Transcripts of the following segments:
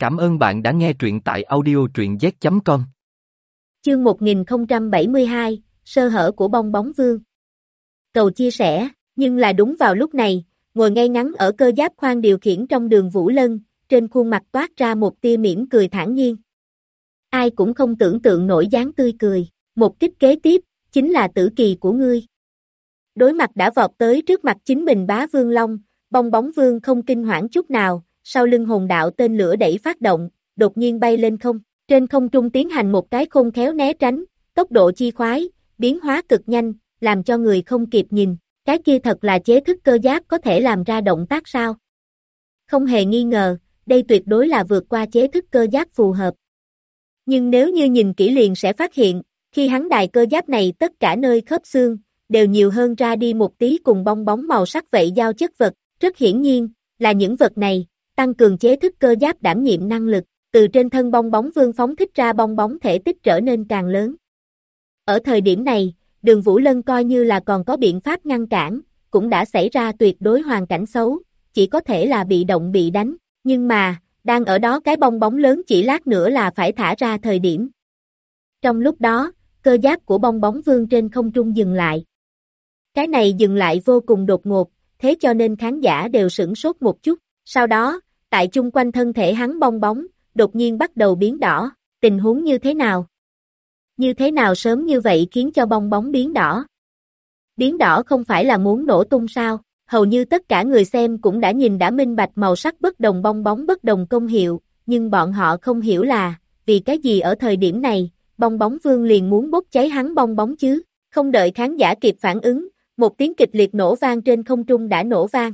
Cảm ơn bạn đã nghe truyện tại audio truyện z.com. Chương 1072, sơ hở của bong bóng vương. Cầu chia sẻ, nhưng là đúng vào lúc này, ngồi ngay ngắn ở cơ giáp khoang điều khiển trong Đường Vũ Lân, trên khuôn mặt toát ra một tia mỉm cười thản nhiên. Ai cũng không tưởng tượng nổi dáng tươi cười, một kích kế tiếp, chính là tử kỳ của ngươi. Đối mặt đã vọt tới trước mặt chính mình Bá Vương Long, bong bóng vương không kinh hoảng chút nào, sau lưng hồn đạo tên lửa đẩy phát động, đột nhiên bay lên không, trên không trung tiến hành một cái khôn khéo né tránh, tốc độ chi khoái, biến hóa cực nhanh, làm cho người không kịp nhìn, cái kia thật là chế thức cơ giáp có thể làm ra động tác sao? Không hề nghi ngờ, đây tuyệt đối là vượt qua chế thức cơ giáp phù hợp. Nhưng nếu như nhìn kỹ liền sẽ phát hiện, khi hắn đài cơ giáp này tất cả nơi khớp xương, đều nhiều hơn ra đi một tí cùng bong bóng màu sắc vậy giao chất vật, rất hiển nhiên, là những vật này, tăng cường chế thức cơ giáp đảm nhiệm năng lực, từ trên thân bong bóng vương phóng thích ra bong bóng thể tích trở nên càng lớn. Ở thời điểm này, Đường Vũ Lân coi như là còn có biện pháp ngăn cản, cũng đã xảy ra tuyệt đối hoàn cảnh xấu, chỉ có thể là bị động bị đánh, nhưng mà, đang ở đó cái bong bóng lớn chỉ lát nữa là phải thả ra thời điểm. Trong lúc đó, cơ giáp của bong bóng vương trên không trung dừng lại. Cái này dừng lại vô cùng đột ngột, thế cho nên khán giả đều sửng sốt một chút, sau đó, tại chung quanh thân thể hắn bong bóng, đột nhiên bắt đầu biến đỏ, tình huống như thế nào? Như thế nào sớm như vậy khiến cho bong bóng biến đỏ? Biến đỏ không phải là muốn nổ tung sao? Hầu như tất cả người xem cũng đã nhìn đã minh bạch màu sắc bất đồng bong bóng bất đồng công hiệu, nhưng bọn họ không hiểu là, vì cái gì ở thời điểm này, bong bóng vương liền muốn bốc cháy hắn bong bóng chứ? Không đợi khán giả kịp phản ứng, một tiếng kịch liệt nổ vang trên không trung đã nổ vang.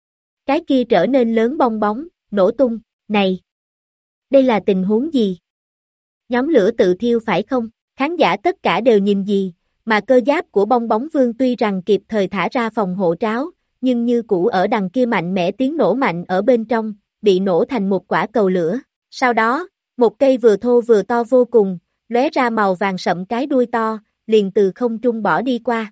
Cái kia trở nên lớn bong bóng, nổ tung, này! Đây là tình huống gì? Nhóm lửa tự thiêu phải không? Khán giả tất cả đều nhìn gì, mà cơ giáp của bong bóng vương tuy rằng kịp thời thả ra phòng hộ tráo, nhưng như cũ ở đằng kia mạnh mẽ tiếng nổ mạnh ở bên trong, bị nổ thành một quả cầu lửa. Sau đó, một cây vừa thô vừa to vô cùng, lóe ra màu vàng sậm cái đuôi to, liền từ không trung bỏ đi qua.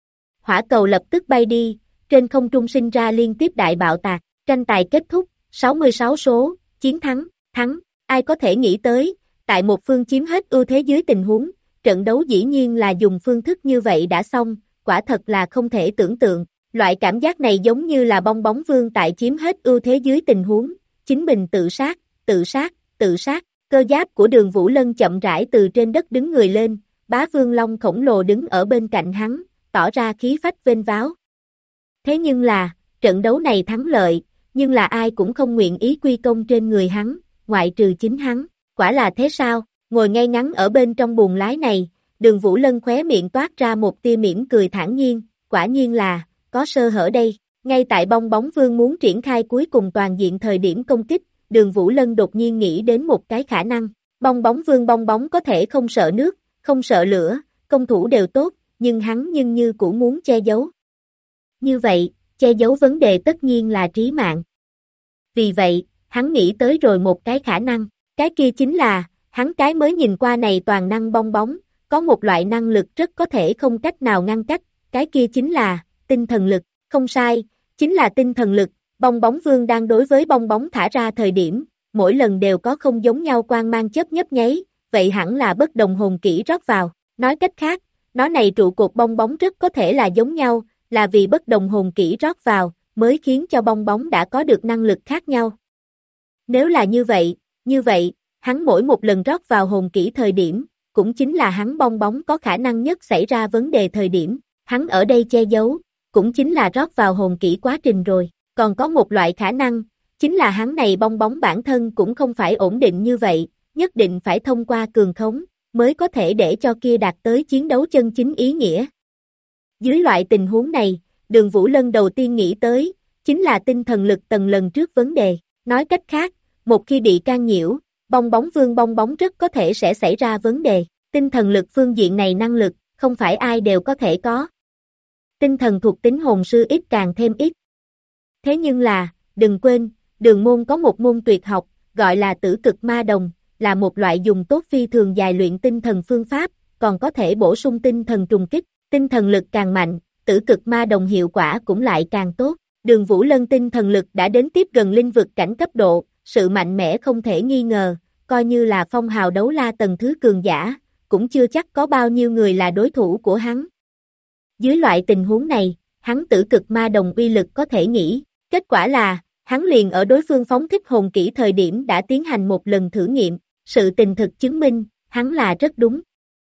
Hỏa cầu lập tức bay đi, trên không trung sinh ra liên tiếp đại bạo tạc, tranh tài kết thúc, 66 số, chiến thắng, thắng, ai có thể nghĩ tới, tại một phương chiếm hết ưu thế dưới tình huống, trận đấu dĩ nhiên là dùng phương thức như vậy đã xong, quả thật là không thể tưởng tượng, loại cảm giác này giống như là bong bóng vương tại chiếm hết ưu thế dưới tình huống, chính mình tự sát, cơ giáp của Đường Vũ Lân chậm rãi từ trên đất đứng người lên, Bá Vương Long khổng lồ đứng ở bên cạnh hắn, tỏ ra khí phách vênh váo. Thế nhưng là, trận đấu này thắng lợi, nhưng là ai cũng không nguyện ý quy công trên người hắn, ngoại trừ chính hắn, quả là thế sao, ngồi ngay ngắn ở bên trong buồng lái này, Đường Vũ Lân khóe miệng toát ra một tia mỉm cười thản nhiên, quả nhiên là, có sơ hở đây, ngay tại bong bóng vương muốn triển khai cuối cùng toàn diện thời điểm công kích, Đường Vũ Lân đột nhiên nghĩ đến một cái khả năng, bong bóng vương bong bóng có thể không sợ nước, không sợ lửa, công thủ đều tốt, nhưng hắn như cũng muốn che giấu. Như vậy, che giấu vấn đề tất nhiên là trí mạng. Vì vậy, hắn nghĩ tới rồi một cái khả năng, cái kia chính là, hắn cái mới nhìn qua này toàn năng bong bóng, có một loại năng lực rất có thể không cách nào ngăn cách, cái kia chính là, tinh thần lực, không sai, chính là tinh thần lực, bong bóng vương đang đối với bong bóng thả ra thời điểm, mỗi lần đều có không giống nhau quang mang chớp nhấp nháy, vậy hẳn là bất đồng hồn kỹ rót vào, nói cách khác, nó này trụ cột bong bóng rất có thể là giống nhau, là vì bất đồng hồn kỹ rót vào, mới khiến cho bong bóng đã có được năng lực khác nhau. Nếu là như vậy, hắn mỗi một lần rót vào hồn kỹ thời điểm, cũng chính là hắn bong bóng có khả năng nhất xảy ra vấn đề thời điểm, hắn ở đây che giấu, cũng chính là rót vào hồn kỹ quá trình rồi, còn có một loại khả năng, chính là hắn này bong bóng bản thân cũng không phải ổn định như vậy, nhất định phải thông qua cường khống, mới có thể để cho kia đạt tới chiến đấu chân chính ý nghĩa. Dưới loại tình huống này, Đường Vũ Lân đầu tiên nghĩ tới, chính là tinh thần lực tầng lần trước vấn đề, nói cách khác, một khi bị can nhiễu, bong bóng vương bong bóng rất có thể sẽ xảy ra vấn đề, tinh thần lực phương diện này năng lực, không phải ai đều có thể có. Tinh thần thuộc tính hồn sư ít càng thêm ít. Thế nhưng là, đừng quên, Đường môn có một môn tuyệt học, gọi là tử cực ma đồng, là một loại dùng tốt phi thường dài luyện tinh thần phương pháp, còn có thể bổ sung tinh thần trùng kích, tinh thần lực càng mạnh, tử cực ma đồng hiệu quả cũng lại càng tốt. Đường Vũ Lân tinh thần lực đã đến tiếp gần linh vực cảnh cấp độ, sự mạnh mẽ không thể nghi ngờ, coi như là phong hào đấu la tầng thứ cường giả, cũng chưa chắc có bao nhiêu người là đối thủ của hắn. Dưới loại tình huống này, hắn tử cực ma đồng uy lực có thể nghĩ, kết quả là, hắn liền ở đối phương phóng thích hồn kỹ thời điểm đã tiến hành một lần thử nghiệm, sự tình thực chứng minh, hắn là rất đúng.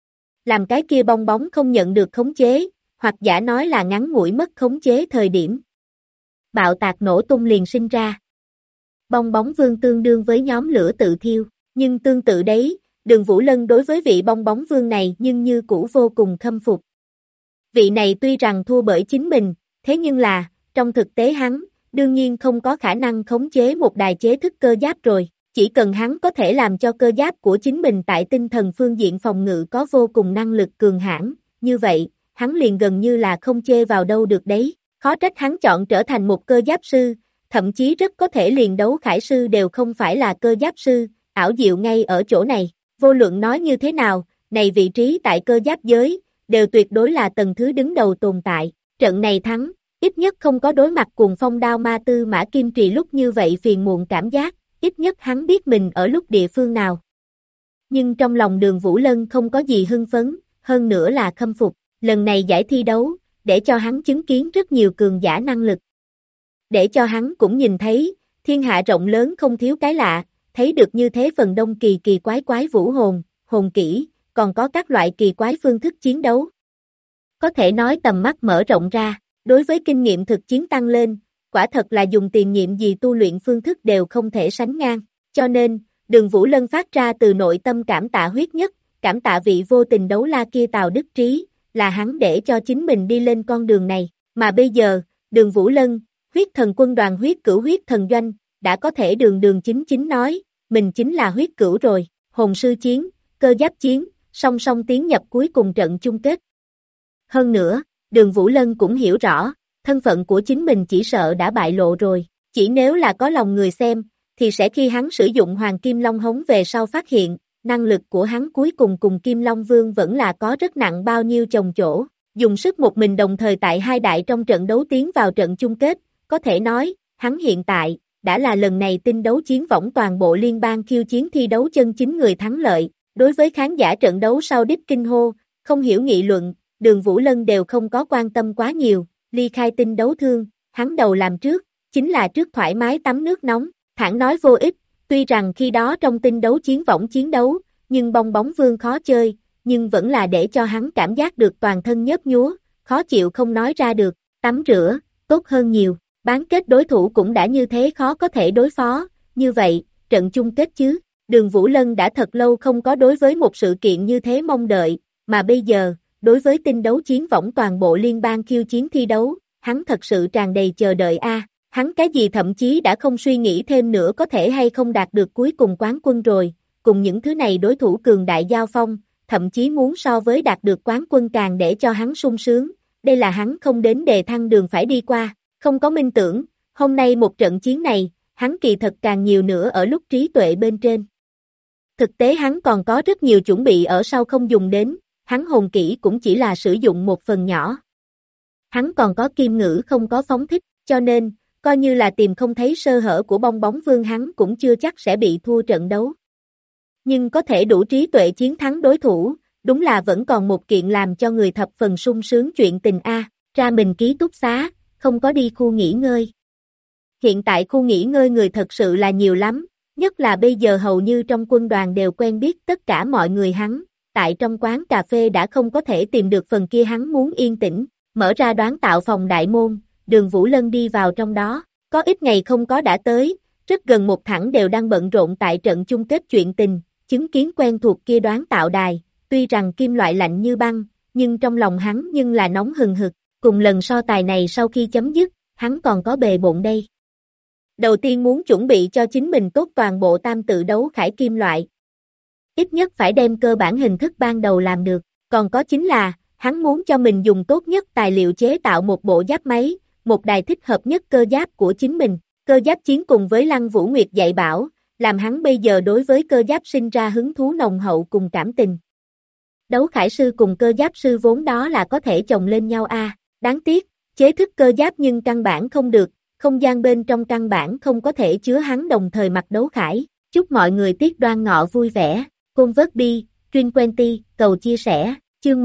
Làm cái kia bong bóng không nhận được khống chế, hoặc giả nói là ngắn ngủi mất khống chế thời điểm. Bạo tạc nổ tung liền sinh ra. Bong bóng vương tương đương với nhóm lửa tự thiêu, nhưng tương tự đấy, Đường Vũ Lân đối với vị bong bóng vương này nhưng như cũ vô cùng khâm phục. Vị này tuy rằng thua bởi chính mình, thế nhưng là, trong thực tế hắn, đương nhiên không có khả năng khống chế một đài chế thức cơ giáp rồi, chỉ cần hắn có thể làm cho cơ giáp của chính mình tại tinh thần phương diện phòng ngự có vô cùng năng lực cường hãn, như vậy, hắn liền gần như là không chê vào đâu được đấy, khó trách hắn chọn trở thành một cơ giáp sư, thậm chí rất có thể liền đấu khải sư đều không phải là cơ giáp sư, ảo diệu ngay ở chỗ này, vô luận nói như thế nào, này vị trí tại cơ giáp giới, đều tuyệt đối là tầng thứ đứng đầu tồn tại, trận này thắng, ít nhất không có đối mặt cùng phong đao ma tư mã kim trì lúc như vậy phiền muộn cảm giác, ít nhất hắn biết mình ở lúc địa phương nào. Nhưng trong lòng Đường Vũ Lân không có gì hưng phấn, hơn nữa là khâm phục, lần này giải thi đấu, để cho hắn chứng kiến rất nhiều cường giả năng lực. Để cho hắn cũng nhìn thấy, thiên hạ rộng lớn không thiếu cái lạ, thấy được như thế phần đông kỳ quái vũ hồn, hồn kỹ, còn có các loại kỳ quái phương thức chiến đấu. Có thể nói tầm mắt mở rộng ra, đối với kinh nghiệm thực chiến tăng lên, quả thật là dùng tiền nhiệm gì tu luyện phương thức đều không thể sánh ngang, cho nên, Đường Vũ Lân phát ra từ nội tâm cảm tạ huyết nhất, cảm tạ vị vô tình đấu la kia Tào Đức Trí, là hắn để cho chính mình đi lên con đường này, mà bây giờ, Đường Vũ Lân, huyết thần quân đoàn huyết cửu huyết thần doanh, đã có thể đường chính nói, mình chính là huyết cửu rồi, hồn sư chiến, cơ giáp chiến, song song tiến nhập cuối cùng trận chung kết. Hơn nữa, Đường Vũ Lân cũng hiểu rõ, thân phận của chính mình chỉ sợ đã bại lộ rồi, chỉ nếu là có lòng người xem, thì sẽ khi hắn sử dụng Hoàng Kim Long hống về sau phát hiện, năng lực của hắn cuối cùng cùng Kim Long Vương vẫn là có rất nặng bao nhiêu chồng chỗ, dùng sức một mình đồng thời tại hai đại trong trận đấu tiến vào trận chung kết, có thể nói, hắn hiện tại, đã là lần này tinh đấu chiến võng toàn bộ liên bang khiêu chiến thi đấu chân chính người thắng lợi, đối với khán giả trận đấu sau đích kinh hô, không hiểu nghị luận, Đường Vũ Lân đều không có quan tâm quá nhiều, ly khai tinh đấu thương, hắn đầu làm trước, chính là trước thoải mái tắm nước nóng, thẳng nói vô ích, tuy rằng khi đó trong tinh đấu chiến võng chiến đấu, nhưng bong bóng vương khó chơi, nhưng vẫn là để cho hắn cảm giác được toàn thân nhớp nhúa, khó chịu không nói ra được, tắm rửa, tốt hơn nhiều, bán kết đối thủ cũng đã như thế khó có thể đối phó, như vậy, trận chung kết chứ, Đường Vũ Lân đã thật lâu không có đối với một sự kiện như thế mong đợi, mà bây giờ, đối với tinh đấu chiến võng toàn bộ liên bang khiêu chiến thi đấu, hắn thật sự tràn đầy chờ đợi hắn cái gì thậm chí đã không suy nghĩ thêm nữa có thể hay không đạt được cuối cùng quán quân rồi, cùng những thứ này đối thủ cường đại giao phong, thậm chí muốn so với đạt được quán quân càng để cho hắn sung sướng, đây là hắn không đến đề thăng đường phải đi qua, không có minh tưởng, hôm nay một trận chiến này, hắn kỳ thật càng nhiều nữa ở lúc trí tuệ bên trên. Thực tế hắn còn có rất nhiều chuẩn bị ở sau không dùng đến, hắn hồn kỹ cũng chỉ là sử dụng một phần nhỏ. Hắn còn có kim ngữ không có phóng thích, cho nên, coi như là tìm không thấy sơ hở của bong bóng vương hắn cũng chưa chắc sẽ bị thua trận đấu. Nhưng có thể đủ trí tuệ chiến thắng đối thủ, đúng là vẫn còn một kiện làm cho người thập phần sung sướng chuyện tình ra mình ký túc xá, không có đi khu nghỉ ngơi. Hiện tại khu nghỉ ngơi người thật sự là nhiều lắm, nhất là bây giờ hầu như trong quân đoàn đều quen biết tất cả mọi người hắn, tại trong quán cà phê đã không có thể tìm được phần kia hắn muốn yên tĩnh, mở ra đoán tạo phòng đại môn, Đường Vũ Lân đi vào trong đó, có ít ngày không có đã tới, rất gần một thẳng đều đang bận rộn tại trận chung kết chuyện tình, chứng kiến quen thuộc kia đoán tạo đài, tuy rằng kim loại lạnh như băng, nhưng trong lòng hắn nhưng là nóng hừng hực, cùng lần so tài này sau khi chấm dứt, hắn còn có bề bộn đây. Đầu tiên muốn chuẩn bị cho chính mình tốt toàn bộ tam tự đấu khải kim loại. Ít nhất phải đem cơ bản hình thức ban đầu làm được, còn có chính là, hắn muốn cho mình dùng tốt nhất tài liệu chế tạo một bộ giáp máy, một đài thích hợp nhất cơ giáp của chính mình, cơ giáp chiến cùng với Lăng Vũ Nguyệt dạy bảo, làm hắn bây giờ đối với cơ giáp sinh ra hứng thú nồng hậu cùng cảm tình. Đấu khải sư cùng cơ giáp sư vốn đó là có thể chồng lên nhau đáng tiếc, chế thức cơ giáp nhưng căn bản không được, không gian bên trong căn bản không có thể chứa hắn đồng thời mặc đấu khải. Chúc mọi người tiết đoan ngọ vui vẻ. Convert bi, Trinquenty, cầu chia sẻ, chương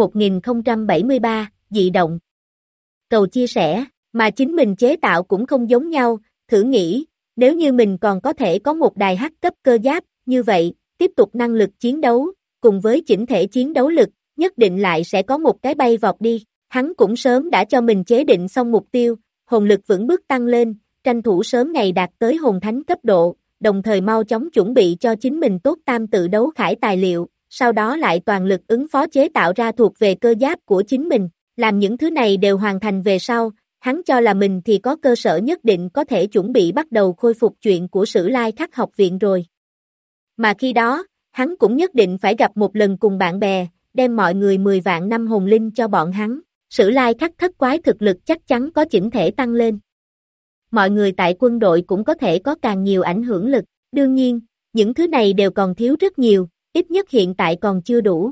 1073, dị động. Cầu chia sẻ, mà chính mình chế tạo cũng không giống nhau, thử nghĩ, nếu như mình còn có thể có một đài H cấp cơ giáp, như vậy, tiếp tục năng lực chiến đấu, cùng với chỉnh thể chiến đấu lực, nhất định lại sẽ có một cái bay vọt đi. Hắn cũng sớm đã cho mình chế định xong mục tiêu, hồn lực vững bước tăng lên, tranh thủ sớm ngày đạt tới hồn thánh cấp độ, đồng thời mau chóng chuẩn bị cho chính mình tốt tam tự đấu khải tài liệu, sau đó lại toàn lực ứng phó chế tạo ra thuộc về cơ giáp của chính mình. Làm những thứ này đều hoàn thành về sau, hắn cho là mình thì có cơ sở nhất định có thể chuẩn bị bắt đầu khôi phục chuyện của Sử Lai Khắc học viện rồi. Mà khi đó, hắn cũng nhất định phải gặp một lần cùng bạn bè, đem mọi người 10 vạn năm hồn linh cho bọn hắn. Sử Lai Khắc thất quái thực lực chắc chắn có chỉnh thể tăng lên. Mọi người tại quân đội cũng có thể có càng nhiều ảnh hưởng lực. Đương nhiên, những thứ này đều còn thiếu rất nhiều, ít nhất hiện tại còn chưa đủ.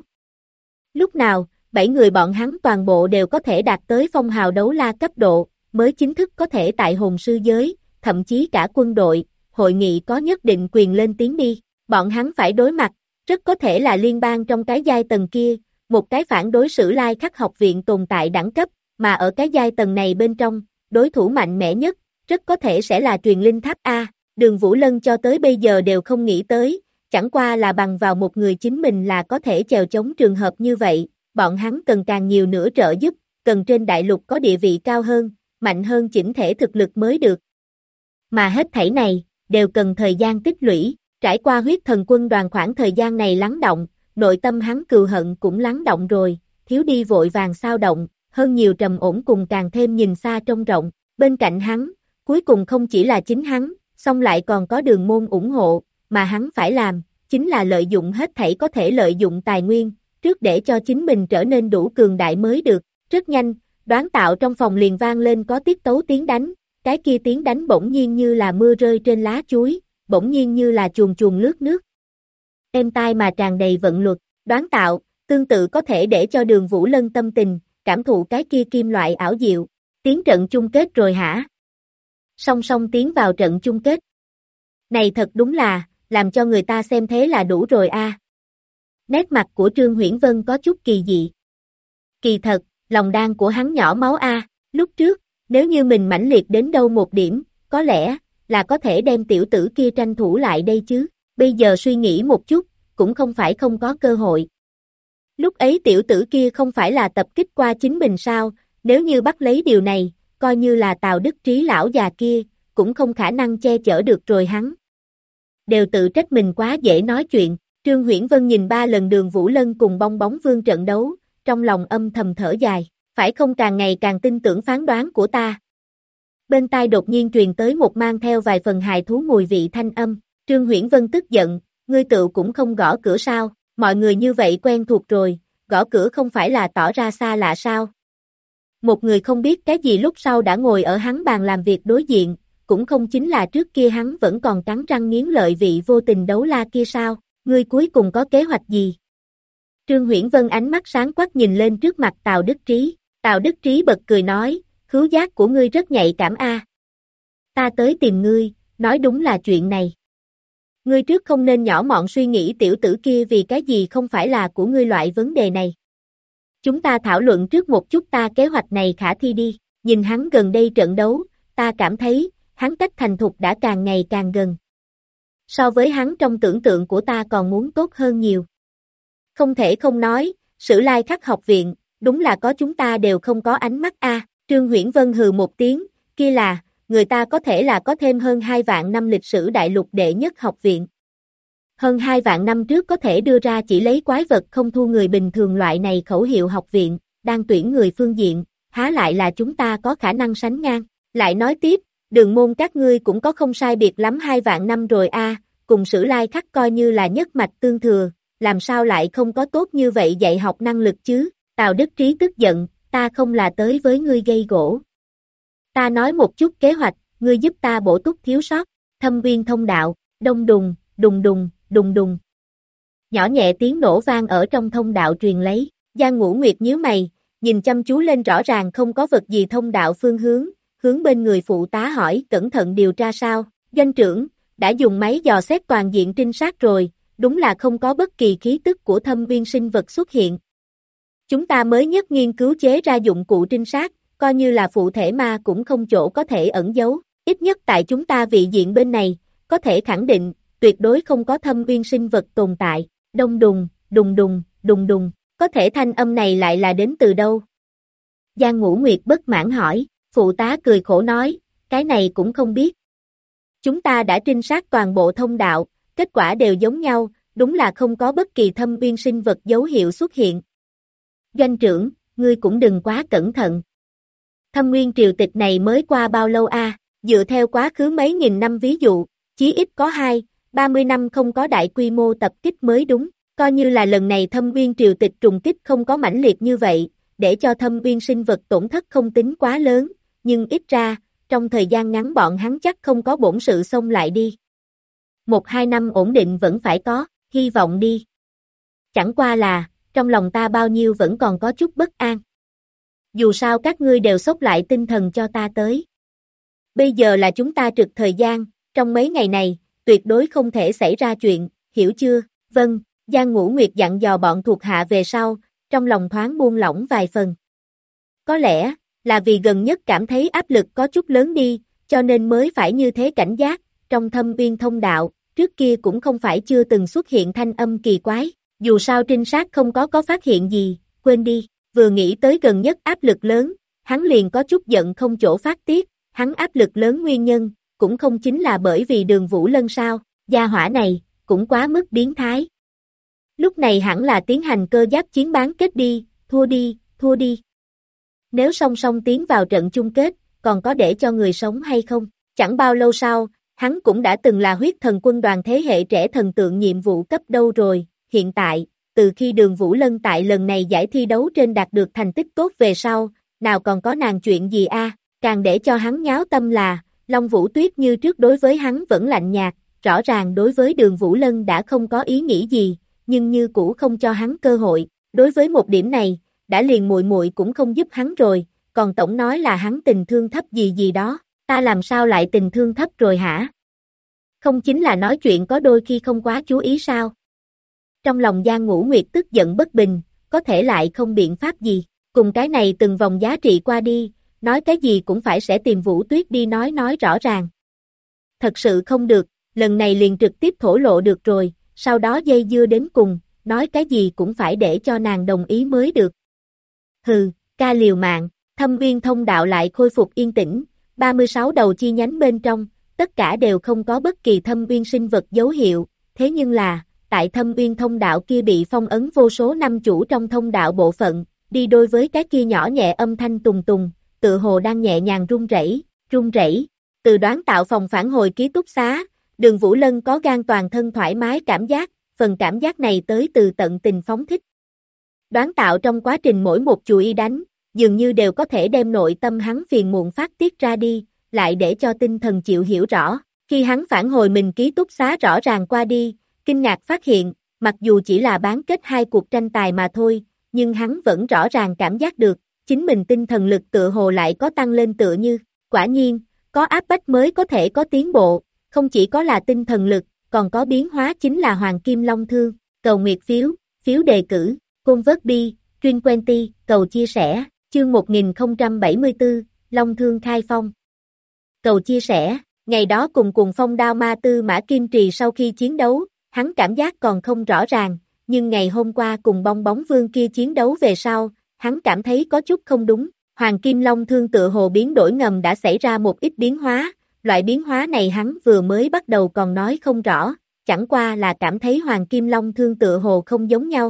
Lúc nào, 7 người bọn hắn toàn bộ đều có thể đạt tới phong hào đấu la cấp độ, mới chính thức có thể tại hồn sư giới, thậm chí cả quân đội, hội nghị có nhất định quyền lên tiếng đi. Bọn hắn phải đối mặt, rất có thể là liên bang trong cái giai tầng kia, một cái phản đối Sử Lai Khắc học viện tồn tại đẳng cấp, mà ở cái giai tầng này bên trong, đối thủ mạnh mẽ nhất, rất có thể sẽ là truyền linh tháp A. Đường Vũ Lân cho tới bây giờ đều không nghĩ tới, chẳng qua là bằng vào một người chính mình là có thể chèo chống trường hợp như vậy, bọn hắn cần càng nhiều nữa trợ giúp, cần trên đại lục có địa vị cao hơn, mạnh hơn chỉnh thể thực lực mới được. Mà hết thảy này, đều cần thời gian tích lũy, trải qua huyết thần quân đoàn khoảng thời gian này lắng động, nội tâm hắn cừu hận cũng lắng động rồi, thiếu đi vội vàng sao động, hơn nhiều trầm ổn cùng càng thêm nhìn xa trông rộng, bên cạnh hắn, cuối cùng không chỉ là chính hắn, song lại còn có Đường Môn ủng hộ, mà hắn phải làm, chính là lợi dụng hết thảy có thể lợi dụng tài nguyên, trước để cho chính mình trở nên đủ cường đại mới được. Rất nhanh, đoán tạo trong phòng liền vang lên có tiết tấu tiếng đánh, cái kia tiếng đánh bỗng nhiên như là mưa rơi trên lá chuối, bỗng nhiên như là chuồn chuồn lướt nước. Êm tai mà tràn đầy vận luật, đoán tạo, tương tự có thể để cho Đường Vũ Lân tâm tình, cảm thụ cái kia kim loại ảo diệu. Tiến trận chung kết rồi hả? Song song tiến vào trận chung kết. Này thật đúng là, làm cho người ta xem thế là đủ rồi a. Nét mặt của Trương Huyễn Vân có chút kỳ dị. Kỳ thật, lòng đan của hắn nhỏ máu a, lúc trước, nếu như mình mãnh liệt đến đâu một điểm, có lẽ là có thể đem tiểu tử kia tranh thủ lại đây chứ. Bây giờ suy nghĩ một chút, cũng không phải không có cơ hội. Lúc ấy tiểu tử kia không phải là tập kích qua chính mình sao, nếu như bắt lấy điều này, coi như là Tào Đức Trí lão già kia, cũng không khả năng che chở được rồi hắn. Đều tự trách mình quá dễ nói chuyện, Trương Huyễn Vân nhìn 3 lần Đường Vũ Lân cùng Bong Bóng Vương trận đấu, trong lòng âm thầm thở dài, phải không càng ngày càng tin tưởng phán đoán của ta. Bên tai đột nhiên truyền tới một mang theo vài phần hài thú mùi vị thanh âm, Trương Huyễn Vân tức giận, ngươi tựu cũng không gõ cửa sao, mọi người như vậy quen thuộc rồi, gõ cửa không phải là tỏ ra xa lạ sao. Một người không biết cái gì lúc sau đã ngồi ở hắn bàn làm việc đối diện, cũng không chính là trước kia hắn vẫn còn cắn răng nghiến lợi vị vô tình đấu la kia sao, ngươi cuối cùng có kế hoạch gì? Trương Huyễn Vân ánh mắt sáng quắc nhìn lên trước mặt Tào Đức Trí, Tào Đức Trí bật cười nói, khứu giác của ngươi rất nhạy cảm a. Ta tới tìm ngươi, nói đúng là chuyện này. Ngươi trước không nên nhỏ mọn suy nghĩ tiểu tử kia vì cái gì không phải là của ngươi loại vấn đề này. Chúng ta thảo luận trước một chút ta kế hoạch này khả thi đi, nhìn hắn gần đây trận đấu, ta cảm thấy, hắn cách thành thục đã càng ngày càng gần. So với hắn trong tưởng tượng của ta còn muốn tốt hơn nhiều. Không thể không nói, Sử Lai Khắc học viện, đúng là có chúng ta đều không có ánh mắt a. Trương Huyễn Vân hừ một tiếng, kia là, người ta có thể là có thêm hơn 2 vạn năm lịch sử đại lục đệ nhất học viện. Hơn 2 vạn năm trước có thể đưa ra chỉ lấy quái vật không thu người bình thường loại này khẩu hiệu học viện, đang tuyển người phương diện, há lại là chúng ta có khả năng sánh ngang. Lại nói tiếp, Đường Môn các ngươi cũng có không sai biệt lắm 2 vạn năm rồi a, cùng Sử Lai Khắc coi như là nhất mạch tương thừa, làm sao lại không có tốt như vậy dạy học năng lực chứ? Tào Đức Trí tức giận, ta không là tới với ngươi gây gỗ. Ta nói một chút kế hoạch, ngươi giúp ta bổ túc thiếu sót, Thâm Viên thông đạo, đông đùng, đùng đùng, đùng đùng. Nhỏ nhẹ tiếng nổ vang ở trong thông đạo truyền lấy, Giang Ngũ Nguyệt nhíu mày, nhìn chăm chú lên rõ ràng không có vật gì thông đạo phương hướng, hướng bên người phụ tá hỏi cẩn thận điều tra sao, doanh trưởng, đã dùng máy dò xét toàn diện trinh sát rồi, đúng là không có bất kỳ khí tức của thâm viên sinh vật xuất hiện. Chúng ta mới nhất nghiên cứu chế ra dụng cụ trinh sát, coi như là phụ thể ma cũng không chỗ có thể ẩn giấu, ít nhất tại chúng ta vị diện bên này, có thể khẳng định, tuyệt đối không có thâm viên sinh vật tồn tại, đông đùng, đùng đùng, đùng đùng, có thể thanh âm này lại là đến từ đâu? Giang Ngũ Nguyệt bất mãn hỏi, phụ tá cười khổ nói, cái này cũng không biết. Chúng ta đã trinh sát toàn bộ thông đạo, kết quả đều giống nhau, đúng là không có bất kỳ thâm viên sinh vật dấu hiệu xuất hiện. Doanh trưởng, ngươi cũng đừng quá cẩn thận. Thâm nguyên triều tịch này mới qua bao lâu a? Dựa theo quá khứ mấy nghìn năm ví dụ, chí ít có 30 năm không có đại quy mô tập kích mới đúng, coi như là lần này thâm nguyên triều tịch trùng kích không có mãnh liệt như vậy, để cho thâm viên sinh vật tổn thất không tính quá lớn, nhưng ít ra, trong thời gian ngắn bọn hắn chắc không có bổn sự xông lại đi. 1-2 năm ổn định vẫn phải có, hy vọng đi. Chẳng qua là, trong lòng ta bao nhiêu vẫn còn có chút bất an. Dù sao các ngươi đều xốc lại tinh thần cho ta tới. Bây giờ là chúng ta trực thời gian, trong mấy ngày này, tuyệt đối không thể xảy ra chuyện, hiểu chưa? Vâng, Giang Ngũ Nguyệt dặn dò bọn thuộc hạ về sau, trong lòng thoáng buông lỏng vài phần. Có lẽ, là vì gần nhất cảm thấy áp lực có chút lớn đi, cho nên mới phải như thế cảnh giác, trong thâm viên thông đạo, trước kia cũng không phải chưa từng xuất hiện thanh âm kỳ quái, dù sao trinh sát không có phát hiện gì, quên đi, vừa nghĩ tới gần nhất áp lực lớn, hắn liền có chút giận không chỗ phát tiết, hắn áp lực lớn nguyên nhân, cũng không chính là bởi vì Đường Vũ Lân sao, gia hỏa này, cũng quá mức biến thái. Lúc này hẳn là tiến hành cơ giáp chiến bán kết đi, thua đi, thua đi. Nếu song song tiến vào trận chung kết, còn có để cho người sống hay không? Chẳng bao lâu sau, hắn cũng đã từng là huyết thần quân đoàn thế hệ trẻ thần tượng nhiệm vụ cấp đâu rồi, hiện tại, từ khi Đường Vũ Lân tại lần này giải thi đấu trên đạt được thành tích tốt về sau, nào còn có nàng chuyện gì a? Càng để cho hắn nháo tâm là, Long Vũ Tuyết như trước đối với hắn vẫn lạnh nhạt, rõ ràng đối với Đường Vũ Lân đã không có ý nghĩ gì, nhưng như cũ không cho hắn cơ hội, đối với một điểm này, đã liền muội muội cũng không giúp hắn rồi, còn tổng nói là hắn tình thương thấp gì gì đó, ta làm sao lại tình thương thấp rồi hả? Không chính là nói chuyện có đôi khi không quá chú ý sao? Trong lòng Giang Ngũ Nguyệt tức giận bất bình, có thể lại không biện pháp gì, cùng cái này từng vòng giá trị qua đi, nói cái gì cũng phải sẽ tìm Vũ Tuyết đi nói rõ ràng. Thật sự không được, lần này liền trực tiếp thổ lộ được rồi, sau đó dây dưa đến cùng, nói cái gì cũng phải để cho nàng đồng ý mới được. Hừ, ca liều mạng, thâm viên thông đạo lại khôi phục yên tĩnh, 36 đầu chi nhánh bên trong, tất cả đều không có bất kỳ thâm viên sinh vật dấu hiệu, thế nhưng là, tại thâm viên thông đạo kia bị phong ấn vô số năm chủ trong thông đạo bộ phận, đi đôi với cái kia nhỏ nhẹ âm thanh tùng tùng, tự hồ đang nhẹ nhàng run rẩy. Từ đoán tạo phòng phản hồi ký túc xá, Đường Vũ Lân có gan toàn thân thoải mái cảm giác, phần cảm giác này tới từ tận tình phóng thích. Đoán tạo trong quá trình mỗi một chùy đánh, dường như đều có thể đem nội tâm hắn phiền muộn phát tiết ra đi, lại để cho tinh thần chịu hiểu rõ. Khi hắn phản hồi mình ký túc xá rõ ràng qua đi, kinh ngạc phát hiện, mặc dù chỉ là bán kết 2 cuộc tranh tài mà thôi, nhưng hắn vẫn rõ ràng cảm giác được, chính mình tinh thần lực tựa hồ lại có tăng lên tựa như, quả nhiên, có áp bách mới có thể có tiến bộ, không chỉ có là tinh thần lực, còn có biến hóa chính là Hoàng Kim Long Thương, cầu nguyệt phiếu đề cử, Convert Truyền 20, cầu chia sẻ, chương 1074, Long Thương khai phong. Cầu chia sẻ, ngày đó cùng Phong Đao Ma Tư Mã Kim Trì sau khi chiến đấu, hắn cảm giác còn không rõ ràng, nhưng ngày hôm qua cùng Bong Bóng Vương kia chiến đấu về sau, hắn cảm thấy có chút không đúng, Hoàng Kim Long Thương tựa hồ biến đổi ngầm đã xảy ra một ít biến hóa, loại biến hóa này hắn vừa mới bắt đầu còn nói không rõ, chẳng qua là cảm thấy Hoàng Kim Long Thương tựa hồ không giống nhau.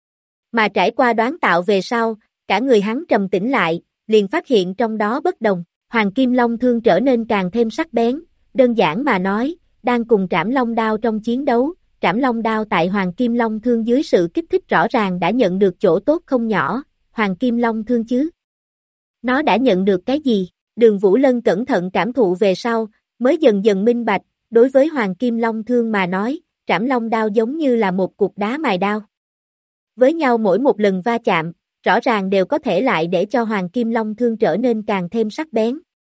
Mà trải qua đoán tạo về sau, cả người hắn trầm tĩnh lại, liền phát hiện trong đó bất đồng, Hoàng Kim Long Thương trở nên càng thêm sắc bén, đơn giản mà nói, đang cùng Trảm Long Đao trong chiến đấu, Trảm Long Đao tại Hoàng Kim Long Thương dưới sự kích thích rõ ràng đã nhận được chỗ tốt không nhỏ, Hoàng Kim Long Thương chứ. Nó đã nhận được cái gì? Đường Vũ Lân cẩn thận cảm thụ về sau, mới dần dần minh bạch, đối với Hoàng Kim Long Thương mà nói, Trảm Long Đao giống như là một cục đá mài đao. Với nhau mỗi một lần va chạm, rõ ràng đều có thể lại để cho Hoàng Kim Long Thương trở nên càng thêm sắc bén.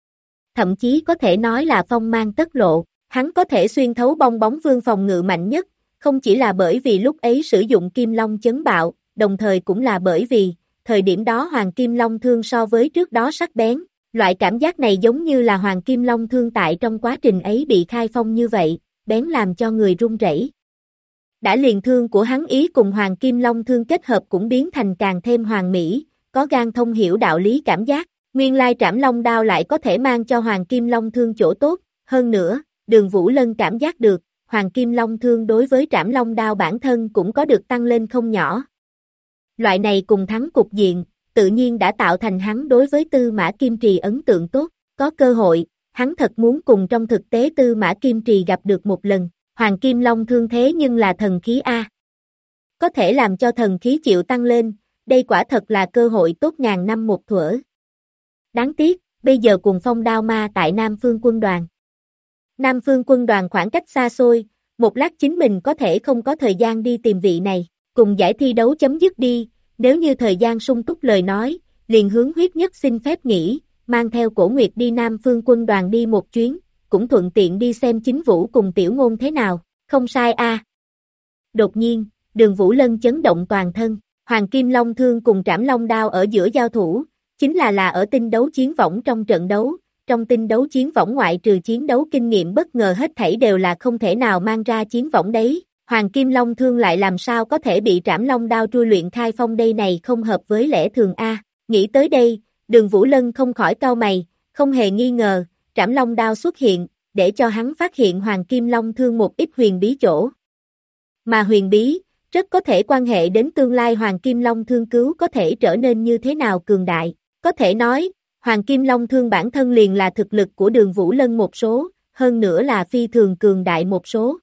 thậm chí có thể nói là phong mang tất lộ, hắn có thể xuyên thấu bong bóng vương phòng ngự mạnh nhất, không chỉ là bởi vì lúc ấy sử dụng kim long chấn bạo, đồng thời cũng là bởi vì, thời điểm đó hoàng kim long thương so với trước đó sắc bén, loại cảm giác này giống như là hoàng kim long thương tại trong quá trình ấy bị khai phong như vậy, bén làm cho người run rẩy. Đã liền thương của hắn ý cùng hoàng kim long thương kết hợp cũng biến thành càng thêm hoàn mỹ, có gan thông hiểu đạo lý cảm giác, nguyên lai trảm long đao lại có thể mang cho hoàng kim long thương chỗ tốt, hơn nữa, Đường Vũ Lân cảm giác được, hoàng kim long thương đối với trảm long đao bản thân cũng có được tăng lên không nhỏ. Loại này cùng thắng cục diện, tự nhiên đã tạo thành hắn đối với Tư Mã Kim Trì ấn tượng tốt, có cơ hội, hắn thật muốn cùng trong thực tế Tư Mã Kim Trì gặp được một lần, hoàng kim long thương thế nhưng là thần khí A. Có thể làm cho thần khí chịu tăng lên, đây quả thật là cơ hội tốt ngàn năm một thuở. Đáng tiếc, bây giờ cùng phong đao ma tại Nam Phương quân đoàn. Nam Phương quân đoàn khoảng cách xa xôi, một lát chính mình có thể không có thời gian đi tìm vị này, cùng giải thi đấu chấm dứt đi, nếu như thời gian sung túc lời nói, liền hướng huyết nhất xin phép nghỉ, mang theo Cổ Nguyệt đi Nam Phương quân đoàn đi một chuyến, cũng thuận tiện đi xem Chính Vũ cùng Tiểu Ngôn thế nào, không sai a. Đột nhiên, Đường Vũ Lân chấn động toàn thân, Hoàng Kim Long Thương cùng Trảm Long Đao ở giữa giao thủ, chính là ở tinh đấu chiến võng trong trận đấu, trong tinh đấu chiến võng ngoại trừ chiến đấu kinh nghiệm bất ngờ hết thảy đều là không thể nào mang ra chiến võng đấy, Hoàng Kim Long Thương lại làm sao có thể bị Trảm Long Đao trui luyện khai phong đây này không hợp với lẽ thường a. Nghĩ tới đây, Đường Vũ Lân không khỏi cau mày, không hề nghi ngờ, Trảm Long Đao xuất hiện, để cho hắn phát hiện Hoàng Kim Long Thương một ít huyền bí chỗ. Mà huyền bí, rất có thể quan hệ đến tương lai Hoàng Kim Long Thương cứu có thể trở nên như thế nào cường đại. Có thể nói, Hoàng Kim Long Thương bản thân liền là thực lực của Đường Vũ Lân một số, hơn nữa là phi thường cường đại một số.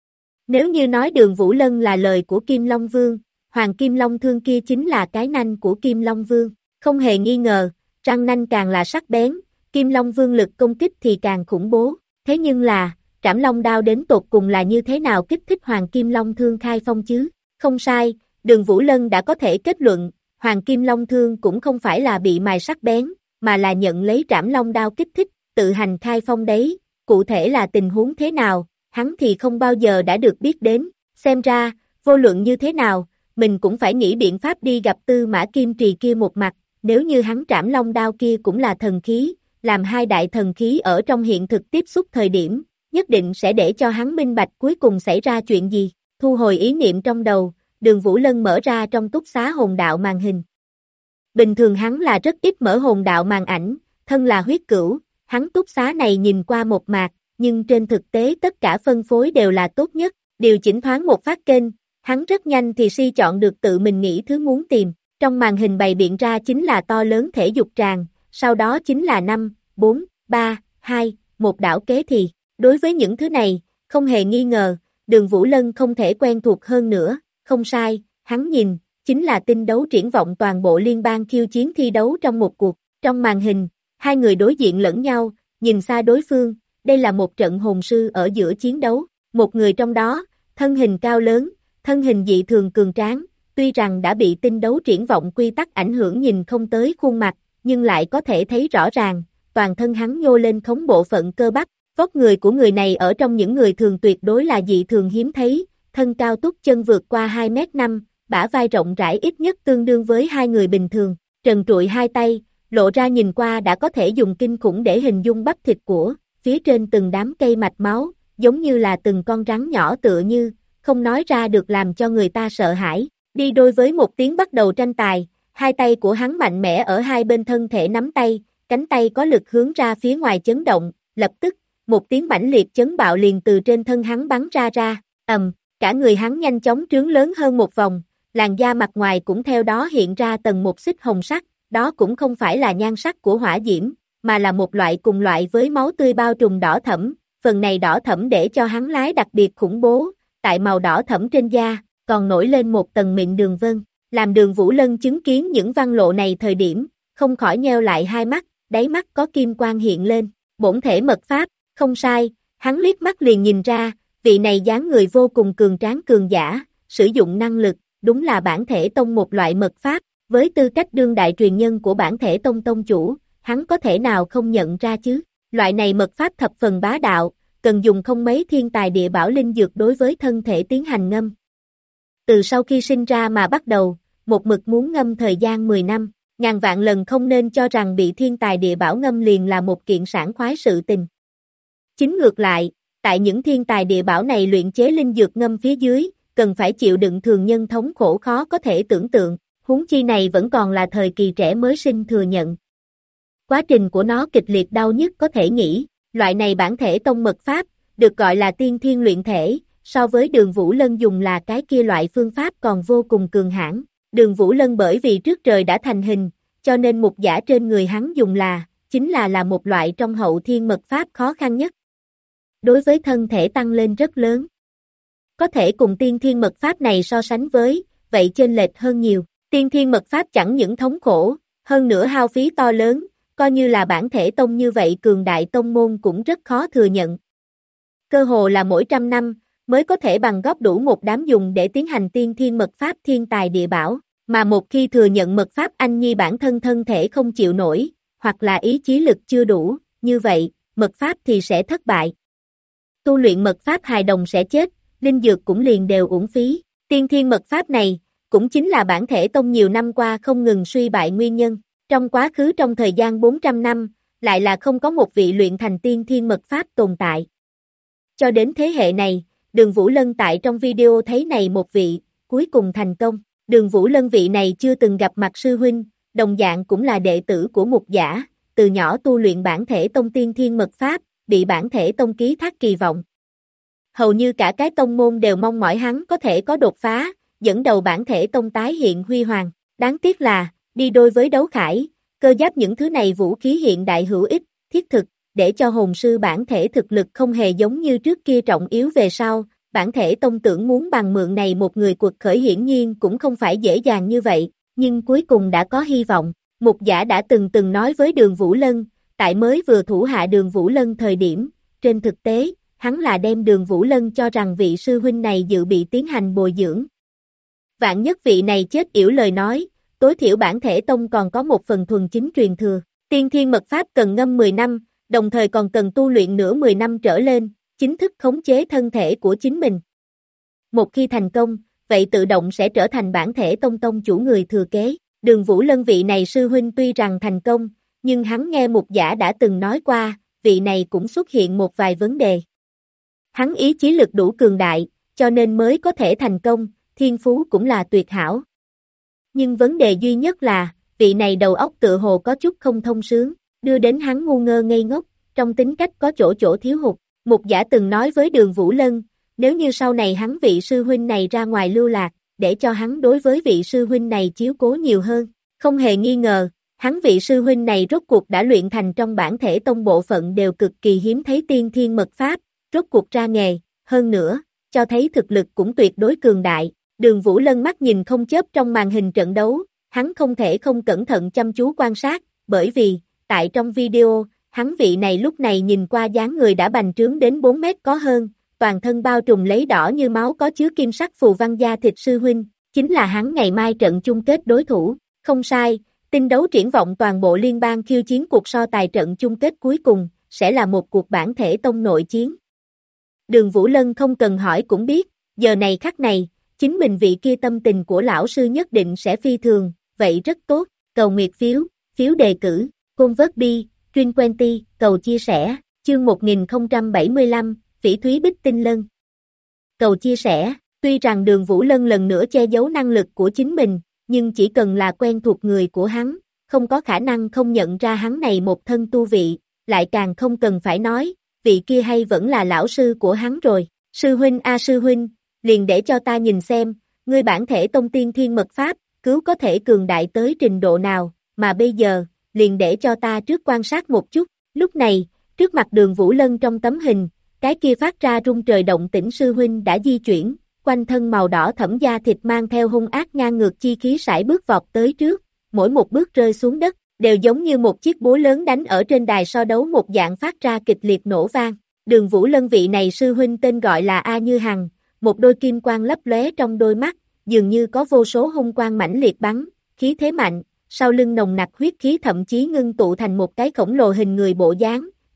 Nếu như nói Đường Vũ Lân là lời của Kim Long Vương, Hoàng Kim Long Thương kia chính là cái nanh của Kim Long Vương, không hề nghi ngờ, răng nanh càng là sắc bén, Kim Long Vương lực công kích thì càng khủng bố, thế nhưng là, Trảm Long Đao đến tột cùng là như thế nào kích thích Hoàng Kim Long Thương khai phong chứ? Không sai, Đường Vũ Lân đã có thể kết luận, Hoàng Kim Long Thương cũng không phải là bị mài sắc bén, mà là nhận lấy Trảm Long Đao kích thích, tự hành khai phong đấy, cụ thể là tình huống thế nào, hắn thì không bao giờ đã được biết đến, xem ra, vô luận như thế nào, mình cũng phải nghĩ biện pháp đi gặp Tư Mã Kim Trì kia một mặt, nếu như hắn Trảm Long Đao kia cũng là thần khí, làm hai đại thần khí ở trong hiện thực tiếp xúc thời điểm, nhất định sẽ để cho hắn minh bạch cuối cùng xảy ra chuyện gì, thu hồi ý niệm trong đầu, Đường Vũ Lân mở ra trong túc xá hồn đạo màn hình. Bình thường hắn là rất ít mở hồn đạo màn ảnh, thân là huyết cửu, hắn túc xá này nhìn qua một mạc, nhưng trên thực tế tất cả phân phối đều là tốt nhất, điều chỉnh thoáng một phát kênh, hắn rất nhanh thì suy chọn được tự mình nghĩ thứ muốn tìm, trong màn hình bày biện ra chính là to lớn thể dục tràng, sau đó chính là 5, 4, 3, 2, một đảo kế thì, đối với những thứ này, không hề nghi ngờ, Đường Vũ Lân không thể quen thuộc hơn nữa, không sai, hắn nhìn, chính là tinh đấu triển vọng toàn bộ liên bang khiêu chiến thi đấu trong một cuộc, trong màn hình, hai người đối diện lẫn nhau, nhìn xa đối phương, đây là một trận hồn sư ở giữa chiến đấu, một người trong đó, thân hình cao lớn, thân hình dị thường cường tráng, tuy rằng đã bị tinh đấu triển vọng quy tắc ảnh hưởng nhìn không tới khuôn mặt, nhưng lại có thể thấy rõ ràng, toàn thân hắn nhô lên khống bộ phận cơ bắp, vóc người của người này ở trong những người thường tuyệt đối là dị thường hiếm thấy, thân cao túc chân vượt qua 2m5, bả vai rộng rãi ít nhất tương đương với hai người bình thường, trần trụi hai tay, lộ ra nhìn qua đã có thể dùng kinh khủng để hình dung bắp thịt của, phía trên từng đám cây mạch máu, giống như là từng con rắn nhỏ tựa như, không nói ra được làm cho người ta sợ hãi, đi đôi với một tiếng bắt đầu tranh tài, hai tay của hắn mạnh mẽ ở hai bên thân thể nắm tay, cánh tay có lực hướng ra phía ngoài chấn động, lập tức, một tiếng mãnh liệt chấn bạo liền từ trên thân hắn bắn ra, cả người hắn nhanh chóng trướng lớn hơn một vòng, làn da mặt ngoài cũng theo đó hiện ra tầng một xích hồng sắc, đó cũng không phải là nhan sắc của hỏa diễm, mà là một loại cùng loại với máu tươi bao trùm đỏ thẫm, phần này đỏ thẫm để cho hắn lái đặc biệt khủng bố, tại màu đỏ thẫm trên da, còn nổi lên một tầng mịn đường vân, làm Đường Vũ Lân chứng kiến những văn lộ này thời điểm, không khỏi nheo lại hai mắt, đáy mắt có kim quang hiện lên, bổn thể mật pháp, không sai, hắn liếc mắt liền nhìn ra, vị này dáng người vô cùng cường tráng cường giả, sử dụng năng lực, đúng là bản thể tông một loại mật pháp, với tư cách đương đại truyền nhân của bản thể tông tông chủ, hắn có thể nào không nhận ra chứ, Loại này mật pháp thập phần bá đạo, cần dùng không mấy thiên tài địa bảo linh dược đối với thân thể tiến hành ngâm. Từ sau khi sinh ra mà bắt đầu, một mực muốn ngâm thời gian 10 năm, ngàn vạn lần không nên cho rằng bị thiên tài địa bảo ngâm liền là một kiện sảng khoái sự tình. Chính ngược lại, tại những thiên tài địa bảo này luyện chế linh dược ngâm phía dưới, cần phải chịu đựng thường nhân thống khổ khó có thể tưởng tượng, huống chi này vẫn còn là thời kỳ trẻ mới sinh thừa nhận. Quá trình của nó kịch liệt đau nhất có thể nghĩ, loại này bản thể tông mật pháp, được gọi là tiên thiên luyện thể, so với Đường Vũ Lân dùng là cái kia loại phương pháp còn vô cùng cường hãn. Đường Vũ Lân bởi vì trước trời đã thành hình, cho nên mục giả trên người hắn dùng chính là một loại trong hậu thiên mật pháp khó khăn nhất. Đối với thân thể tăng lên rất lớn. Có thể cùng tiên thiên mật pháp này so sánh với, vậy chênh lệch hơn nhiều. Tiên thiên mật pháp chẳng những thống khổ, hơn nữa hao phí to lớn, coi như là bản thể tông như vậy cường đại tông môn cũng rất khó thừa nhận. Cơ hồ là mỗi 100 năm, mới có thể bằng góp đủ một đám dùng để tiến hành tiên thiên mật pháp thiên tài địa bảo, mà một khi thừa nhận mật pháp anh nhi bản thân thân thể không chịu nổi, hoặc là ý chí lực chưa đủ, như vậy, mật pháp thì sẽ thất bại. Tu luyện mật pháp hài đồng sẽ chết, linh dược cũng liền đều uổng phí. Tiên thiên mật pháp này, cũng chính là bản thể tông nhiều năm qua không ngừng suy bại nguyên nhân. Trong quá khứ trong thời gian 400 năm, lại là không có một vị luyện thành tiên thiên mật pháp tồn tại. Cho đến thế hệ này, Đường Vũ Lân tại trong video thấy này một vị, cuối cùng thành công. Đường Vũ Lân vị này chưa từng gặp mặt sư huynh, đồng dạng cũng là đệ tử của mục giả, từ nhỏ tu luyện bản thể tông tiên thiên mật pháp, bị bản thể tông ký thác kỳ vọng. Hầu như cả cái tông môn đều mong mỏi hắn có thể có đột phá, dẫn đầu bản thể tông tái hiện huy hoàng. Đáng tiếc là, đi đôi với đấu khải, cơ giáp những thứ này vũ khí hiện đại hữu ích, thiết thực, để cho hồn sư bản thể thực lực không hề giống như trước kia trọng yếu về sau, bản thể tông tưởng muốn bằng mượn này một người cuộc khởi hiển nhiên cũng không phải dễ dàng như vậy, nhưng cuối cùng đã có hy vọng. Mục giả đã từng nói với Đường Vũ Lân, tại mới vừa thủ hạ Đường Vũ Lân thời điểm, trên thực tế, hắn là đem Đường Vũ Lân cho rằng vị sư huynh này dự bị tiến hành bồi dưỡng. Vạn nhất vị này chết yểu lời nói, tối thiểu bản thể tông còn có một phần thuần chính truyền thừa. Tiên thiên mật pháp cần ngâm 10 năm, đồng thời còn cần tu luyện nửa 10 năm trở lên, chính thức khống chế thân thể của chính mình. Một khi thành công, vậy tự động sẽ trở thành bản thể tông chủ người thừa kế. Đường Vũ Lân vị này sư huynh tuy rằng thành công, nhưng hắn nghe mục giả đã từng nói qua, vị này cũng xuất hiện một vài vấn đề. Hắn ý chí lực đủ cường đại, cho nên mới có thể thành công, thiên phú cũng là tuyệt hảo. Nhưng vấn đề duy nhất là, vị này đầu óc tựa hồ có chút không thông sướng, đưa đến hắn ngu ngơ ngây ngốc, trong tính cách có chỗ thiếu hụt. Mục giả từng nói với Đường Vũ Lân, nếu như sau này hắn vị sư huynh này ra ngoài lưu lạc, để cho hắn đối với vị sư huynh này chiếu cố nhiều hơn. Không hề nghi ngờ, hắn vị sư huynh này rốt cuộc đã luyện thành trong bản thể tông bộ phận đều cực kỳ hiếm thấy tiên thiên mật pháp, rốt cuộc ra nghề, hơn nữa, cho thấy thực lực cũng tuyệt đối cường đại. Đường Vũ Lân mắt nhìn không chớp trong màn hình trận đấu, hắn không thể không cẩn thận chăm chú quan sát, bởi vì, tại trong video, hắn vị này lúc này nhìn qua dáng người đã bành trướng đến 4 mét có hơn, toàn thân bao trùm lấy đỏ như máu có chứa kim sắc phù văn da thịt sư huynh, chính là hắn ngày mai trận chung kết đối thủ. Không sai, tinh đấu triển vọng toàn bộ liên bang khiêu chiến cuộc so tài trận chung kết cuối cùng, sẽ là một cuộc bản thể tông nội chiến. Đường Vũ Lân không cần hỏi cũng biết, giờ này khắc này, chính mình vị kia tâm tình của lão sư nhất định sẽ phi thường, vậy rất tốt, cầu nguyệt phiếu, phiếu đề cử, convert bi, Truyền Quenty, cầu chia sẻ, chương 1075, Phỉ Thúy Bích Tinh Lân. Cầu chia sẻ, tuy rằng Đường Vũ Lân lần nữa che giấu năng lực của chính mình, nhưng chỉ cần là quen thuộc người của hắn, không có khả năng không nhận ra hắn này một thân tu vị, lại càng không cần phải nói, vị kia hay vẫn là lão sư của hắn rồi. Sư huynh a sư huynh, liền để cho ta nhìn xem, ngươi bản thể tông tiên thiên mật pháp, cứu có thể cường đại tới trình độ nào, mà bây giờ, liền để cho ta trước quan sát một chút. Lúc này, trước mặt Đường Vũ Lân trong tấm hình, cái kia phát ra rung trời động tĩnh sư huynh đã di chuyển, quanh thân màu đỏ thẫm da thịt mang theo hung ác ngang ngược chi khí sải bước vọt tới trước, mỗi một bước rơi xuống đất, đều giống như một chiếc búa lớn đánh ở trên đài so đấu một dạng phát ra kịch liệt nổ vang. Đường Vũ Lân vị này sư huynh tên gọi là A Như Hằng, một đôi kim quang lấp lóe trong đôi mắt, dường như có vô số hung quang mãnh liệt bắn, khí thế mạnh, sau lưng nồng nặc huyết khí thậm chí ngưng tụ thành một cái khổng lồ hình người bộ dáng,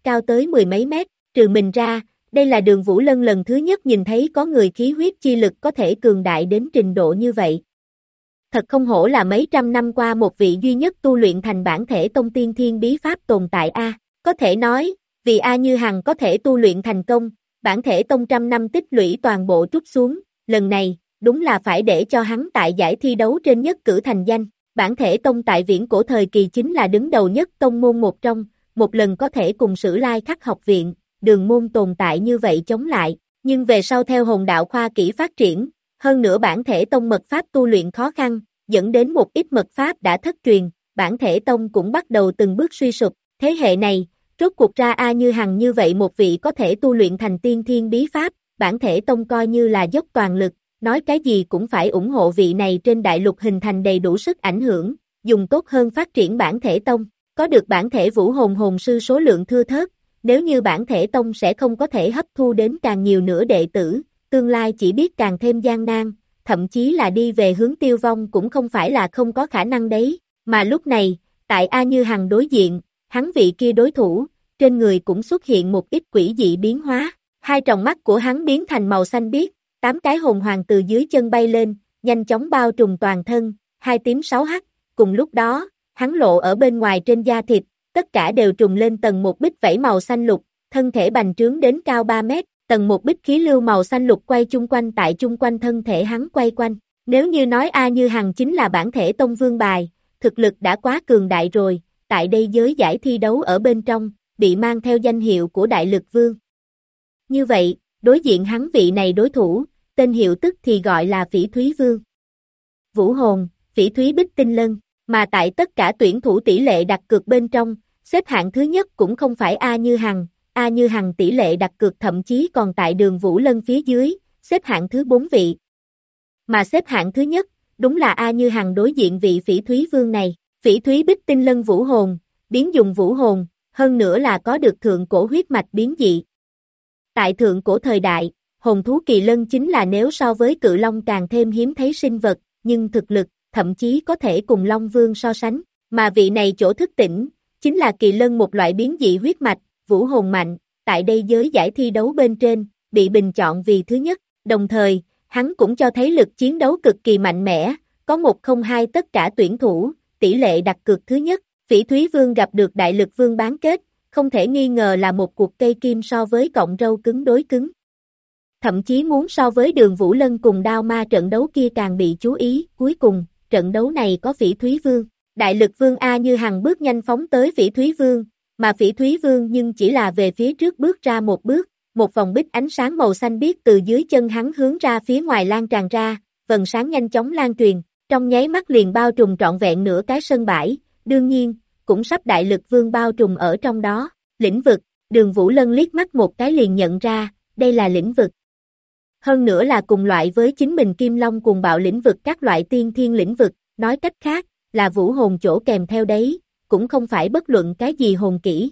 cao tới mười mấy mét, trừ mình ra, đây là Đường Vũ Lân lần thứ nhất nhìn thấy có người khí huyết chi lực có thể cường đại đến trình độ như vậy. Thật không hổ là mấy trăm năm qua một vị duy nhất tu luyện thành bản thể tông tiên thiên bí pháp tồn tại A. Có thể nói, vì A Như Hằng có thể tu luyện thành công, bản thể tông trăm năm tích lũy toàn bộ trút xuống, lần này, đúng là phải để cho hắn tại giải thi đấu trên nhất cử thành danh. Bản thể tông tại viễn cổ thời kỳ chính là đứng đầu nhất tông môn một trong, một lần có thể cùng Sử Lai Khắc học viện, Đường môn tồn tại như vậy chống lại, nhưng về sau theo hồn đạo khoa kỹ phát triển, hơn nữa bản thể tông mật pháp tu luyện khó khăn, dẫn đến một ít mật pháp đã thất truyền, bản thể tông cũng bắt đầu từng bước suy sụp, thế hệ này, rốt cuộc ra A Như Hằng như vậy một vị có thể tu luyện thành tiên thiên bí pháp, bản thể tông coi như là dốc toàn lực, nói cái gì cũng phải ủng hộ vị này trên đại lục hình thành đầy đủ sức ảnh hưởng, dùng tốt hơn phát triển bản thể tông, có được bản thể vũ hồn hồn sư số lượng thưa thớt, nếu như bản thể tông sẽ không có thể hấp thu đến càng nhiều nữa đệ tử, tương lai chỉ biết càng thêm gian nan, thậm chí là đi về hướng tiêu vong cũng không phải là không có khả năng đấy, mà lúc này, tại A Như Hằng đối diện, hắn vị kia đối thủ, trên người cũng xuất hiện một ít quỷ dị biến hóa, hai tròng mắt của hắn biến thành màu xanh biếc, 8 cái hồn hoàng từ dưới chân bay lên, nhanh chóng bao trùm toàn thân, 2 tím 6 hắc, cùng lúc đó, hắn lộ ở bên ngoài trên da thịt, tất cả đều trùng lên tầng một bích vảy màu xanh lục, thân thể bành trướng đến cao 3 mét, tầng một bích khí lưu màu xanh lục quay chung quanh tại chung quanh thân thể hắn quay quanh. Nếu như nói A Như Hằng chính là bản thể tông vương bài, thực lực đã quá cường đại rồi, tại đây giới giải thi đấu ở bên trong, bị mang theo danh hiệu của Đại Lực Vương. Như vậy, đối diện hắn vị này đối thủ, tên hiệu tức thì gọi là Phỉ Thúy Vương. Vũ hồn, Phỉ Thúy Bích Tinh Lân, mà tại tất cả tuyển thủ tỷ lệ đặt cược bên trong, xếp hạng thứ nhất cũng không phải A Như Hằng tỷ lệ đặt cược thậm chí còn tại Đường Vũ Lân phía dưới, xếp hạng thứ 4 vị. Mà xếp hạng thứ nhất, đúng là A Như Hằng đối diện vị Phỉ Thúy Vương này, Phỉ Thúy Bích Tinh Lân vũ hồn, biến dùng vũ hồn, hơn nữa là có được thượng cổ huyết mạch biến dị. Tại thượng cổ thời đại, hồn thú kỳ lân chính là nếu so với cự long càng thêm hiếm thấy sinh vật, nhưng thực lực, thậm chí có thể cùng Long Vương so sánh, mà vị này chỗ thức tỉnh, chính là kỳ lân một loại biến dị huyết mạch, vũ hồn mạnh, tại đây giới giải thi đấu bên trên, bị bình chọn vì thứ nhất, đồng thời, hắn cũng cho thấy lực chiến đấu cực kỳ mạnh mẽ, có 1-0-2 tất cả tuyển thủ, tỷ lệ đặt cược thứ nhất, Phỉ Thúy Vương gặp được Đại Lực Vương bán kết, không thể nghi ngờ là một cuộc cây kim so với cọng râu cứng đối cứng. Thậm chí muốn so với Đường Vũ Lân cùng Đao Ma trận đấu kia càng bị chú ý, cuối cùng, trận đấu này có Phỉ Thúy Vương. Đại Lực Vương A Như Hằng bước nhanh phóng tới Phỉ Thúy Vương, mà Phỉ Thúy Vương nhưng chỉ là về phía trước bước ra một bước, một vòng bích ánh sáng màu xanh biếc từ dưới chân hắn hướng ra phía ngoài lan tràn ra, vầng sáng nhanh chóng lan truyền, trong nháy mắt liền bao trùm trọn vẹn nửa cái sân bãi, đương nhiên, cũng sắp Đại Lực Vương bao trùm ở trong đó, lĩnh vực, Đường Vũ Lân liếc mắt một cái liền nhận ra, đây là lĩnh vực. Hơn nữa là cùng loại với chính mình Kim Long cuồng bạo lĩnh vực các loại tiên thiên lĩnh vực, nói cách khác, là vũ hồn chỗ kèm theo đấy, cũng không phải bất luận cái gì hồn kỹ.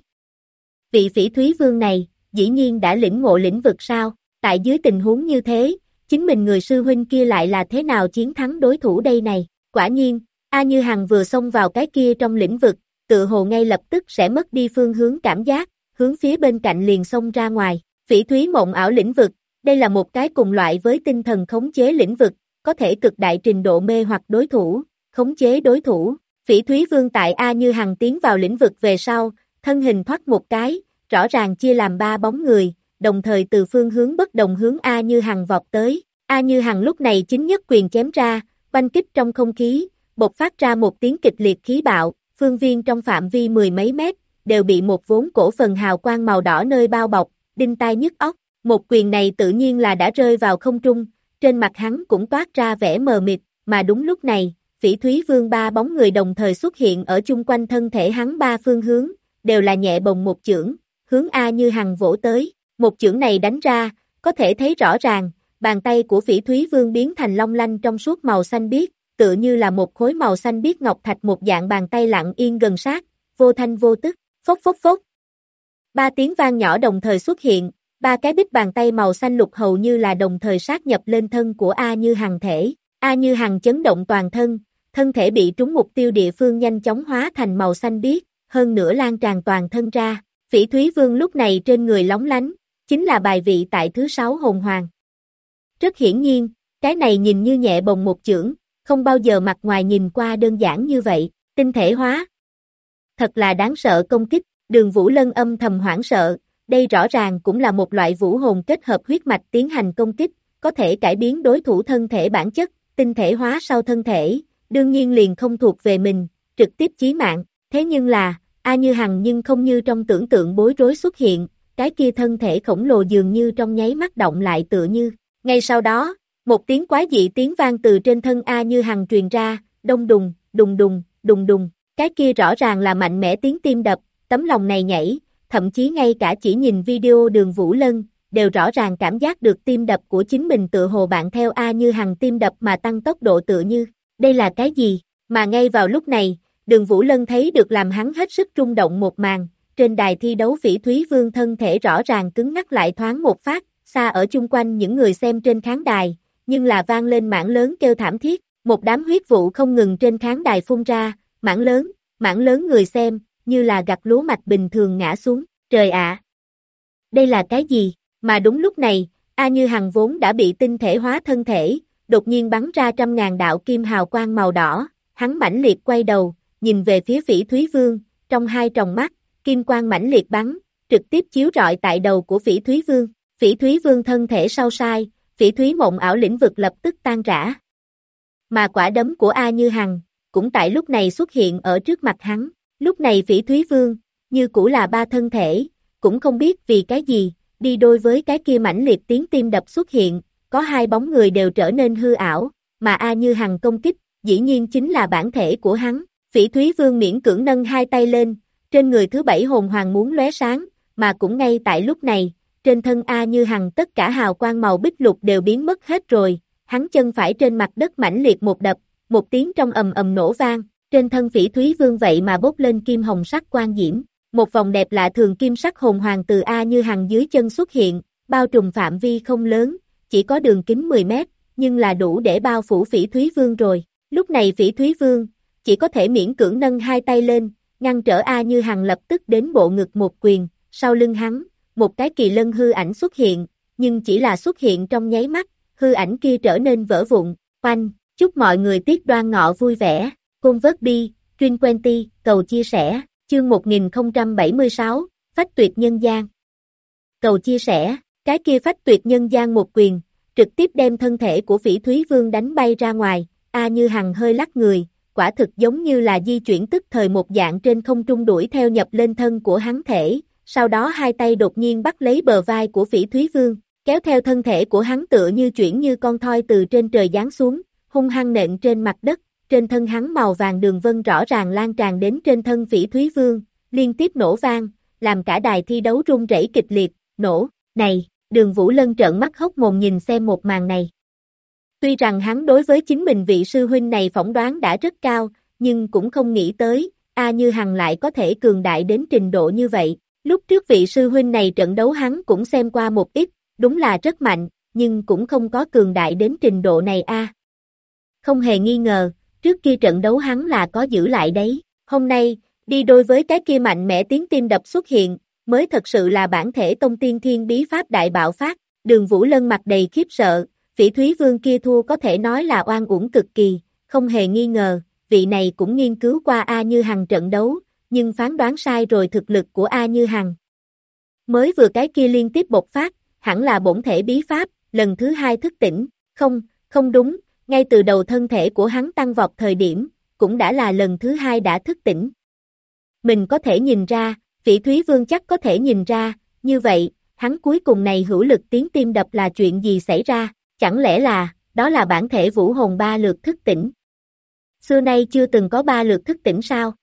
Vị Phỉ Thúy Vương này, dĩ nhiên đã lĩnh ngộ lĩnh vực sao, tại dưới tình huống như thế, chính mình người sư huynh kia lại là thế nào chiến thắng đối thủ đây này, quả nhiên, A Như Hằng vừa xông vào cái kia trong lĩnh vực, tự hồ ngay lập tức sẽ mất đi phương hướng cảm giác, hướng phía bên cạnh liền xông ra ngoài, Phỉ Thúy mộng ảo lĩnh vực, đây là một cái cùng loại với tinh thần khống chế lĩnh vực, có thể cực đại trình độ mê hoặc đối thủ, khống chế đối thủ. Phỉ Thúy Vương tại A Như Hằng tiến vào lĩnh vực về sau, thân hình thoát một cái, rõ ràng chia làm 3 bóng người, đồng thời từ phương hướng bất đồng hướng A Như Hằng vọt tới. A Như Hằng lúc này chính nhất quyền chém ra, oanh kích trong không khí, bộc phát ra một tiếng kịch liệt khí bạo, phương viên trong phạm vi mười mấy mét, đều bị một vốn cổ phần hào quang màu đỏ nơi bao bọc, đinh tai nhức óc. Một quyền này tự nhiên là đã rơi vào không trung, trên mặt hắn cũng toát ra vẻ mờ mịt, mà đúng lúc này, Phỉ Thúy Vương 3 bóng người đồng thời xuất hiện ở chung quanh thân thể hắn 3 phương hướng, đều là nhẹ bồng một chưởng, hướng A Như Hằng vỗ tới. Một chưởng này đánh ra, có thể thấy rõ ràng, bàn tay của Phỉ Thúy Vương biến thành long lanh trong suốt màu xanh biếc, tựa như là một khối màu xanh biếc ngọc thạch một dạng bàn tay lặng yên gần sát, vô thanh vô tức, phốc phốc phốc. 3 tiếng vang nhỏ đồng thời xuất hiện, 3 cái bích bàn tay màu xanh lục hầu như là đồng thời sát nhập lên thân của A Như Hằng thể. A Như Hằng chấn động toàn thân, thân thể bị trúng mục tiêu địa phương nhanh chóng hóa thành màu xanh biếc, hơn nữa lan tràn toàn thân ra. Phỉ Thúy Vương lúc này trên người lóng lánh, chính là bài vị tại thứ 6 hồn hoàng. Rất hiển nhiên, cái này nhìn như nhẹ bồng một chưởng, không bao giờ mặt ngoài nhìn qua đơn giản như vậy, tinh thể hóa. Thật là đáng sợ công kích, Đường Vũ Lân âm thầm hoảng sợ, đây rõ ràng cũng là một loại vũ hồn kết hợp huyết mạch tiến hành công kích, có thể cải biến đối thủ thân thể bản chất, tinh thể hóa sau thân thể, đương nhiên liền không thuộc về mình, trực tiếp chí mạng, thế nhưng là, A Như Hằng nhưng không như trong tưởng tượng bối rối xuất hiện, cái kia thân thể khổng lồ dường như trong nháy mắt động lại tựa như, ngay sau đó, một tiếng quái dị tiếng vang từ trên thân A Như Hằng truyền ra, đông đùng, đùng đùng, đùng đùng, cái kia rõ ràng là mạnh mẽ tiếng tim đập, tấm lòng này nhảy, thậm chí ngay cả chỉ nhìn video Đường Vũ Lân, đều rõ ràng cảm giác được tim đập của chính mình tựa hồ bạn theo A Như Hằng tim đập mà tăng tốc độ tựa như, đây là cái gì, mà ngay vào lúc này, Đường Vũ Lân thấy được làm hắn hết sức rung động một màn, trên đài thi đấu Phỉ Thúy Vương thân thể rõ ràng cứng ngắc lại thoáng một phát, xa ở chung quanh những người xem trên khán đài, nhưng là vang lên mảng lớn kêu thảm thiết, một đám huyết vụ không ngừng trên khán đài phun ra, mảng lớn người xem, như là gặt lúa mạch bình thường ngã xuống, trời ạ! Đây là cái gì? Mà đúng lúc này, A Như Hằng vốn đã bị tinh thể hóa thân thể, đột nhiên bắn ra trăm ngàn đạo kim hào quang màu đỏ, hắn mãnh liệt quay đầu, nhìn về phía Phỉ Thúy Vương, trong hai tròng mắt, kim quang mãnh liệt bắn, trực tiếp chiếu rọi tại đầu của Phỉ Thúy Vương. Phỉ Thúy Vương thân thể sau sai, Phỉ Thúy mộng ảo lĩnh vực lập tức tan rã. Mà quả đấm của A Như Hằng, cũng tại lúc này xuất hiện ở trước mặt hắn. Lúc này Phỉ Thúy Vương, như cũ là ba thân thể, cũng không biết vì cái gì, đi đôi với cái kia mãnh liệt tiếng tim đập xuất hiện, có hai bóng người đều trở nên hư ảo, mà A Như Hằng công kích, dĩ nhiên chính là bản thể của hắn. Phỉ Thúy Vương miễn cưỡng nâng hai tay lên, trên người thứ 7 hồn hoàng muốn lóe sáng, mà cũng ngay tại lúc này, trên thân A Như Hằng tất cả hào quang màu bích lục đều biến mất hết rồi, hắn chân phải trên mặt đất mãnh liệt một đập, một tiếng trong ầm ầm nổ vang, trên thân Phỉ Thúy Vương vậy mà bốc lên kim hồng sắc quang diễm, một vòng đẹp lạ thường kim sắc hồn hoàng từ A Như Hằng dưới chân xuất hiện, bao trùm phạm vi không lớn, chỉ có đường kính 10 mét, nhưng là đủ để bao phủ Phỉ Thúy Vương rồi. Lúc này Phỉ Thúy Vương chỉ có thể miễn cưỡng nâng hai tay lên, ngăn trở A Như Hằng lập tức đến bộ ngực một quyền, sau lưng hắn, một cái kỳ lân hư ảnh xuất hiện, nhưng chỉ là xuất hiện trong nháy mắt, hư ảnh kia trở nên vỡ vụn, oanh, chúc mọi người tiết đoan ngọ vui vẻ, Convert Bi, Truyền Quenty, cầu chia sẻ, chương 1076, Phách Tuyệt Nhân Gian. Cầu chia sẻ, cái kia Phách Tuyệt Nhân Gian một quyền, trực tiếp đem thân thể của Phỉ Thúy Vương đánh bay ra ngoài, A Như Hằng hơi lắc người, quả thực giống như là di chuyển tức thời một dạng trên không trung đuổi theo nhập lên thân của hắn thể, sau đó hai tay đột nhiên bắt lấy bờ vai của Phỉ Thúy Vương, kéo theo thân thể của hắn tựa như chuyển như con thoi từ trên trời giáng xuống, hung hăng nện trên mặt đất, trên thân hắn màu vàng đường vân rõ ràng lan tràn đến trên thân Phỉ Thúy Vương, liên tiếp nổ vang, làm cả đài thi đấu rung rẩy kịch liệt, nổ, này, Đường Vũ Lân trợn mắt hốc mồm nhìn xem một màn này. Tuy rằng hắn đối với chính mình vị sư huynh này phỏng đoán đã rất cao, nhưng cũng không nghĩ tới, A Như Hằng lại có thể cường đại đến trình độ như vậy. Lúc trước vị sư huynh này trận đấu hắn cũng xem qua một ít, đúng là rất mạnh, nhưng cũng không có cường đại đến trình độ này a. Không hề nghi ngờ, trước kia trận đấu hắn là có giữ lại đấy, hôm nay, đi đôi với cái kia mạnh mẽ tiếng tim đập xuất hiện, mới thật sự là bản thể tông tiên thiên bí pháp đại bạo phát, Đường Vũ Lân mặt đầy khiếp sợ, Phỉ Thúy Vương kia thua có thể nói là oan uổng cực kỳ, không hề nghi ngờ, vị này cũng nghiên cứu qua A Như Hằng trận đấu, nhưng phán đoán sai rồi thực lực của A Như Hằng. Mới vừa cái kia liên tiếp bộc phát, hẳn là bổn thể bí pháp, lần thứ hai thức tỉnh, không đúng, ngay từ đầu thân thể của hắn tăng vọt thời điểm, cũng đã là lần thứ hai đã thức tỉnh. Mình có thể nhìn ra, Phỉ Thúy Vương chắc có thể nhìn ra, như vậy, hắn cuối cùng này hữu lực tiếng tim đập là chuyện gì xảy ra, chẳng lẽ là, đó là bản thể vũ hồn ba lượt thức tỉnh. Xưa nay chưa từng có ba lượt thức tỉnh sao?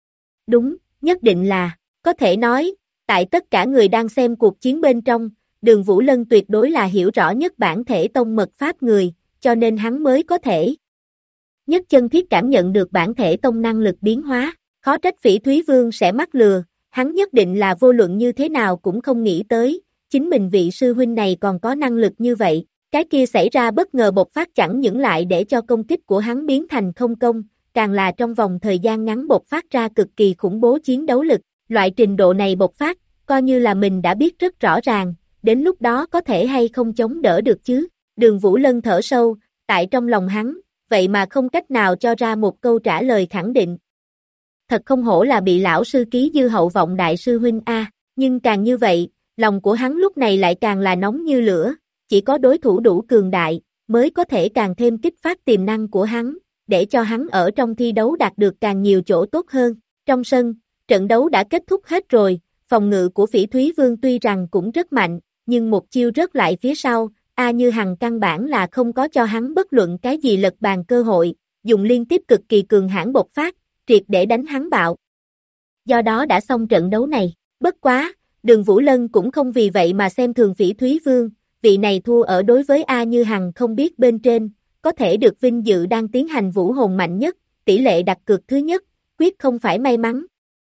Đúng, nhất định là, có thể nói, tại tất cả người đang xem cuộc chiến bên trong, Đường Vũ Lân tuyệt đối là hiểu rõ nhất bản thể tông mật pháp người, cho nên hắn mới có thể nhất chân thiết cảm nhận được bản thể tông năng lực biến hóa, khó trách Phỉ Thúy Vương sẽ mắc lừa, hắn nhất định là vô luận như thế nào cũng không nghĩ tới, chính mình vị sư huynh này còn có năng lực như vậy, cái kia xảy ra bất ngờ bộc phát chẳng những lại để cho công kích của hắn biến thành không công, càng là trong vòng thời gian ngắn bộc phát ra cực kỳ khủng bố chiến đấu lực, loại trình độ này bộc phát, coi như là mình đã biết rất rõ ràng, đến lúc đó có thể hay không chống đỡ được chứ. Đường Vũ Lân thở sâu, tại trong lòng hắn, vậy mà không cách nào cho ra một câu trả lời khẳng định. Thật không hổ là bị lão sư ký dư hậu vọng đại sư huynh a, nhưng càng như vậy, lòng của hắn lúc này lại càng là nóng như lửa, chỉ có đối thủ đủ cường đại, mới có thể càng thêm kích phát tiềm năng của hắn, để cho hắn ở trong thi đấu đạt được càng nhiều chỗ tốt hơn. Trong sân, trận đấu đã kết thúc hết rồi, phòng ngự của Phỉ Thúy Vương tuy rằng cũng rất mạnh, nhưng một chiêu rớt lại phía sau, A Như Hằng căn bản là không có cho hắn bất luận cái gì lật bàn cơ hội, dùng liên tiếp cực kỳ cường hãn bộc phát, triệt để đánh hắn bạo. Do đó đã xong trận đấu này, bất quá, Đường Vũ Lân cũng không vì vậy mà xem thường Phỉ Thúy Vương, vị này thua ở đối với A Như Hằng không biết bên trên, có thể được vinh dự đang tiến hành vũ hồn mạnh nhất, tỷ lệ đặt cược thứ nhất, quyết không phải may mắn.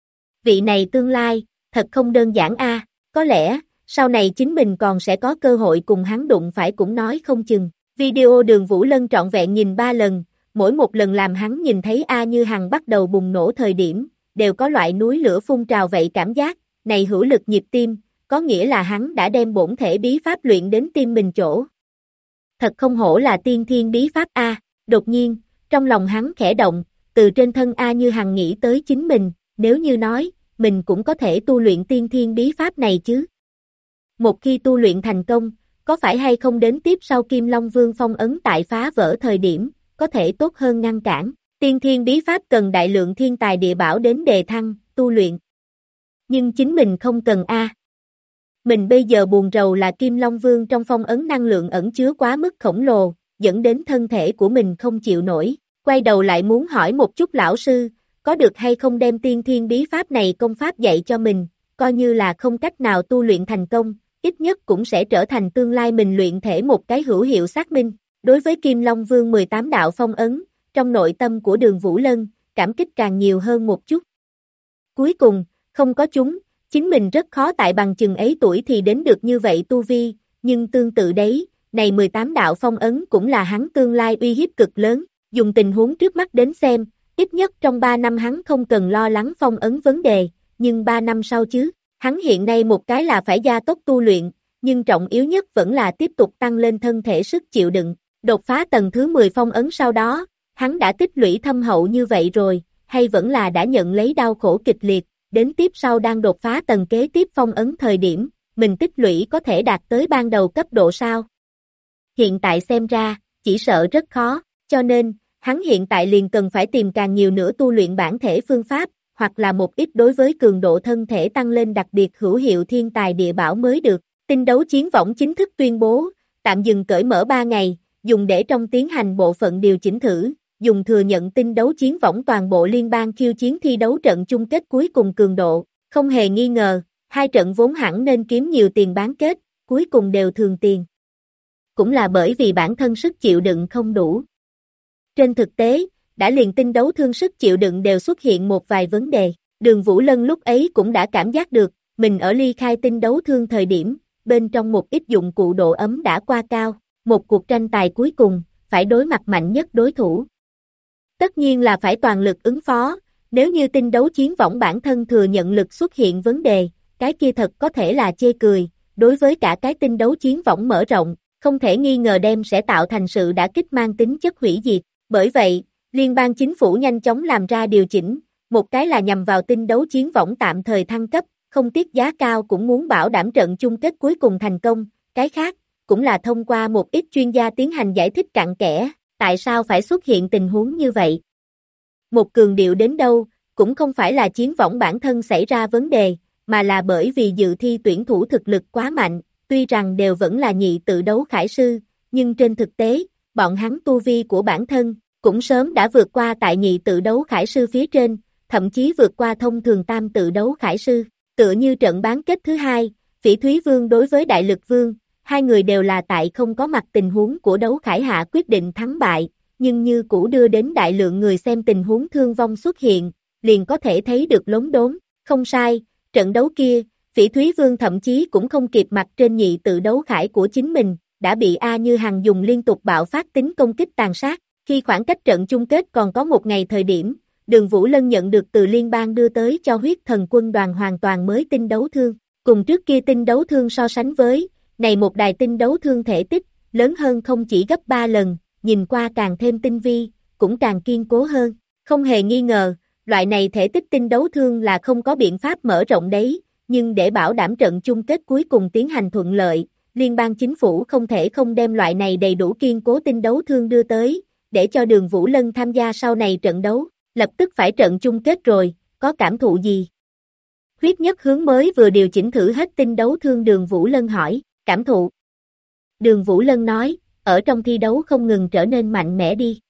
Vị này tương lai, thật không đơn giản a, có lẽ, sau này chính mình còn sẽ có cơ hội cùng hắn đụng phải cũng nói không chừng. Video Đường Vũ Lân trọn vẹn nhìn 3 lần, mỗi một lần làm hắn nhìn thấy A Như Hằng bắt đầu bùng nổ thời điểm, đều có loại núi lửa phun trào vậy cảm giác, này hữu lực nhịp tim, có nghĩa là hắn đã đem bổn thể bí pháp luyện đến tim mình chỗ. Thật không hổ là tiên thiên bí pháp A, đột nhiên, trong lòng hắn khẽ động, từ trên thân A Như Hằng nghĩ tới chính mình, nếu như nói, mình cũng có thể tu luyện tiên thiên bí pháp này chứ. Một khi tu luyện thành công, có phải hay không đến tiếp sau Kim Long Vương phong ấn tại phá vỡ thời điểm, có thể tốt hơn ngăn cản. Tiên thiên bí pháp cần đại lượng thiên tài địa bảo đến đề thăng, tu luyện. Nhưng chính mình không cần a. Mình bây giờ buồn rầu là Kim Long Vương trong phong ấn năng lượng ẩn chứa quá mức khổng lồ, dẫn đến thân thể của mình không chịu nổi. Quay đầu lại muốn hỏi một chút lão sư, có được hay không đem tiên thiên bí pháp này công pháp dạy cho mình, coi như là không cách nào tu luyện thành công, ít nhất cũng sẽ trở thành tương lai mình luyện thể một cái hữu hiệu xác minh. Đối với Kim Long Vương 18 đạo phong ấn, trong nội tâm của Đường Vũ Lân, cảm kích càng nhiều hơn một chút. Cuối cùng, không có chúng, chính mình rất khó tại bằng chừng ấy tuổi thì đến được như vậy tu vi, nhưng tương tự đấy, này 18 đạo phong ấn cũng là hắn tương lai uy hiếp cực lớn, dùng tình huống trước mắt đến xem, ít nhất trong 3 năm hắn không cần lo lắng phong ấn vấn đề, nhưng 3 năm sau chứ, hắn hiện nay một cái là phải gia tốc tu luyện, nhưng trọng yếu nhất vẫn là tiếp tục tăng lên thân thể sức chịu đựng, đột phá tầng thứ 10 phong ấn sau đó, hắn đã tích lũy thâm hậu như vậy rồi, hay vẫn là đã nhận lấy đau khổ kịch liệt, đến tiếp sau đang đột phá tầng kế tiếp phong ấn thời điểm, mình tích lũy có thể đạt tới ban đầu cấp độ sao? Hiện tại xem ra, chỉ sợ rất khó, cho nên, hắn hiện tại liền cần phải tìm càng nhiều nữa tu luyện bản thể phương pháp, hoặc là một ít đối với cường độ thân thể tăng lên đặc biệt hữu hiệu thiên tài địa bảo mới được. Tinh đấu chiến võng chính thức tuyên bố, tạm dừng cởi mở 3 ngày, dùng để trong tiến hành bộ phận điều chỉnh thử, dùng thừa nhận tinh đấu chiến võng toàn bộ liên bang khiêu chiến thi đấu trận chung kết cuối cùng cường độ, không hề nghi ngờ, hai trận vốn hẳn nên kiếm nhiều tiền bán kết, cuối cùng đều thường tiền. Cũng là bởi vì bản thân sức chịu đựng không đủ. Trên thực tế, đã liền tinh đấu thương sức chịu đựng đều xuất hiện một vài vấn đề, Đường Vũ Lân lúc ấy cũng đã cảm giác được, mình ở ly khai tinh đấu thương thời điểm, bên trong một ít dụng cụ độ ấm đã qua cao, một cuộc tranh tài cuối cùng, phải đối mặt mạnh nhất đối thủ. Tất nhiên là phải toàn lực ứng phó, nếu như tinh đấu chiến võng bản thân thừa nhận lực xuất hiện vấn đề, cái kia thật có thể là chê cười, đối với cả cái tinh đấu chiến võng mở rộng, không thể nghi ngờ đem sẽ tạo thành sự đả kích mang tính chất hủy diệt, bởi vậy, liên bang chính phủ nhanh chóng làm ra điều chỉnh, một cái là nhằm vào tinh đấu chiến võng tạm thời thăng cấp, không tiếc giá cao cũng muốn bảo đảm trận chung kết cuối cùng thành công, cái khác, cũng là thông qua một ít chuyên gia tiến hành giải thích cặn kẽ, tại sao phải xuất hiện tình huống như vậy. Một cường điệu đến đâu, cũng không phải là chiến võng bản thân xảy ra vấn đề, mà là bởi vì dự thi tuyển thủ thực lực quá mạnh, tuy rằng đều vẫn là nhị tự đấu khải sư, nhưng trên thực tế, bọn hắn tu vi của bản thân, cũng sớm đã vượt qua tại nhị tự đấu khải sư phía trên, thậm chí vượt qua thông thường tam tự đấu khải sư. Tựa như trận bán kết thứ hai, Phỉ Thúy Vương đối với Đại Lực Vương, hai người đều là tại không có mặt tình huống của đấu khải hạ quyết định thắng bại, nhưng như cũ đưa đến đại lượng người xem tình huống thương vong xuất hiện, liền có thể thấy được lốm đốm, không sai, trận đấu kia, Phỉ Thúy Vương thậm chí cũng không kịp mặt trên nhị tự đấu khải của chính mình, đã bị A Như Hằng dùng liên tục bạo phát tính công kích tàn sát, khi khoảng cách trận chung kết còn có một ngày thời điểm. Đường Vũ Lân nhận được từ liên bang đưa tới cho huyết thần quân đoàn hoàn toàn mới tinh đấu thương. Cùng trước kia tinh đấu thương so sánh với, này một đài tinh đấu thương thể tích, lớn hơn không chỉ gấp 3 lần, nhìn qua càng thêm tinh vi, cũng càng kiên cố hơn. Không hề nghi ngờ, loại này thể tích tinh đấu thương là không có biện pháp mở rộng đấy, nhưng để bảo đảm trận chung kết cuối cùng tiến hành thuận lợi, liên bang chính phủ không thể không đem loại này đầy đủ kiên cố tinh đấu thương đưa tới, để cho Đường Vũ Lân tham gia sau này trận đấu, lập tức phải trận chung kết rồi, có cảm thụ gì? Huyết Nhất Hướng mới vừa điều chỉnh thử hết tinh đấu thương Đường Vũ Lân hỏi, cảm thụ. Đường Vũ Lân nói, ở trong thi đấu không ngừng trở nên mạnh mẽ đi.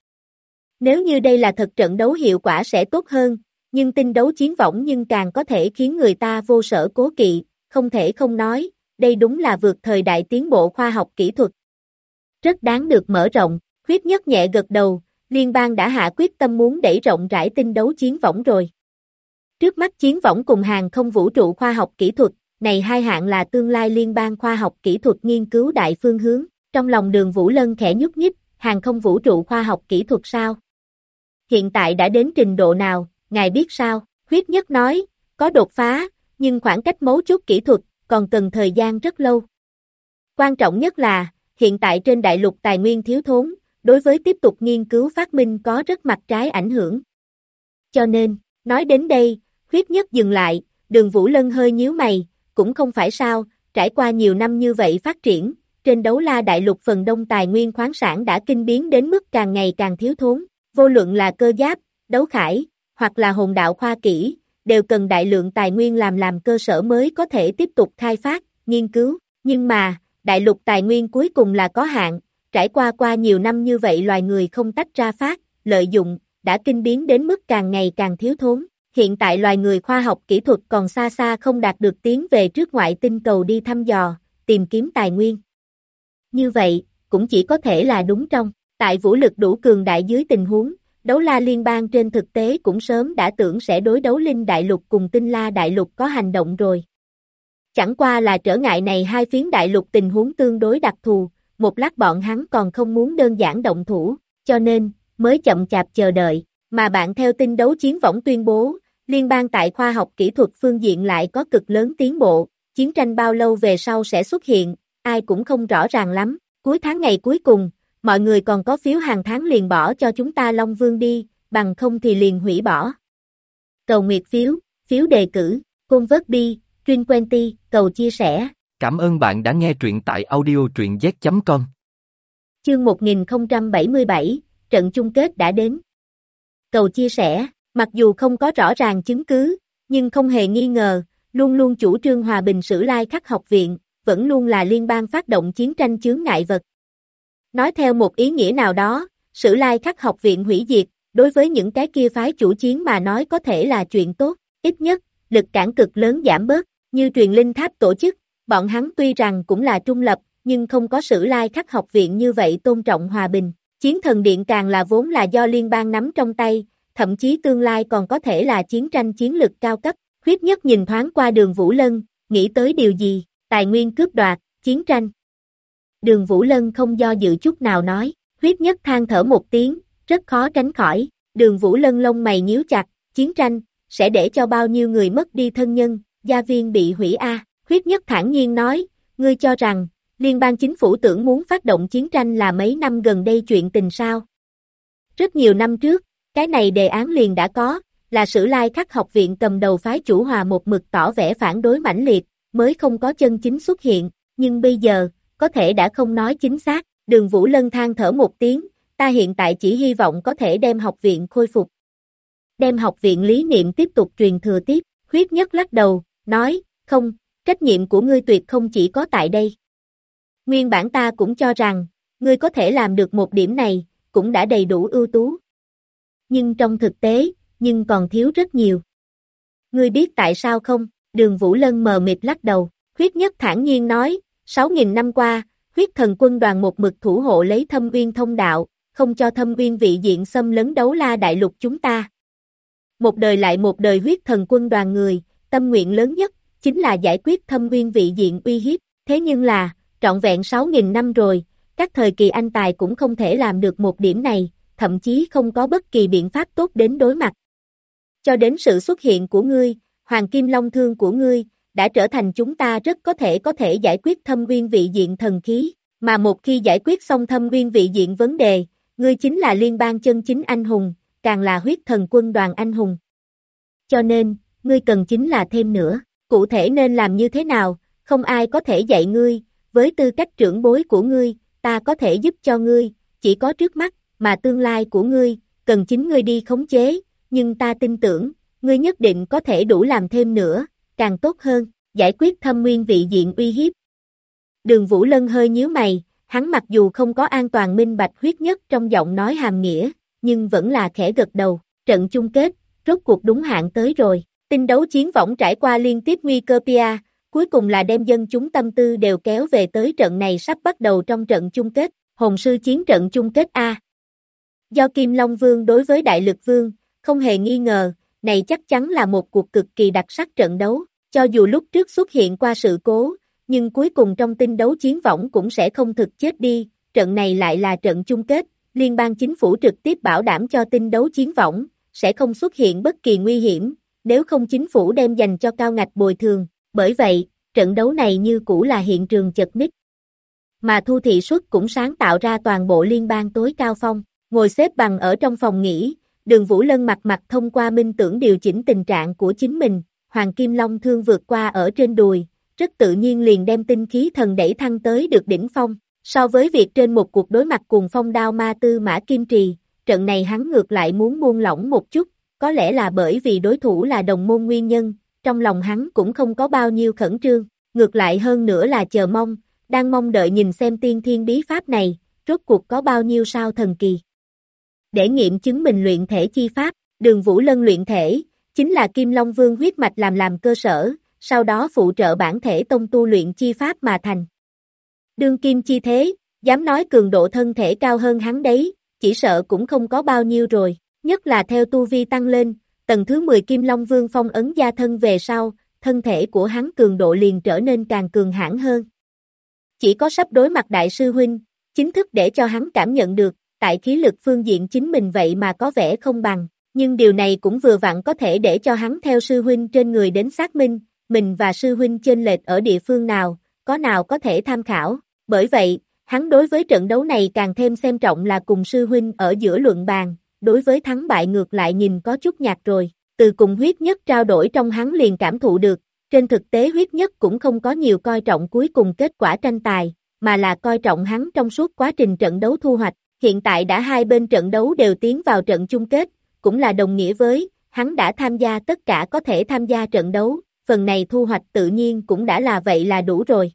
Nếu như đây là thật trận đấu hiệu quả sẽ tốt hơn, nhưng tinh đấu chiến võng nhưng càng có thể khiến người ta vô sở cố kỵ, không thể không nói, đây đúng là vượt thời đại tiến bộ khoa học kỹ thuật. Rất đáng được mở rộng, Huyết Nhất nhẹ gật đầu, liên bang đã hạ quyết tâm muốn đẩy rộng rãi tinh đấu chiến võng rồi. Trước mắt chiến võng cùng hàng không vũ trụ khoa học kỹ thuật, này hai hạng là tương lai liên bang khoa học kỹ thuật nghiên cứu đại phương hướng, trong lòng Đường Vũ Lân khẽ nhúc nhích, hàng không vũ trụ khoa học kỹ thuật sao? Hiện tại đã đến trình độ nào, ngài biết sao? Huyết Nhất nói, có đột phá, nhưng khoảng cách mấu chốt kỹ thuật, còn cần thời gian rất lâu. Quan trọng nhất là, hiện tại trên đại lục tài nguyên thiếu thốn, đối với tiếp tục nghiên cứu phát minh có rất mặt trái ảnh hưởng. Cho nên, nói đến đây, Huyết Nhất dừng lại, Đường Vũ Lân hơi nhíu mày, cũng không phải sao, trải qua nhiều năm như vậy phát triển, trên đấu la đại lục phần đông tài nguyên khoáng sản đã kinh biến đến mức càng ngày càng thiếu thốn, vô luận là cơ giáp, đấu khải, hoặc là hồn đạo khoa kỹ, đều cần đại lượng tài nguyên làm cơ sở mới có thể tiếp tục khai phát, nghiên cứu, nhưng mà, đại lục tài nguyên cuối cùng là có hạn, trải qua nhiều năm như vậy loài người không tách ra phát, lợi dụng, đã kinh biến đến mức càng ngày càng thiếu thốn. Hiện tại loài người khoa học kỹ thuật còn xa xa không đạt được tiến về trước ngoại tinh cầu đi thăm dò, tìm kiếm tài nguyên. Như vậy, cũng chỉ có thể là đúng trong, tại vũ lực đủ cường đại dưới tình huống, đấu la liên bang trên thực tế cũng sớm đã tưởng sẽ đối đấu linh đại lục cùng tinh la đại lục có hành động rồi. Chẳng qua là trở ngại này hai phiến đại lục tình huống tương đối đặc thù, một lát bọn hắn còn không muốn đơn giản động thủ, cho nên, mới chậm chạp chờ đợi, mà bạn theo tinh đấu chiến võng tuyên bố, liên bang tại khoa học kỹ thuật phương diện lại có cực lớn tiến bộ, chiến tranh bao lâu về sau sẽ xuất hiện, ai cũng không rõ ràng lắm, cuối tháng ngày cuối cùng, mọi người còn có phiếu hàng tháng liền bỏ cho chúng ta Long Vương đi, bằng không thì liền hủy bỏ. Cầu nguyệt phiếu, phiếu đề cử, Convert Bi, Trinquenty, cầu chia sẻ. Cảm ơn bạn đã nghe truyện tại audiotruyenz.com. Chương 1077, trận chung kết đã đến. Cầu chia sẻ, mặc dù không có rõ ràng chứng cứ, nhưng không hề nghi ngờ, luôn luôn chủ trương hòa bình Sử Lai Khắc học viện, vẫn luôn là liên bang phát động chiến tranh chướng ngại vật. Nói theo một ý nghĩa nào đó, Sử Lai Khắc học viện hủy diệt, đối với những cái kia phái chủ chiến mà nói có thể là chuyện tốt, ít nhất, lực cản cực lớn giảm bớt, như truyền linh tháp tổ chức, bọn hắn tuy rằng cũng là trung lập, nhưng không có Sử Lai Khắc học viện như vậy tôn trọng hòa bình. Chiến thần điện càng là vốn là do liên bang nắm trong tay, thậm chí tương lai còn có thể là chiến tranh chiến lực cao cấp. Huyết Nhất nhìn thoáng qua Đường Vũ Lân, nghĩ tới điều gì, tài nguyên cướp đoạt, chiến tranh. Đường Vũ Lân không do dự chút nào nói, Huyết Nhất than thở một tiếng, rất khó tránh khỏi, Đường Vũ Lân lông mày nhíu chặt, chiến tranh, sẽ để cho bao nhiêu người mất đi thân nhân, gia viên bị hủy a. Huyết Nhất thản nhiên nói, ngươi cho rằng, liên bang chính phủ tưởng muốn phát động chiến tranh là mấy năm gần đây chuyện tình sao? Rất nhiều năm trước, cái này đề án liền đã có, là Sử Lai Khắc học viện cầm đầu phái chủ hòa một mực tỏ vẻ phản đối mãnh liệt, mới không có chân chính xuất hiện, nhưng bây giờ, có thể đã không nói chính xác, Đường Vũ Lân than thở một tiếng, ta hiện tại chỉ hy vọng có thể đem học viện khôi phục. Đem học viện lý niệm tiếp tục truyền thừa tiếp, Huyết Nhất lắc đầu, nói, không, trách nhiệm của ngươi tuyệt không chỉ có tại đây. Nguyên bản ta cũng cho rằng, ngươi có thể làm được một điểm này, cũng đã đầy đủ ưu tú. Nhưng trong thực tế, nhưng còn thiếu rất nhiều. Ngươi biết tại sao không? Đường Vũ Lân mờ mịt lắc đầu, Huyết Nhất thản nhiên nói, 6.000 năm qua, huyết thần quân đoàn một mực thủ hộ lấy Thâm Uyên thông đạo, không cho Thâm Uyên vị diện xâm lấn đấu la đại lục chúng ta. Một đời lại một đời huyết thần quân đoàn người, tâm nguyện lớn nhất, chính là giải quyết Thâm Uyên vị diện uy hiếp, thế nhưng là, trọn vẹn 6.000 năm rồi, các thời kỳ anh tài cũng không thể làm được một điểm này, thậm chí không có bất kỳ biện pháp tốt đến đối mặt. Cho đến sự xuất hiện của ngươi, Hoàng Kim Long Thương của ngươi, đã trở thành chúng ta rất có thể giải quyết thâm uyên vị diện thần khí, mà một khi giải quyết xong thâm uyên vị diện vấn đề, ngươi chính là liên bang chân chính anh hùng, càng là huyết thần quân đoàn anh hùng. Cho nên, ngươi cần chính là thêm nữa, cụ thể nên làm như thế nào, không ai có thể dạy ngươi, với tư cách trưởng bối của ngươi, ta có thể giúp cho ngươi, chỉ có trước mắt, mà tương lai của ngươi, cần chính ngươi đi khống chế, nhưng ta tin tưởng, ngươi nhất định có thể đủ làm thêm nữa, càng tốt hơn, giải quyết thâm nguyên vị diện uy hiếp. Đường Vũ Lân hơi nhíu mày, hắn mặc dù không có an toàn minh bạch huyết nhất trong giọng nói hàm nghĩa, nhưng vẫn là khẽ gật đầu, trận chung kết, rốt cuộc đúng hạn tới rồi, tinh đấu chiến võng trải qua liên tiếp nguy cơ pia, cuối cùng là đem dân chúng tâm tư đều kéo về tới trận này sắp bắt đầu trong trận chung kết, hồn sư chiến trận chung kết A. Do Kim Long Vương đối với Đại Lực Vương, không hề nghi ngờ, này chắc chắn là một cuộc cực kỳ đặc sắc trận đấu, cho dù lúc trước xuất hiện qua sự cố, nhưng cuối cùng trong tinh đấu chiến võng cũng sẽ không thực chết đi, trận này lại là trận chung kết, liên bang chính phủ trực tiếp bảo đảm cho tinh đấu chiến võng, sẽ không xuất hiện bất kỳ nguy hiểm, nếu không chính phủ đem dành cho cao ngạch bồi thường, bởi vậy, trận đấu này như cũ là hiện trường chật ních. Mà Thu Thị Xuất cũng sáng tạo ra toàn bộ liên bang tối cao phong, ngồi xếp bằng ở trong phòng nghỉ, Đường Vũ Lân mặt thông qua minh tưởng điều chỉnh tình trạng của chính mình, Hoàng Kim Long thương vượt qua ở trên đùi, rất tự nhiên liền đem tinh khí thần đẩy thăng tới được đỉnh phong, so với việc trên một cuộc đối mặt cùng phong đao ma tư mã kim trì, trận này hắn ngược lại muốn buông lỏng một chút, có lẽ là bởi vì đối thủ là đồng môn nguyên nhân, trong lòng hắn cũng không có bao nhiêu khẩn trương, ngược lại hơn nữa là chờ mong, đang mong đợi nhìn xem tiên thiên bí pháp này, rốt cuộc có bao nhiêu sao thần kỳ. Để nghiệm chứng mình luyện thể chi pháp, Đường Vũ Lân luyện thể, chính là Kim Long Vương huyết mạch làm cơ sở, sau đó phụ trợ bản thể tông tu luyện chi pháp mà thành. Đương kim chi thế, dám nói cường độ thân thể cao hơn hắn đấy, chỉ sợ cũng không có bao nhiêu rồi, nhất là theo tu vi tăng lên, tầng thứ 10 Kim Long Vương phong ấn gia thân về sau, thân thể của hắn cường độ liền trở nên càng cường hãn hơn. Chỉ có sắp đối mặt đại sư huynh, chính thức để cho hắn cảm nhận được, tại khí lực phương diện chính mình vậy mà có vẻ không bằng, nhưng điều này cũng vừa vặn có thể để cho hắn theo sư huynh trên người đến xác minh, mình và sư huynh chênh lệch ở địa phương nào có thể tham khảo, bởi vậy, hắn đối với trận đấu này càng thêm xem trọng là cùng sư huynh ở giữa luận bàn, đối với thắng bại ngược lại nhìn có chút nhạt rồi, từ cùng huyết nhất trao đổi trong hắn liền cảm thụ được, trên thực tế huyết nhất cũng không có nhiều coi trọng cuối cùng kết quả tranh tài, mà là coi trọng hắn trong suốt quá trình trận đấu thu hoạch, hiện tại đã hai bên trận đấu đều tiến vào trận chung kết, cũng là đồng nghĩa với, hắn đã tham gia tất cả có thể tham gia trận đấu, phần này thu hoạch tự nhiên cũng đã là vậy là đủ rồi.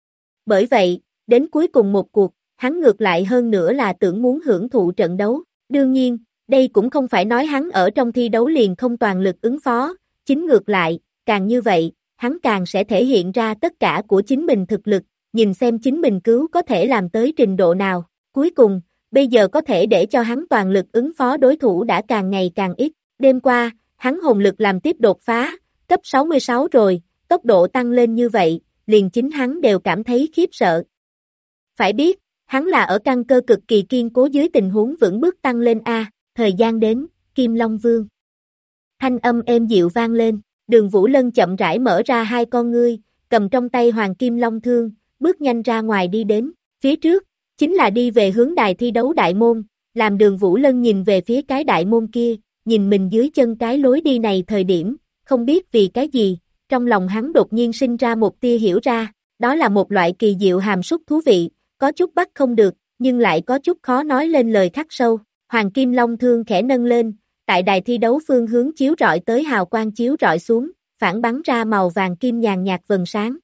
Bởi vậy, đến cuối cùng một cuộc, hắn ngược lại hơn nữa là tưởng muốn hưởng thụ trận đấu, đương nhiên, đây cũng không phải nói hắn ở trong thi đấu liền không toàn lực ứng phó, chính ngược lại, càng như vậy, hắn càng sẽ thể hiện ra tất cả của chính mình thực lực, nhìn xem chính mình cứu có thể làm tới trình độ nào, cuối cùng, bây giờ có thể để cho hắn toàn lực ứng phó đối thủ đã càng ngày càng ít, đêm qua, hắn hồn lực làm tiếp đột phá, cấp 66 rồi, tốc độ tăng lên như vậy, liền chính hắn đều cảm thấy khiếp sợ. Phải biết, hắn là ở căn cơ cực kỳ kiên cố dưới tình huống vững bước tăng lên A, thời gian đến, Kim Long Vương. Thanh âm êm dịu vang lên, Đường Vũ Lân chậm rãi mở ra hai con ngươi, cầm trong tay Hoàng Kim Long Thương, bước nhanh ra ngoài đi đến, phía trước, chính là đi về hướng đài thi đấu đại môn, làm Đường Vũ Lân nhìn về phía cái đại môn kia, nhìn mình dưới chân cái lối đi này thời điểm, không biết vì cái gì, trong lòng hắn đột nhiên sinh ra một tia hiểu ra, đó là một loại kỳ diệu hàm súc thú vị, có chút bắt không được, nhưng lại có chút khó nói lên lời khắc sâu. Hoàng Kim Long Thương khẽ nâng lên, tại đài thi đấu phương hướng chiếu rọi tới hào quang chiếu rọi xuống, phản bắn ra màu vàng kim nhàn nhạt vầng sáng.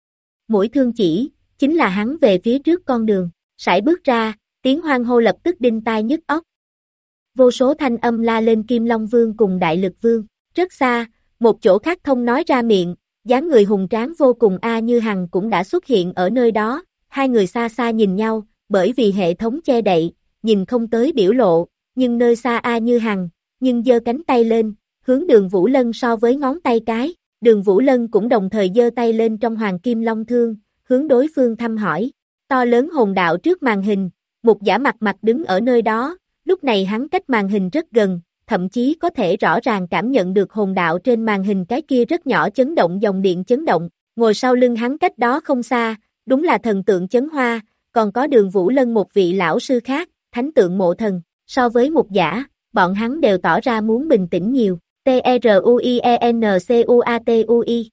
Mũi thương chỉ, chính là hắn về phía trước con đường, sải bước ra, tiếng hoan hô lập tức đinh tai nhức óc. Vô số thanh âm la lên Kim Long Vương cùng Đại Lực Vương, rất xa, một chỗ khác thông nói ra miệng, dáng người hùng tráng vô cùng A Như Hằng cũng đã xuất hiện ở nơi đó, hai người xa xa nhìn nhau, bởi vì hệ thống che đậy, nhìn không tới biểu lộ, nhưng nơi xa A Như Hằng, nhưng giơ cánh tay lên, hướng Đường Vũ Lân so với ngón tay cái, Đường Vũ Lân cũng đồng thời giơ tay lên trong Hoàng Kim Long Thương, hướng đối phương thăm hỏi, to lớn hồn đạo trước màn hình, một giả mặt đứng ở nơi đó, lúc này hắn cách màn hình rất gần, thậm chí có thể rõ ràng cảm nhận được hồn đạo trên màn hình cái kia rất nhỏ chấn động, dòng điện chấn động, ngồi sau lưng hắn cách đó không xa, đúng là thần tượng Chấn Hoa, còn có Đường Vũ Lân một vị lão sư khác, thánh tượng Mộ Thần, so với Mục Giả, bọn hắn đều tỏ ra muốn bình tĩnh nhiều, TRUIENCUATUI.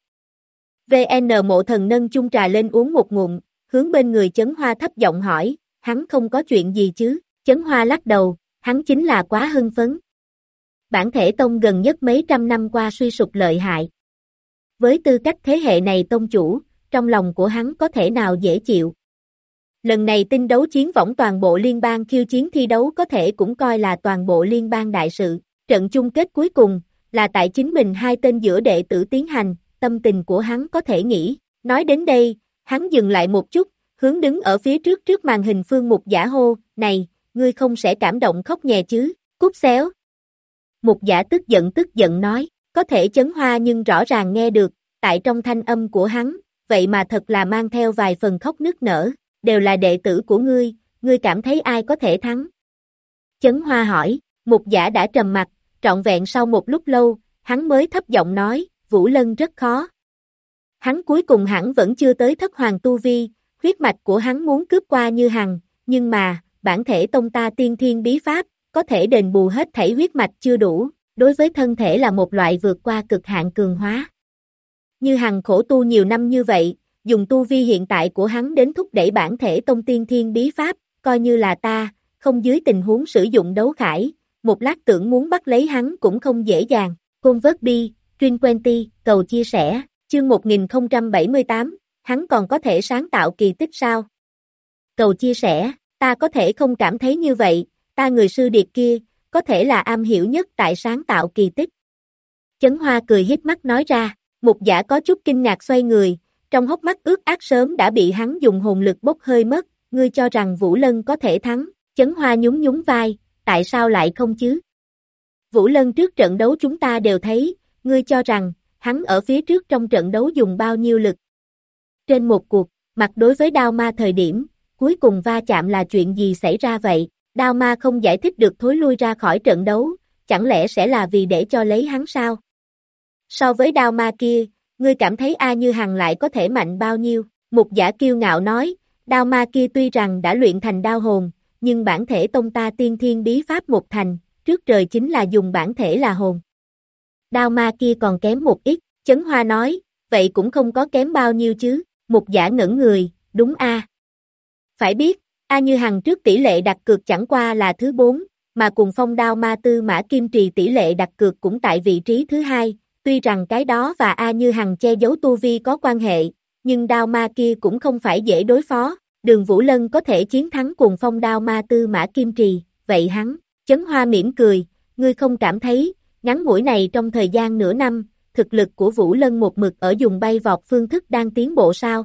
VN Mộ Thần nâng chung trà lên uống một ngụm, hướng bên người Chấn Hoa thấp giọng hỏi, hắn không có chuyện gì chứ, Chấn Hoa lắc đầu, hắn chính là quá hưng phấn. Bản thể tông gần nhất mấy trăm năm qua suy sụp lợi hại. Với tư cách thế hệ này tông chủ, trong lòng của hắn có thể nào dễ chịu. Lần này tinh đấu chiến võng toàn bộ liên bang khiêu chiến thi đấu có thể cũng coi là toàn bộ liên bang đại sự, trận chung kết cuối cùng, là tại chính mình hai tên giữa đệ tử tiến hành, tâm tình của hắn có thể nghĩ, nói đến đây, hắn dừng lại một chút, hướng đứng ở phía trước màn hình Phương Mục Giả hô, này, ngươi không sẽ cảm động khóc nhè chứ, cút xéo. Mục Giả tức giận nói, có thể Chấn Hoa nhưng rõ ràng nghe được, tại trong thanh âm của hắn, vậy mà thật là mang theo vài phần khóc nức nở, đều là đệ tử của ngươi cảm thấy ai có thể thắng? Chấn Hoa hỏi, Mục Giả đã trầm mặt, trọn vẹn sau một lúc lâu, hắn mới thấp giọng nói, Vũ Lân rất khó. Hắn cuối cùng hẳn vẫn chưa tới thất hoàng tu vi, huyết mạch của hắn muốn cướp qua Như Hằng, nhưng mà, bản thể tông ta tiên thiên bí pháp, có thể đền bù hết thảy huyết mạch chưa đủ, đối với thân thể là một loại vượt qua cực hạn cường hóa. Như Hằng khổ tu nhiều năm như vậy, dùng tu vi hiện tại của hắn đến thúc đẩy bản thể tông tiên thiên bí pháp, coi như là ta, không dưới tình huống sử dụng đấu khải, một lát tưởng muốn bắt lấy hắn cũng không dễ dàng. Convert Truyền Quenty, cầu chia sẻ, chương 1078, hắn còn có thể sáng tạo kỳ tích sao? Cầu chia sẻ, ta có thể không cảm thấy như vậy, ta người sư điệt kia, có thể là am hiểu nhất tại sáng tạo kỳ tích. Chấn Hoa cười híp mắt nói ra, Mục Giả có chút kinh ngạc xoay người, trong hốc mắt ướt át sớm đã bị hắn dùng hồn lực bốc hơi mất, ngươi cho rằng Vũ Lân có thể thắng, Chấn Hoa nhún vai, tại sao lại không chứ? Vũ Lân trước trận đấu chúng ta đều thấy, ngươi cho rằng, hắn ở phía trước trong trận đấu dùng bao nhiêu lực. Trên một cuộc, mặt đối với Đao Ma thời điểm, cuối cùng va chạm là chuyện gì xảy ra vậy? Đao Ma không giải thích được thối lui ra khỏi trận đấu, chẳng lẽ sẽ là vì để cho lấy hắn sao? So với Đao Ma kia, ngươi cảm thấy A Như Hằng lại có thể mạnh bao nhiêu? Mục Giả kiêu ngạo nói, Đao Ma kia tuy rằng đã luyện thành đao hồn, nhưng bản thể tông ta tiên thiên bí pháp một thành, trước trời chính là dùng bản thể là hồn. Đao Ma kia còn kém một ít, Chấn Hoa nói, vậy cũng không có kém bao nhiêu chứ, Mục Giả ngẩn người, đúng a. Phải biết, A Như Hằng trước tỷ lệ đặt cược chẳng qua là thứ 4, mà cùng Phong Đao Ma Tư Mã Kim Trì tỷ lệ đặt cược cũng tại vị trí thứ 2, tuy rằng cái đó và A Như Hằng che giấu tu vi có quan hệ, nhưng Đao Ma kia cũng không phải dễ đối phó, Đường Vũ Lân có thể chiến thắng cùng Phong Đao Ma Tư Mã Kim Trì, vậy hắn, Chấn Hoa mỉm cười, ngươi không cảm thấy, ngắn ngủi này trong thời gian nửa năm, thực lực của Vũ Lân một mực ở dùng bay vọt phương thức đang tiến bộ sao?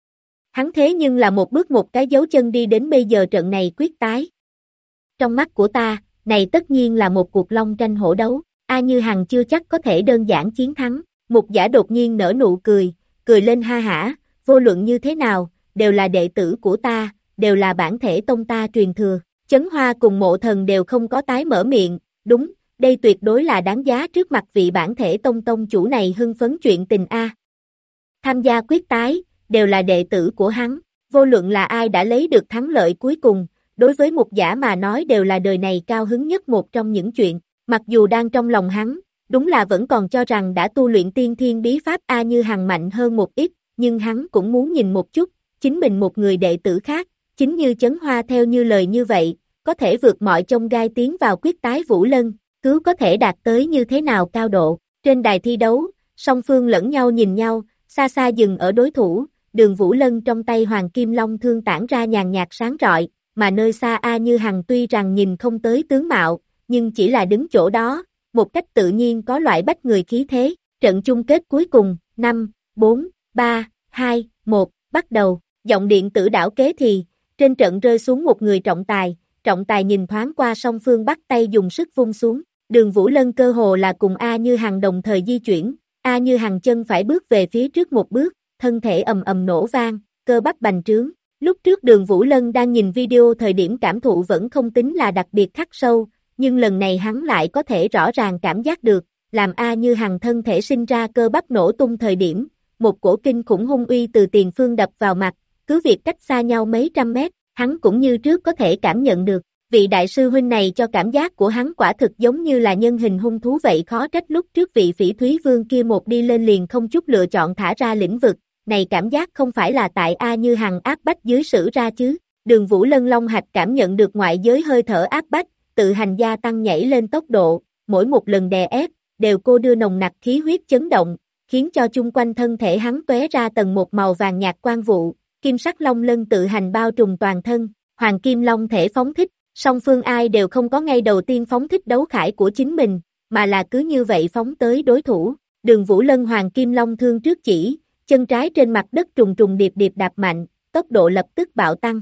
Hắn thế nhưng là một bước một cái dấu chân đi đến bây giờ trận này quyết tái. Trong mắt của ta, này tất nhiên là một cuộc long tranh hổ đấu, A Như Hằng chưa chắc có thể đơn giản chiến thắng. Mục Giả đột nhiên nở nụ cười, cười lên ha hả, vô luận như thế nào, đều là đệ tử của ta, đều là bản thể tông ta truyền thừa. Chấn Hoa cùng Mộ Thần đều không có tái mở miệng, đúng, đây tuyệt đối là đáng giá trước mặt vị bản thể tông chủ này hưng phấn chuyện tình a. Tham gia quyết tái, đều là đệ tử của hắn, vô luận là ai đã lấy được thắng lợi cuối cùng, đối với Mục Giả mà nói đều là đời này cao hứng nhất một trong những chuyện, mặc dù đang trong lòng hắn, đúng là vẫn còn cho rằng đã tu luyện tiên thiên bí pháp A Như Hằng mạnh hơn một ít, nhưng hắn cũng muốn nhìn một chút, chính mình một người đệ tử khác, chính như Chấn Hoa theo như lời như vậy, có thể vượt mọi chông gai tiến vào quyết tái Vũ Lân, cứu có thể đạt tới như thế nào cao độ. Trên đài thi đấu, song phương lẫn nhau nhìn nhau, xa xa dừng ở đối thủ, Đường Vũ Lân trong tay Hoàng Kim Long thương tản ra nhàn nhạt sáng rọi, mà nơi xa A Như Hằng tuy rằng nhìn không tới tướng mạo, nhưng chỉ là đứng chỗ đó, một cách tự nhiên có loại bách người khí thế. Trận chung kết cuối cùng, 5, 4, 3, 2, 1, bắt đầu, giọng điện tử đảo kế thì, trên trận rơi xuống một người trọng tài nhìn thoáng qua song phương bắt tay dùng sức vung xuống, Đường Vũ Lân cơ hồ là cùng A Như Hằng đồng thời di chuyển, A Như Hằng chân phải bước về phía trước một bước, thân thể ầm ầm nổ vang, cơ bắp bành trướng. Lúc trước Đường Vũ Lân đang nhìn video thời điểm cảm thụ vẫn không tính là đặc biệt khắc sâu, nhưng lần này hắn lại có thể rõ ràng cảm giác được, làm A Như Hằng thân thể sinh ra cơ bắp nổ tung thời điểm, một cổ kinh khủng hung uy từ tiền phương đập vào mặt, cứ việc cách xa nhau mấy trăm mét, hắn cũng như trước có thể cảm nhận được. Vị đại sư huynh này cho cảm giác của hắn quả thực giống như là nhân hình hung thú vậy, khó trách lúc trước vị Phỉ Thúy Vương kia một đi lên liền không chút lựa chọn thả ra lĩnh vực, này cảm giác không phải là tại A Như Hằng áp bách dưới sử ra chứ. Đường Vũ Lân Long Hạch cảm nhận được ngoại giới hơi thở áp bách, tự hành gia tăng nhảy lên tốc độ, mỗi một lần đè ép, đều cô đưa nồng nặc khí huyết chấn động, khiến cho chung quanh thân thể hắn tóe ra tầng một màu vàng nhạt quang vụ, kim sắc long lân tự hành bao trùm toàn thân, hoàng kim long thể phóng thích, song phương ai đều không có ngay đầu tiên phóng thích đấu khải của chính mình, mà là cứ như vậy phóng tới đối thủ. Đường Vũ Lân hoàng kim long thương trước chỉ, chân trái trên mặt đất trùng trùng điệp điệp đạp mạnh, tốc độ lập tức bạo tăng.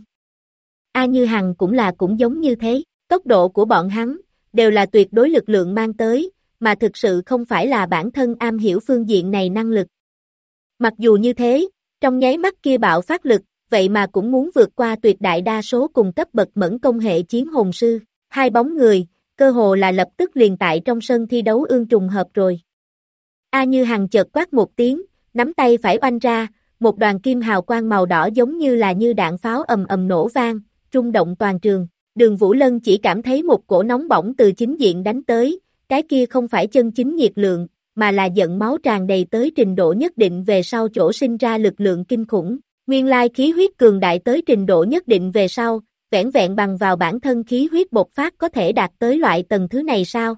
A Như Hằng cũng giống như thế, tốc độ của bọn hắn đều là tuyệt đối lực lượng mang tới, mà thực sự không phải là bản thân am hiểu phương diện này năng lực. Mặc dù như thế, trong nháy mắt kia bạo phát lực, vậy mà cũng muốn vượt qua tuyệt đại đa số cùng cấp bậc mẫn công hệ chiến hồn sư, hai bóng người, cơ hồ là lập tức liền tại trong sân thi đấu ương trùng hợp rồi. A Như Hằng chợt quát một tiếng, nắm tay phải oanh ra, một đoàn kim hào quang màu đỏ giống như là như đạn pháo ầm ầm nổ vang, rung động toàn trường. Đường Vũ Lân chỉ cảm thấy một cổ nóng bỏng từ chính diện đánh tới, cái kia không phải chân chính nhiệt lượng, mà là giận máu tràn đầy tới trình độ nhất định về sau chỗ sinh ra lực lượng kinh khủng. Nguyên lai khí huyết cường đại tới trình độ nhất định về sau, vẻn vẹn bằng vào bản thân khí huyết bộc phát có thể đạt tới loại tầng thứ này sao?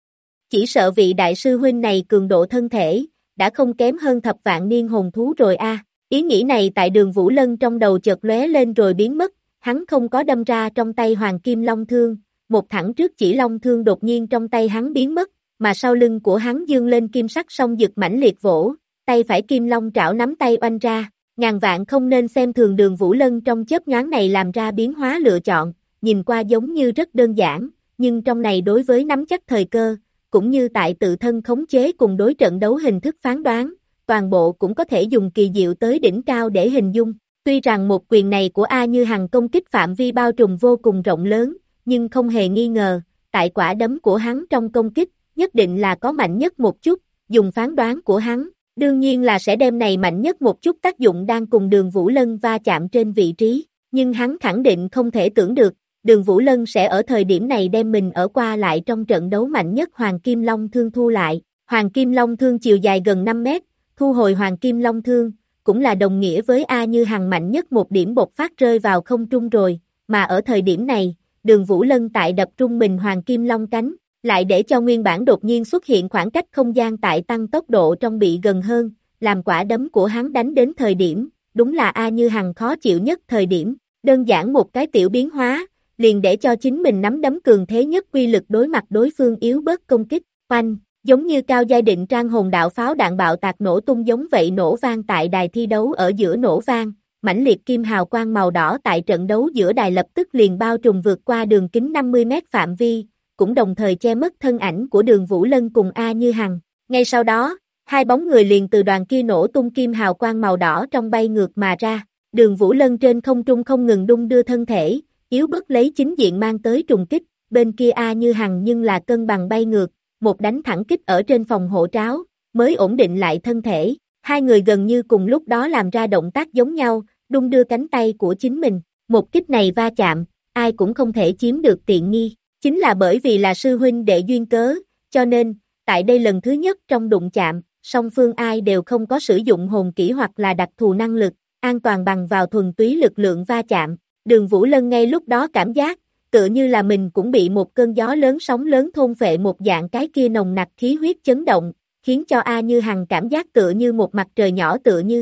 Chỉ sợ vị đại sư huynh này cường độ thân thể, đã không kém hơn thập vạn niên hồn thú rồi a. Ý nghĩ này tại Đường Vũ Lân trong đầu chợt lóe lên rồi biến mất, hắn không có đâm ra trong tay hoàng kim long thương, một thẳng trước chỉ long thương đột nhiên trong tay hắn biến mất, mà sau lưng của hắn dương lên kim sắc song dực mãnh liệt vỗ, tay phải kim long trảo nắm tay oanh ra. Ngàn vạn không nên xem thường Đường Vũ Lân trong chớp nhoáng này làm ra biến hóa lựa chọn, nhìn qua giống như rất đơn giản, nhưng trong này đối với nắm chắc thời cơ, cũng như tại tự thân khống chế cùng đối trận đấu hình thức phán đoán, toàn bộ cũng có thể dùng kỳ diệu tới đỉnh cao để hình dung. Tuy rằng một quyền này của A Như Hằng công kích phạm vi bao trùm vô cùng rộng lớn, nhưng không hề nghi ngờ, tại quả đấm của hắn trong công kích, nhất định là có mạnh nhất một chút, dùng phán đoán của hắn. Đương nhiên là sẽ đem này mạnh nhất một chút tác dụng đang cùng Đường Vũ Lân va chạm trên vị trí, nhưng hắn khẳng định không thể tưởng được, Đường Vũ Lân sẽ ở thời điểm này đem mình ở qua lại trong trận đấu mạnh nhất Hoàng Kim Long Thương thu lại. Hoàng Kim Long Thương chiều dài gần 5 mét, thu hồi Hoàng Kim Long Thương, cũng là đồng nghĩa với A Như Hằng mạnh nhất một điểm bộc phát rơi vào không trung rồi, mà ở thời điểm này, Đường Vũ Lân tại đập trung mình Hoàng Kim Long cánh, lại để cho nguyên bản đột nhiên xuất hiện khoảng cách không gian tại tăng tốc độ trong bị gần hơn, làm quả đấm của hắn đánh đến thời điểm, đúng là A Như Hằng khó chịu nhất thời điểm, đơn giản một cái tiểu biến hóa, liền để cho chính mình nắm đấm cường thế nhất quy lực đối mặt đối phương yếu bớt công kích, oanh, giống như cao giai định trang hồn đạo pháo đạn bạo tạc nổ tung giống vậy nổ vang tại đài thi đấu ở giữa nổ vang, mãnh liệt kim hào quang màu đỏ tại trận đấu giữa đài lập tức liền bao trùm vượt qua đường kính 50 mét phạm vi, cũng đồng thời che mất thân ảnh của Đường Vũ Lân cùng A Như Hằng. Ngay sau đó, hai bóng người liền từ đoàn kia nổ tung kim hào quang màu đỏ trong bay ngược mà ra. Đường Vũ Lân trên không trung không ngừng đung đưa thân thể, yếu bớt lấy chính diện mang tới trùng kích, bên kia A Như Hằng nhưng là cân bằng bay ngược, một đánh thẳng kích ở trên phòng hộ tráo, mới ổn định lại thân thể. Hai người gần như cùng lúc đó làm ra động tác giống nhau, đung đưa cánh tay của chính mình. Một kích này va chạm, ai cũng không thể chiếm được tiện nghi. Chính là bởi vì là sư huynh đệ duyên cớ, cho nên, tại đây lần thứ nhất trong đụng chạm, song phương ai đều không có sử dụng hồn kỹ hoặc là đặc thù năng lực, an toàn bằng vào thuần túy lực lượng va chạm. Đường Vũ Lân ngay lúc đó cảm giác, tựa như là mình cũng bị một cơn gió lớn sóng lớn thôn phệ một dạng cái kia nồng nặc khí huyết chấn động, khiến cho A Như Hằng cảm giác tựa như một mặt trời nhỏ tựa như.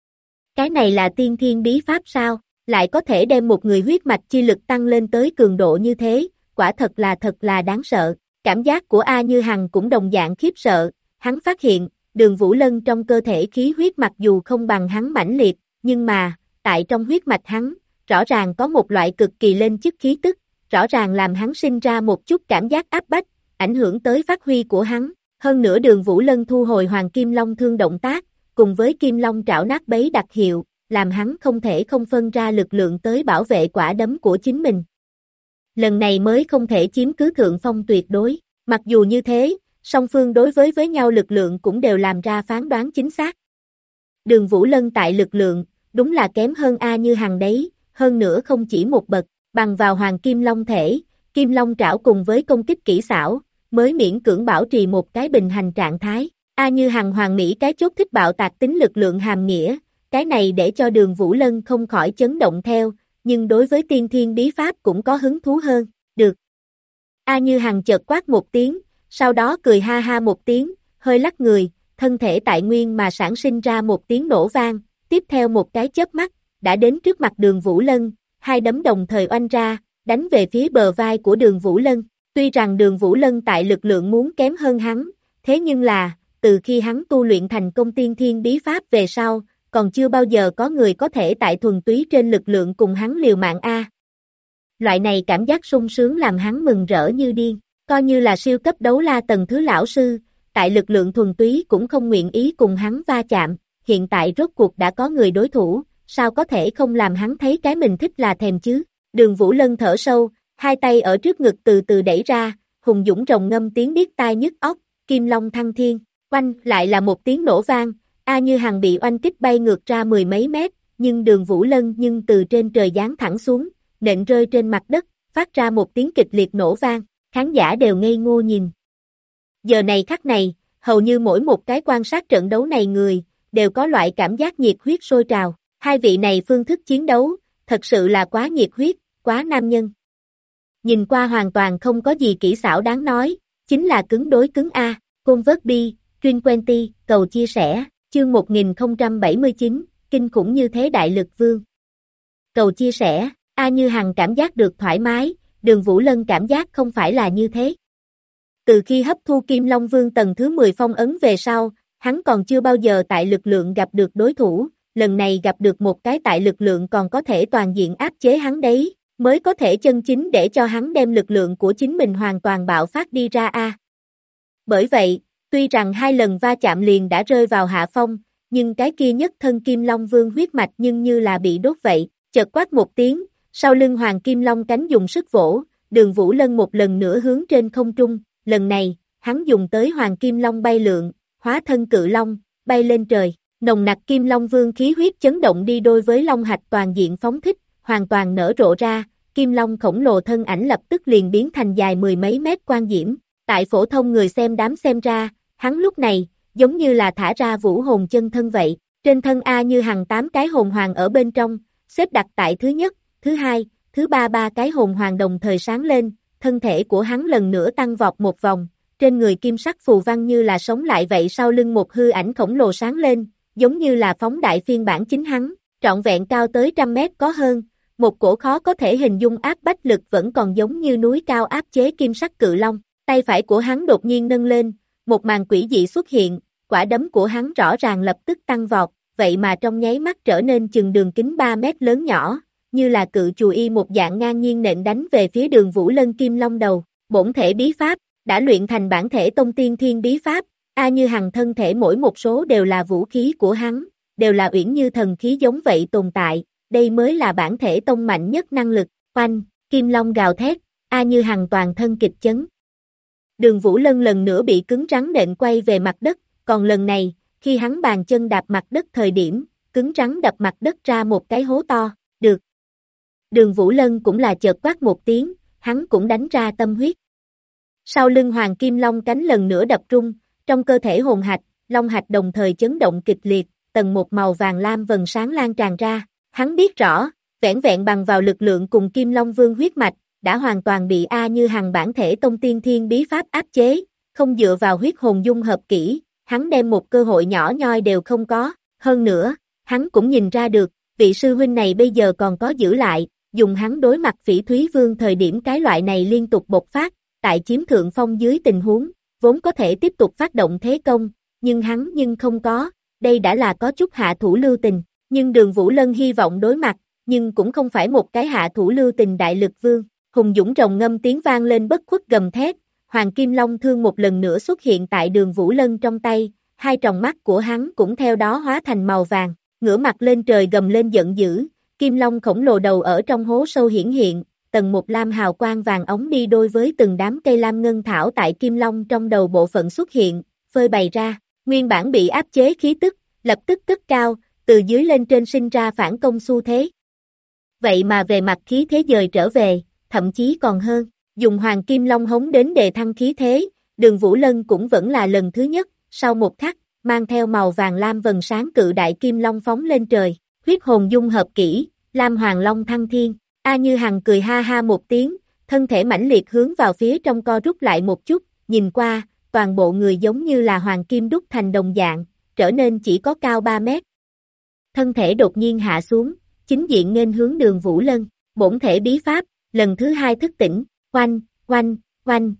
Cái này là tiên thiên bí pháp sao, lại có thể đem một người huyết mạch chi lực tăng lên tới cường độ như thế, quả thật là đáng sợ. Cảm giác của A Như Hằng cũng đồng dạng khiếp sợ, hắn phát hiện, Đường Vũ Lân trong cơ thể khí huyết mặc dù không bằng hắn mãnh liệt, nhưng mà, tại trong huyết mạch hắn, rõ ràng có một loại cực kỳ lên chức khí tức, rõ ràng làm hắn sinh ra một chút cảm giác áp bách, ảnh hưởng tới phát huy của hắn. Hơn nữa Đường Vũ Lân thu hồi Hoàng Kim Long thương động tác, cùng với Kim Long trảo nát bấy đặc hiệu, làm hắn không thể không phân ra lực lượng tới bảo vệ quả đấm của chính mình. lần này mới không thể chiếm cứ thượng phong tuyệt đối. Mặc dù như thế, song phương đối với nhau lực lượng cũng đều làm ra phán đoán chính xác. Đường Vũ Lân tại lực lượng, đúng là kém hơn A Như Hằng đấy, hơn nữa không chỉ một bậc, bằng vào Hoàng Kim Long thể, Kim Long trảo cùng với công kích kỹ xảo, mới miễn cưỡng bảo trì một cái bình hành trạng thái. A Như Hằng Hoàng Mỹ cái chốt thích bạo tạc tính lực lượng hàm nghĩa, cái này để cho Đường Vũ Lân không khỏi chấn động theo, nhưng đối với tiên thiên bí pháp cũng có hứng thú hơn, được. A Như Hằng chợt quát một tiếng, sau đó cười ha ha một tiếng, hơi lắc người, thân thể tại nguyên mà sản sinh ra một tiếng nổ vang, tiếp theo một cái chớp mắt, đã đến trước mặt Đường Vũ Lân, hai đấm đồng thời oanh ra, đánh về phía bờ vai của Đường Vũ Lân. Tuy rằng Đường Vũ Lân tại lực lượng muốn kém hơn hắn, thế nhưng là, từ khi hắn tu luyện thành công tiên thiên bí pháp về sau, còn chưa bao giờ có người có thể tại thuần túy trên lực lượng cùng hắn liều mạng A. Loại này cảm giác sung sướng làm hắn mừng rỡ như điên, coi như là siêu cấp đấu la tầng thứ lão sư, tại lực lượng thuần túy cũng không nguyện ý cùng hắn va chạm, hiện tại rốt cuộc đã có người đối thủ, sao có thể không làm hắn thấy cái mình thích là thèm chứ. Đường Vũ Lân thở sâu, hai tay ở trước ngực từ từ đẩy ra, hùng dũng rồng ngâm tiếng điếc tai nhức óc, Kim Long thăng thiên, oanh lại là một tiếng nổ vang, A Như Hằng bị oanh kích bay ngược ra mười mấy mét, nhưng Đường Vũ Lân nhưng từ trên trời giáng thẳng xuống, nện rơi trên mặt đất, phát ra một tiếng kịch liệt nổ vang, khán giả đều ngây ngô nhìn. Giờ này khắc này, hầu như mỗi một cái quan sát trận đấu này người, đều có loại cảm giác nhiệt huyết sôi trào, hai vị này phương thức chiến đấu, thật sự là quá nhiệt huyết, quá nam nhân. Nhìn qua hoàn toàn không có gì kỹ xảo đáng nói, chính là cứng đối cứng A, Convert Truyền Quenty, cầu chia sẻ, chương 1079, kinh khủng như thế đại lực vương. Cầu chia sẻ, A Như Hằng cảm giác được thoải mái, Đường Vũ Lân cảm giác không phải là như thế. Từ khi hấp thu Kim Long Vương tầng thứ 10 phong ấn về sau, hắn còn chưa bao giờ tại lực lượng gặp được đối thủ, lần này gặp được một cái tại lực lượng còn có thể toàn diện áp chế hắn đấy, mới có thể chân chính để cho hắn đem lực lượng của chính mình hoàn toàn bạo phát đi ra A. Bởi vậy, tuy rằng hai lần va chạm liền đã rơi vào hạ phong, nhưng cái kia nhất thân Kim Long Vương huyết mạch nhưng như là bị đốt vậy, chợt quát một tiếng, sau lưng Hoàng Kim Long cánh dùng sức vỗ, Đường Vũ Lân một lần nữa hướng trên không trung, lần này, hắn dùng tới Hoàng Kim Long bay lượn, hóa thân cự long, bay lên trời, nồng nặc Kim Long Vương khí huyết chấn động đi đôi với long hạch toàn diện phóng thích, hoàn toàn nở rộ ra, Kim Long khổng lồ thân ảnh lập tức liền biến thành dài mười mấy mét quang diễm, tại phổ thông người xem đám xem ra, hắn lúc này, giống như là thả ra vũ hồn chân thân vậy, trên thân A Như Hằng 8 cái hồn hoàng ở bên trong, xếp đặt tại thứ nhất, thứ hai, thứ ba cái hồn hoàng đồng thời sáng lên, thân thể của hắn lần nữa tăng vọt một vòng, trên người kim sắc phù văn như là sống lại vậy sau lưng một hư ảnh khổng lồ sáng lên, giống như là phóng đại phiên bản chính hắn, trọn vẹn cao tới 100 mét có hơn, một cổ khó có thể hình dung áp bách lực vẫn còn giống như núi cao áp chế kim sắc cự long, tay phải của hắn đột nhiên nâng lên, một màn quỷ dị xuất hiện, quả đấm của hắn rõ ràng lập tức tăng vọt, vậy mà trong nháy mắt trở nên chừng đường kính 3 mét lớn nhỏ, như là cự chùi y một dạng ngang nhiên nện đánh về phía Đường Vũ Lân Kim Long đầu, bổn thể bí pháp, đã luyện thành bản thể tông tiên thiên bí pháp, A Như Hằng thân thể mỗi một số đều là vũ khí của hắn, đều là uyển như thần khí giống vậy tồn tại, đây mới là bản thể tông mạnh nhất năng lực, oanh, Kim Long gào thét, A Như Hằng toàn thân kịch chấn. Đường Vũ Lân lần nữa bị cứng rắn nện quay về mặt đất, còn lần này, khi hắn bàn chân đạp mặt đất thời điểm, cứng rắn đập mặt đất ra một cái hố to, được. Đường Vũ Lân cũng là chợt quát một tiếng, hắn cũng đánh ra tâm huyết. Sau lưng Hoàng Kim Long cánh lần nữa đập rung, trong cơ thể hồn hạch, long hạch đồng thời chấn động kịch liệt, tầng một màu vàng lam vầng sáng lan tràn ra, hắn biết rõ, vẻn vẹn bằng vào lực lượng cùng Kim Long Vương huyết mạch, đã hoàn toàn bị A Như Hằng bản thể tông tiên thiên bí pháp áp chế, không dựa vào huyết hồn dung hợp kỹ, hắn đem một cơ hội nhỏ nhoi đều không có, hơn nữa, hắn cũng nhìn ra được, vị sư huynh này bây giờ còn có giữ lại, dùng hắn đối mặt Phỉ Thúy Vương thời điểm cái loại này liên tục bộc phát, tại chiếm thượng phong dưới tình huống, vốn có thể tiếp tục phát động thế công, nhưng hắn không có, đây đã là có chút hạ thủ lưu tình, nhưng Đường Vũ Lân hy vọng đối mặt, nhưng cũng không phải một cái hạ thủ lưu tình đại lực vương, hùng dũng rồng ngâm tiếng vang lên bất khuất gầm thét, Hoàng Kim Long thương một lần nữa xuất hiện tại Đường Vũ Lân trong tay, hai tròng mắt của hắn cũng theo đó hóa thành màu vàng, ngửa mặt lên trời gầm lên giận dữ, Kim Long khổng lồ đầu ở trong hố sâu hiển hiện, tầng một lam hào quang vàng óng đi đôi với từng đám cây lam ngân thảo tại Kim Long trong đầu bộ phận xuất hiện, phơi bày ra, nguyên bản bị áp chế khí tức, lập tức cất cao, từ dưới lên trên sinh ra phản công xu thế. Vậy mà về mặt khí thế dời trở về, thậm chí còn hơn, dùng Hoàng Kim Long hống đến đề thăng khí thế, Đường Vũ Lân cũng vẫn là lần thứ nhất, sau một khắc, mang theo màu vàng lam vầng sáng cự đại Kim Long phóng lên trời, huyết hồn dung hợp kỹ, Lam Hoàng Long thăng thiên, A Như Hằng cười ha ha một tiếng, thân thể mãnh liệt hướng vào phía trong co rút lại một chút, nhìn qua, toàn bộ người giống như là hoàng kim đúc thành đồng dạng, trở nên chỉ có cao 3 mét. Thân thể đột nhiên hạ xuống, chính diện nghênh hướng Đường Vũ Lân, bổn thể bí pháp, lần thứ hai thức tỉnh, oanh, oanh, oanh.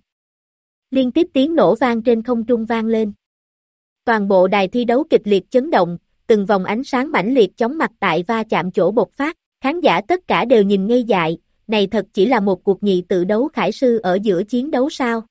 Liên tiếp tiếng nổ vang trên không trung vang lên. Toàn bộ đài thi đấu kịch liệt chấn động, từng vòng ánh sáng mãnh liệt chóng mặt tại va chạm chỗ bộc phát, khán giả tất cả đều nhìn ngây dại, này thật chỉ là một cuộc nhị tự đấu khải sư ở giữa chiến đấu sao?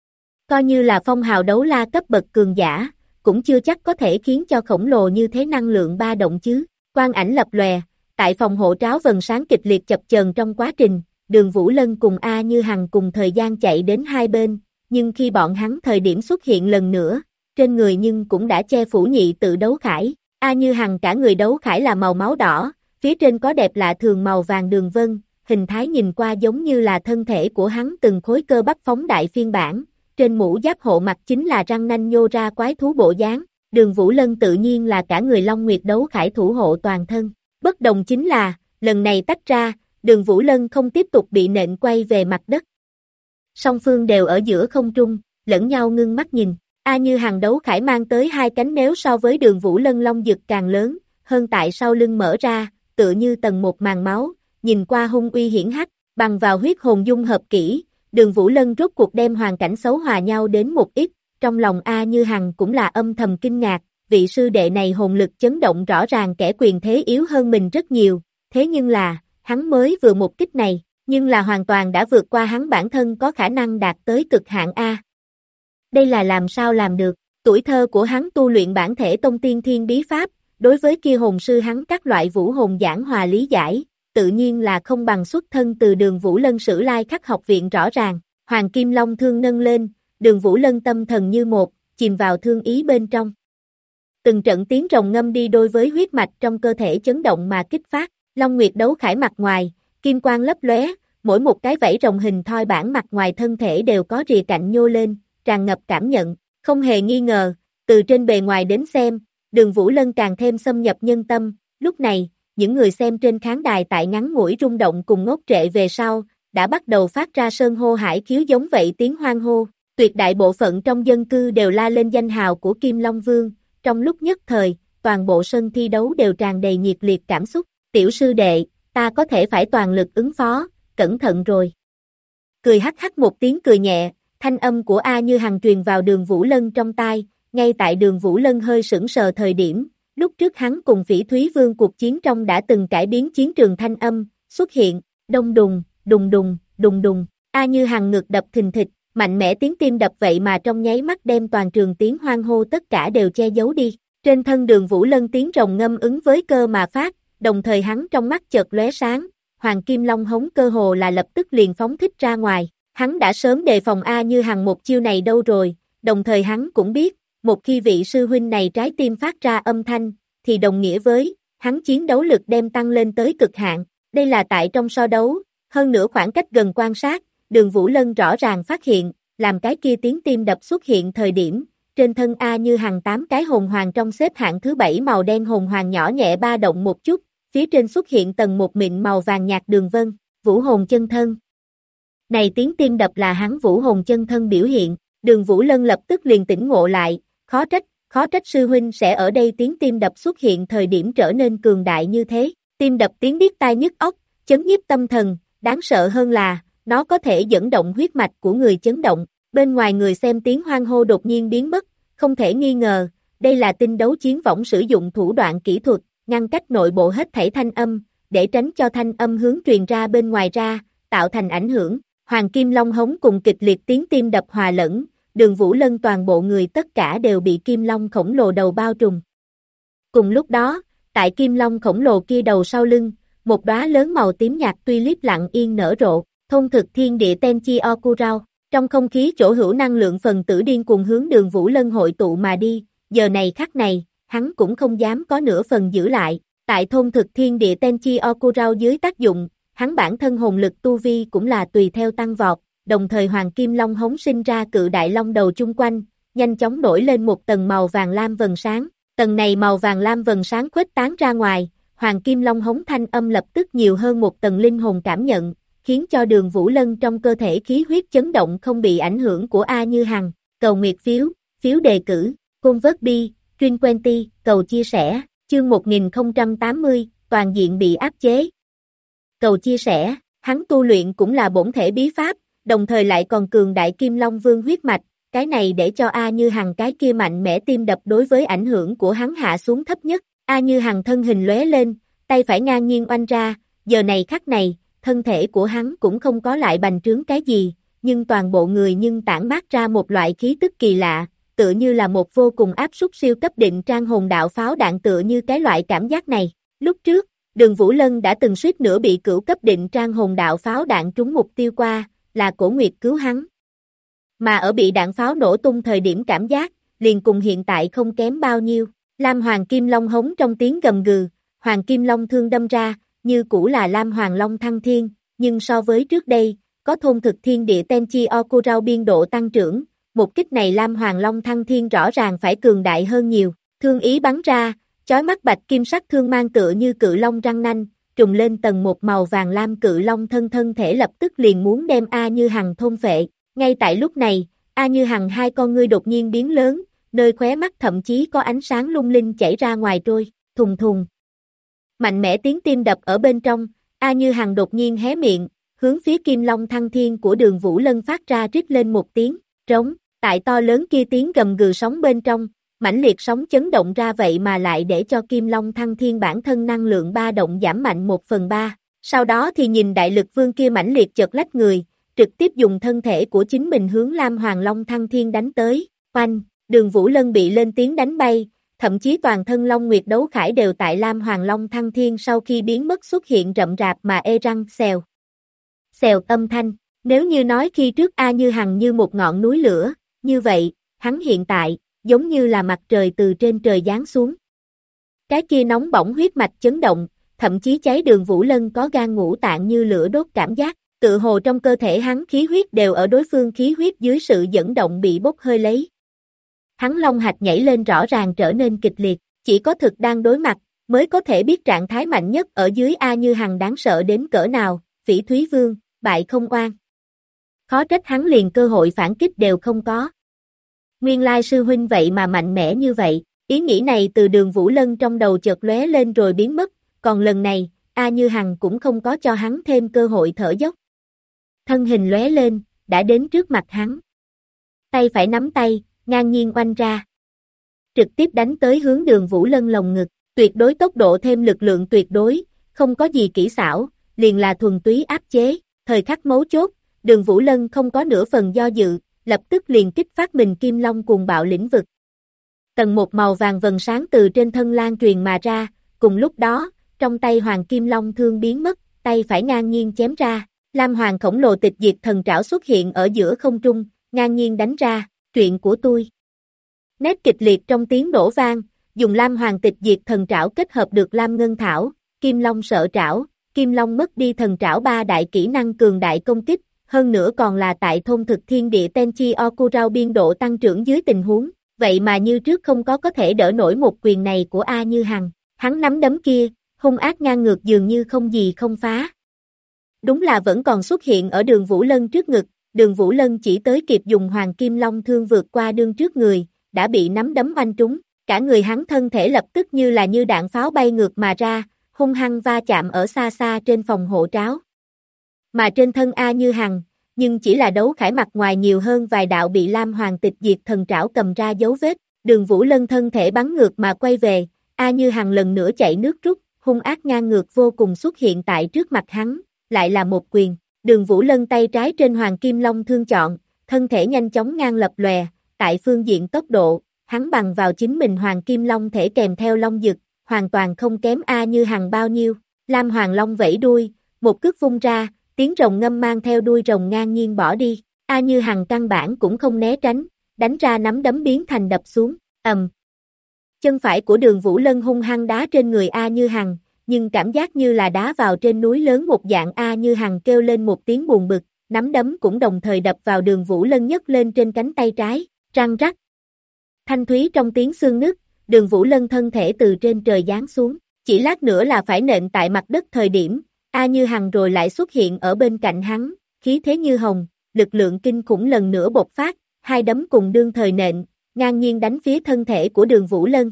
Coi như là phong hào đấu la cấp bậc cường giả, cũng chưa chắc có thể khiến cho khổng lồ như thế năng lượng ba động chứ. Quang ảnh lập lòe, tại phòng hộ tráo vầng sáng kịch liệt chập chờn trong quá trình, Đường Vũ Lân cùng A Như Hằng cùng thời gian chạy đến hai bên, nhưng khi bọn hắn thời điểm xuất hiện lần nữa, trên người nhưng cũng đã che phủ nhị tự đấu khải. A Như Hằng cả người đấu khải là màu máu đỏ, phía trên có đẹp lạ thường màu vàng đường vân, hình thái nhìn qua giống như là thân thể của hắn từng khối cơ bắp phóng đại phiên bản, trên mũ giáp hộ mặt chính là răng nanh nhô ra quái thú bộ dáng. Đường Vũ Lân tự nhiên là cả người Long Nguyệt đấu khải thủ hộ toàn thân. Bất đồng chính là, lần này tách ra, Đường Vũ Lân không tiếp tục bị nện quay về mặt đất. Song phương đều ở giữa không trung, lẫn nhau ngưng mắt nhìn. A Như Hằng đấu khải mang tới hai cánh nếu so với Đường Vũ Lân long dực càng lớn, hơn tại sau lưng mở ra, tựa như tầng một màn máu, nhìn qua hung uy hiển hách, bằng vào huyết hồn dung hợp kỹ, Đường Vũ Lân rốt cuộc đem hoàn cảnh xấu hòa nhau đến một ít, trong lòng A Như Hằng cũng là âm thầm kinh ngạc, vị sư đệ này hồn lực chấn động rõ ràng kẻ quyền thế yếu hơn mình rất nhiều, thế nhưng là, hắn mới vừa một kích này, nhưng là hoàn toàn đã vượt qua hắn bản thân có khả năng đạt tới cực hạn A. Đây là làm sao làm được, tuổi thơ của hắn tu luyện bản thể tông tiên thiên bí pháp, đối với kia hồn sư hắn các loại vũ hồn giảng hòa lý giải, tự nhiên là không bằng xuất thân từ Đường Vũ Lân Sử Lai Khắc học viện rõ ràng. Hoàng Kim Long thương nâng lên, Đường Vũ Lân tâm thần như một, chìm vào thương ý bên trong. Từng trận tiếng rồng ngâm đi đôi với huyết mạch trong cơ thể chấn động mà kích phát, Long Nguyệt đấu khải mặt ngoài, kim quang lấp lóe, mỗi một cái vảy rồng hình thoi bản mặt ngoài thân thể đều có rìa cạnh nhô lên, tràn ngập cảm nhận, không hề nghi ngờ, từ trên bề ngoài đến xem, Đường Vũ Lân càng thêm xâm nhập nhân tâm, lúc này, những người xem trên khán đài tại ngắn ngủi rung động cùng ngốc trệ về sau, đã bắt đầu phát ra sơn hô hải khiếu giống vậy tiếng hoan hô, tuyệt đại bộ phận trong dân cư đều la lên danh hào của Kim Long Vương, trong lúc nhất thời, toàn bộ sân thi đấu đều tràn đầy nhiệt liệt cảm xúc, tiểu sư đệ, ta có thể phải toàn lực ứng phó, cẩn thận rồi. Cười hắc hắc một tiếng cười nhẹ, thanh âm của A Như Hằng truyền vào Đường Vũ Lân trong tai, ngay tại Đường Vũ Lân hơi sững sờ thời điểm, lúc trước hắn cùng Phỉ Thúy Vương cuộc chiến trong đã từng cải biến chiến trường thanh âm, xuất hiện, đông đùng, đùng đùng, đùng đùng, A Như Hằng ngực đập thình thịch, mạnh mẽ tiếng tim đập vậy mà trong nháy mắt đem toàn trường tiếng hoan hô tất cả đều che giấu đi, trên thân Đường Vũ Lân tiếng rồng ngâm ứng với cơ mà phát, đồng thời hắn trong mắt chợt lóe sáng, Hoàng Kim Long hống cơ hồ là lập tức liền phóng thích ra ngoài, hắn đã sớm đề phòng A Như Hằng một chiêu này đâu rồi, đồng thời hắn cũng biết, một khi vị sư huynh này trái tim phát ra âm thanh, thì đồng nghĩa với, hắn chiến đấu lực đem tăng lên tới cực hạn, đây là tại trong so đấu, hơn nữa khoảng cách gần quan sát, Đường Vũ Lân rõ ràng phát hiện, làm cái kia tiếng tim đập xuất hiện thời điểm, trên thân A Như Hằng 8 cái hồn hoàng trong xếp hạng thứ 7 màu đen hồn hoàng nhỏ nhẹ ba động một chút, phía trên xuất hiện tầng một mịn màu vàng nhạt đường vân, vũ hồn chân thân. Này tiếng tim đập là hắn vũ hồn chân thân biểu hiện, Đường Vũ Lân lập tức liền tỉnh ngộ lại, khó trách sư huynh sẽ ở đây tiếng tim đập xuất hiện thời điểm trở nên cường đại như thế, tim đập tiếng điếc tai nhức óc, chấn nhiếp tâm thần, đáng sợ hơn là, nó có thể dẫn động huyết mạch của người chấn động, bên ngoài người xem tiếng hoan hô đột nhiên biến mất, không thể nghi ngờ, đây là tinh đấu chiến võng sử dụng thủ đoạn kỹ thuật, ngăn cách nội bộ hết thảy thanh âm, để tránh cho thanh âm hướng truyền ra bên ngoài ra, tạo thành ảnh hưởng, Hoàng Kim Long hống cùng kịch liệt tiếng tim đập hòa lẫn, Đường Vũ Lân toàn bộ người tất cả đều bị Kim Long khổng lồ đầu bao trùm. Cùng lúc đó, tại Kim Long khổng lồ kia đầu sau lưng, một đóa lớn màu tím nhạt tulip lặng yên nở rộ, Thôn thực thiên địa Tenchi Okurao, trong không khí chỗ hữu năng lượng phần tử điên cuồng hướng Đường Vũ Lân hội tụ mà đi, giờ này khắc này, hắn cũng không dám có nửa phần giữ lại, tại thôn thực thiên địa Tenchi Okurao dưới tác dụng, hắn bản thân hồn lực tu vi cũng là tùy theo tăng vọt, đồng thời Hoàng Kim Long hống sinh ra cự đại long đầu chung quanh, nhanh chóng nổi lên một tầng màu vàng lam vầng sáng, tầng này màu vàng lam vầng sáng khuếch tán ra ngoài, Hoàng Kim Long hống thanh âm lập tức nhiều hơn một tầng linh hồn cảm nhận, khiến cho Đường Vũ Lân trong cơ thể khí huyết chấn động không bị ảnh hưởng của A Như Hằng, cầu nguyệt phiếu, phiếu đề cử, convert Trinh Quenty, cầu chia sẻ, chương 1080, toàn diện bị áp chế. Cầu chia sẻ, hắn tu luyện cũng là bổn thể bí pháp, đồng thời lại còn cường đại Kim Long Vương huyết mạch, cái này để cho A Như Hằng cái kia mạnh mẽ tim đập đối với ảnh hưởng của hắn hạ xuống thấp nhất. A Như Hằng thân hình lóe lên, tay phải ngang nhiên oanh ra, giờ này khắc này, thân thể của hắn cũng không có lại bành trướng cái gì, nhưng toàn bộ người nhưng tản mát ra một loại khí tức kỳ lạ, tựa như là một vô cùng áp suất siêu cấp định trang hồn đạo pháo đạn tựa như cái loại cảm giác này. Lúc trước, Đường Vũ Lân đã từng suýt nữa bị cửu cấp định trang hồn đạo pháo đạn trúng mục tiêu qua, là Cổ Nguyệt cứu hắn. Mà ở bị đạn pháo nổ tung thời điểm cảm giác, liền cùng hiện tại không kém bao nhiêu. Lam Hoàng Kim Long hống trong tiếng gầm gừ, Hoàng Kim Long thương đâm ra, như cũ là Lam Hoàng Long thăng thiên, nhưng so với trước đây, có thôn thực thiên địa Tenchi Okurao biên độ tăng trưởng, một kích này Lam Hoàng Long thăng thiên rõ ràng phải cường đại hơn nhiều, thương ý bắn ra, chói mắt bạch kim sắc thương mang tựa như cự long răng nanh, trùng lên tầng một màu vàng lam cự long thân thể lập tức liền muốn đem A Như Hằng thôn phệ, ngay tại lúc này, A Như Hằng hai con ngươi đột nhiên biến lớn, nơi khóe mắt thậm chí có ánh sáng lung linh chảy ra ngoài trôi, thùng thùng. Mạnh mẽ tiếng tim đập ở bên trong, A Như Hằng đột nhiên hé miệng, hướng phía Kim Long thăng thiên của Đường Vũ Lân phát ra rít lên một tiếng, trống, tại to lớn kia tiếng gầm gừ sóng bên trong, mãnh liệt sóng chấn động ra vậy mà lại để cho Kim Long thăng thiên bản thân năng lượng ba động giảm mạnh 1/3, sau đó thì nhìn đại lực vương kia mãnh liệt chợt lách người, trực tiếp dùng thân thể của chính mình hướng Lam Hoàng Long thăng thiên đánh tới, oanh, Đường Vũ Lân bị lên tiếng đánh bay, thậm chí toàn thân Long Nguyệt đấu khải đều tại Lam Hoàng Long thăng thiên sau khi biến mất xuất hiện rậm rạp mà ê răng xèo. Xèo âm thanh, nếu như nói khi trước A Như Hằng như một ngọn núi lửa, như vậy, hắn hiện tại, giống như là mặt trời từ trên trời giáng xuống. Cái kia nóng bỏng huyết mạch chấn động, thậm chí cháy Đường Vũ Lân có gan ngũ tạng như lửa đốt cảm giác, tự hồ trong cơ thể hắn khí huyết đều ở đối phương khí huyết dưới sự dẫn động bị bốc hơi lấy. Hắn long hạch nhảy lên rõ ràng trở nên kịch liệt, chỉ có thực đang đối mặt, mới có thể biết trạng thái mạnh nhất ở dưới A Như Hằng đáng sợ đến cỡ nào, Phỉ Thúy Vương, bại không oan. Khó trách hắn liền cơ hội phản kích đều không có. Nguyên lai sư huynh vậy mà mạnh mẽ như vậy, ý nghĩ này từ Đường Vũ Lân trong đầu chợt lóe lên rồi biến mất, còn lần này, A Như Hằng cũng không có cho hắn thêm cơ hội thở dốc. Thân hình lóe lên, đã đến trước mặt hắn. Tay phải nắm tay, ngang nhiên oanh ra. Trực tiếp đánh tới hướng Đường Vũ Lân lồng ngực, tuyệt đối tốc độ thêm lực lượng tuyệt đối, không có gì kỹ xảo, liền là thuần túy áp chế, thời khắc mấu chốt, Đường Vũ Lân không có nửa phần do dự, lập tức liền kích phát mình Kim Long cuồng bạo lĩnh vực. Tầng một màu vàng vầng sáng từ trên thân lan truyền mà ra, cùng lúc đó, trong tay Hoàng Kim Long thương biến mất, tay phải ngang nhiên chém ra, Lam Hoàng khổng lồ tịch diệt thần trảo xuất hiện ở giữa không trung, ngang nhiên đánh ra, chuyện của tôi. Nét kịch liệt trong tiếng nổ vang, dùng Lam Hoàng tịch diệt thần trảo kết hợp được Lam Ngân Thảo, Kim Long sợ trảo, Kim Long mất đi thần trảo ba đại kỹ năng cường đại công kích, hơn nữa còn là tại thôn thực thiên địa Tenchi Okurao biên độ tăng trưởng dưới tình huống, vậy mà như trước không có thể đỡ nổi một quyền này của A Như Hằng, hắn nắm đấm kia, hung ác ngang ngược dường như không gì không phá. Đúng là vẫn còn xuất hiện ở Đường Vũ Lân trước ngực, Đường Vũ Lân chỉ tới kịp dùng Hoàng Kim Long thương vượt qua đương trước người, đã bị nắm đấm oanh trúng, cả người hắn thân thể lập tức như là như đạn pháo bay ngược mà ra, hung hăng va chạm ở xa xa trên phòng hộ tráo. Mà trên thân A Như Hằng, nhưng chỉ là đấu khải mặt ngoài nhiều hơn vài đạo bị Lam Hoàng tịch diệt thần trảo cầm ra dấu vết, Đường Vũ Lân thân thể bắn ngược mà quay về, A Như Hằng lần nữa chạy nước rút, hung ác ngang ngược vô cùng xuất hiện tại trước mặt hắn, lại là một quyền, Đường Vũ Lân tay trái trên Hoàng Kim Long thương chọn, thân thể nhanh chóng ngang lập lòe, tại phương diện tốc độ, hắn bằng vào chính mình Hoàng Kim Long thể kèm theo long dực, hoàn toàn không kém A Như Hằng bao nhiêu, Lam Hoàng Long vẫy đuôi, một cước vung ra, tiếng rồng ngâm mang theo đuôi rồng ngang nhiên bỏ đi, A Như Hằng căn bản cũng không né tránh, đánh ra nắm đấm biến thành đập xuống, chân phải của Đường Vũ Lân hung hăng đá trên người A Như Hằng, nhưng cảm giác như là đá vào trên núi lớn một dạng. A Như Hằng kêu lên một tiếng buồn bực, nắm đấm cũng đồng thời đập vào Đường Vũ Lân nhấc lên trên cánh tay trái, răng rắc. Thanh thúy trong tiếng xương nứt, Đường Vũ Lân thân thể từ trên trời giáng xuống, chỉ lát nữa là phải nện tại mặt đất. Thời điểm, A Như Hằng rồi lại xuất hiện ở bên cạnh hắn, khí thế như hồng, lực lượng kinh khủng lần nữa bộc phát, hai đấm cùng đương thời nện, ngang nhiên đánh phía thân thể của Đường Vũ Lân.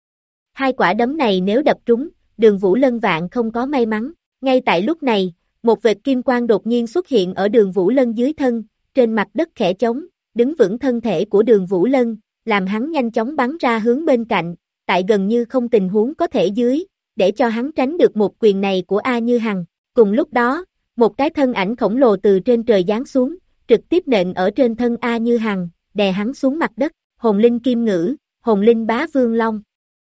Hai quả đấm này nếu đập trúng, Đường Vũ Lân vạn không có may mắn. Ngay tại lúc này, một vệt kim quang đột nhiên xuất hiện ở Đường Vũ Lân dưới thân, trên mặt đất khẽ trống, đứng vững thân thể của Đường Vũ Lân, làm hắn nhanh chóng bắn ra hướng bên cạnh, tại gần như không tình huống có thể dưới, để cho hắn tránh được một quyền này của A Như Hằng. Cùng lúc đó, một cái thân ảnh khổng lồ từ trên trời giáng xuống, trực tiếp nện ở trên thân A Như Hằng, đè hắn xuống mặt đất. Hồn linh kim ngữ, hồn linh bá vương long.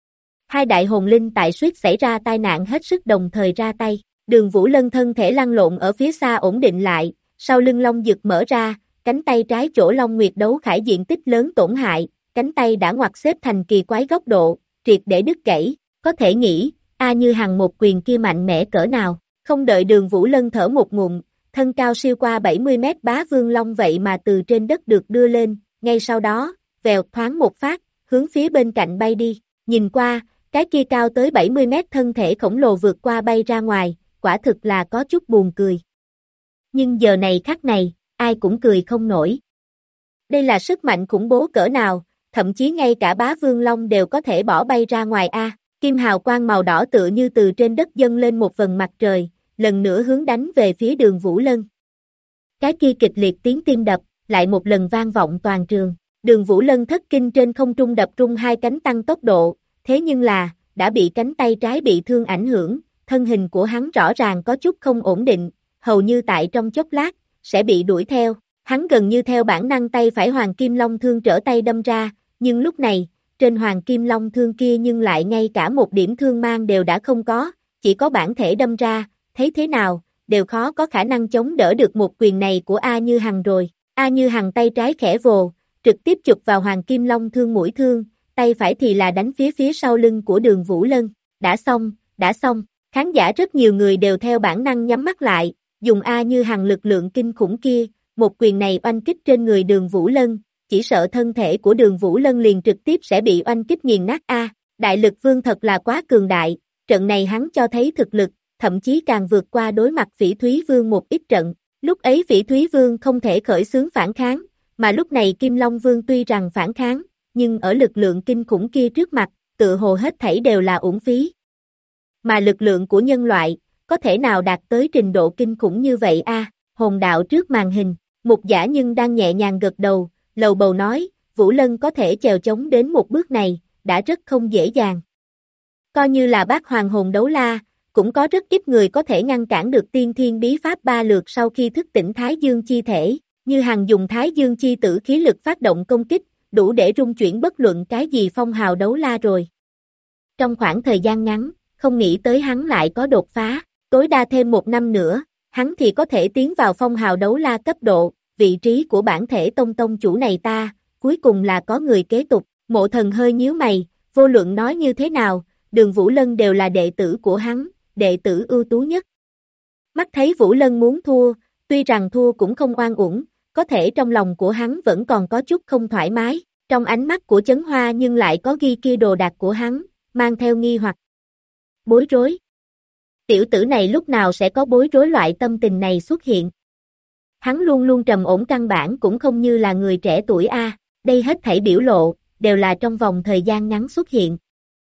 Hai đại hồn linh tại suýt xảy ra tai nạn hết sức đồng thời ra tay. Đường Vũ Lân thân thể lăn lộn ở phía xa ổn định lại, sau lưng long dực mở ra, cánh tay trái chỗ Long Nguyệt Đấu Khải diện tích lớn tổn hại, cánh tay đã ngoặt xếp thành kỳ quái góc độ, triệt để đứt gãy. Có thể nghĩ, A Như Hằng một quyền kia mạnh mẽ cỡ nào. Không đợi Đường Vũ Lân thở một ngụm, thân cao siêu qua 70 mét bá vương long vậy mà từ trên đất được đưa lên, ngay sau đó, vèo thoáng một phát, hướng phía bên cạnh bay đi. Nhìn qua, cái kia cao tới 70 mét thân thể khổng lồ vượt qua bay ra ngoài, quả thực là có chút buồn cười. Nhưng giờ này khắc này, ai cũng cười không nổi. Đây là sức mạnh khủng bố cỡ nào, thậm chí ngay cả bá vương long đều có thể bỏ bay ra ngoài a. Kim hào quang màu đỏ tựa như từ trên đất dâng lên một vầng mặt trời, lần nữa hướng đánh về phía Đường Vũ Lân. Cái kia kịch liệt tiếng tim đập, lại một lần vang vọng toàn trường. Đường Vũ Lân thất kinh trên không trung đập rung hai cánh tăng tốc độ, thế nhưng là, đã bị cánh tay trái bị thương ảnh hưởng, thân hình của hắn rõ ràng có chút không ổn định, hầu như tại trong chốc lát, sẽ bị đuổi theo. Hắn gần như theo bản năng tay phải Hoàng Kim Long thương trở tay đâm ra, nhưng lúc này, trên Hoàng Kim Long thương kia nhưng lại ngay cả một điểm thương mang đều đã không có, chỉ có bản thể đâm ra, thấy thế nào, đều khó có khả năng chống đỡ được một quyền này của A Như Hằng rồi. A Như Hằng tay trái khẽ vồ, trực tiếp chụp vào Hoàng Kim Long thương mũi thương, tay phải thì là đánh phía sau lưng của Đường Vũ Lân. Đã xong, khán giả rất nhiều người đều theo bản năng nhắm mắt lại, dùng A Như Hằng lực lượng kinh khủng kia, một quyền này oanh kích trên người Đường Vũ Lân, chỉ sợ thân thể của Đường Vũ Lân liền trực tiếp sẽ bị oanh kích nghiền nát a. Đại lực vương thật là quá cường đại, trận này hắn cho thấy thực lực, thậm chí càng vượt qua đối mặt Phỉ Thúy Vương một ít trận. Lúc ấy Phỉ Thúy Vương không thể khởi xướng phản kháng, mà lúc này Kim Long Vương tuy rằng phản kháng, nhưng ở lực lượng kinh khủng kia trước mặt, tự hồ hết thảy đều là uổng phí. Mà lực lượng của nhân loại, có thể nào đạt tới trình độ kinh khủng như vậy a? Hồn đạo trước màn hình, Mục Giả nhưng đang nhẹ nhàng gật đầu, lầu bầu nói, Vũ Lân có thể chèo chống đến một bước này, đã rất không dễ dàng. Coi như là Bát Hoàng Hồn Đấu La, cũng có rất ít người có thể ngăn cản được tiên thiên bí pháp ba lượt sau khi thức tỉnh Thái Dương chi thể, như Hằng dùng Thái Dương chi tử khí lực phát động công kích, đủ để rung chuyển bất luận cái gì phong hào đấu la rồi. Trong khoảng thời gian ngắn, không nghĩ tới hắn lại có đột phá, tối đa thêm một năm nữa, hắn thì có thể tiến vào phong hào đấu la cấp độ, vị trí của bản thể tông chủ này ta, cuối cùng là có người kế tục. Mộ Thần hơi nhíu mày, vô luận nói như thế nào, Đường Vũ Lân đều là đệ tử của hắn, đệ tử ưu tú nhất. Mắt thấy Vũ Lân muốn thua, tuy rằng thua cũng không oan uổng, có thể trong lòng của hắn vẫn còn có chút không thoải mái, trong ánh mắt của Chấn Hoa nhưng lại có ghi kia đồ đạc của hắn, mang theo nghi hoặc bối rối. Tiểu tử này lúc nào sẽ có bối rối loại tâm tình này xuất hiện? Hắn luôn luôn trầm ổn, căn bản cũng không như là người trẻ tuổi a, đây hết thảy biểu lộ, đều là trong vòng thời gian ngắn xuất hiện.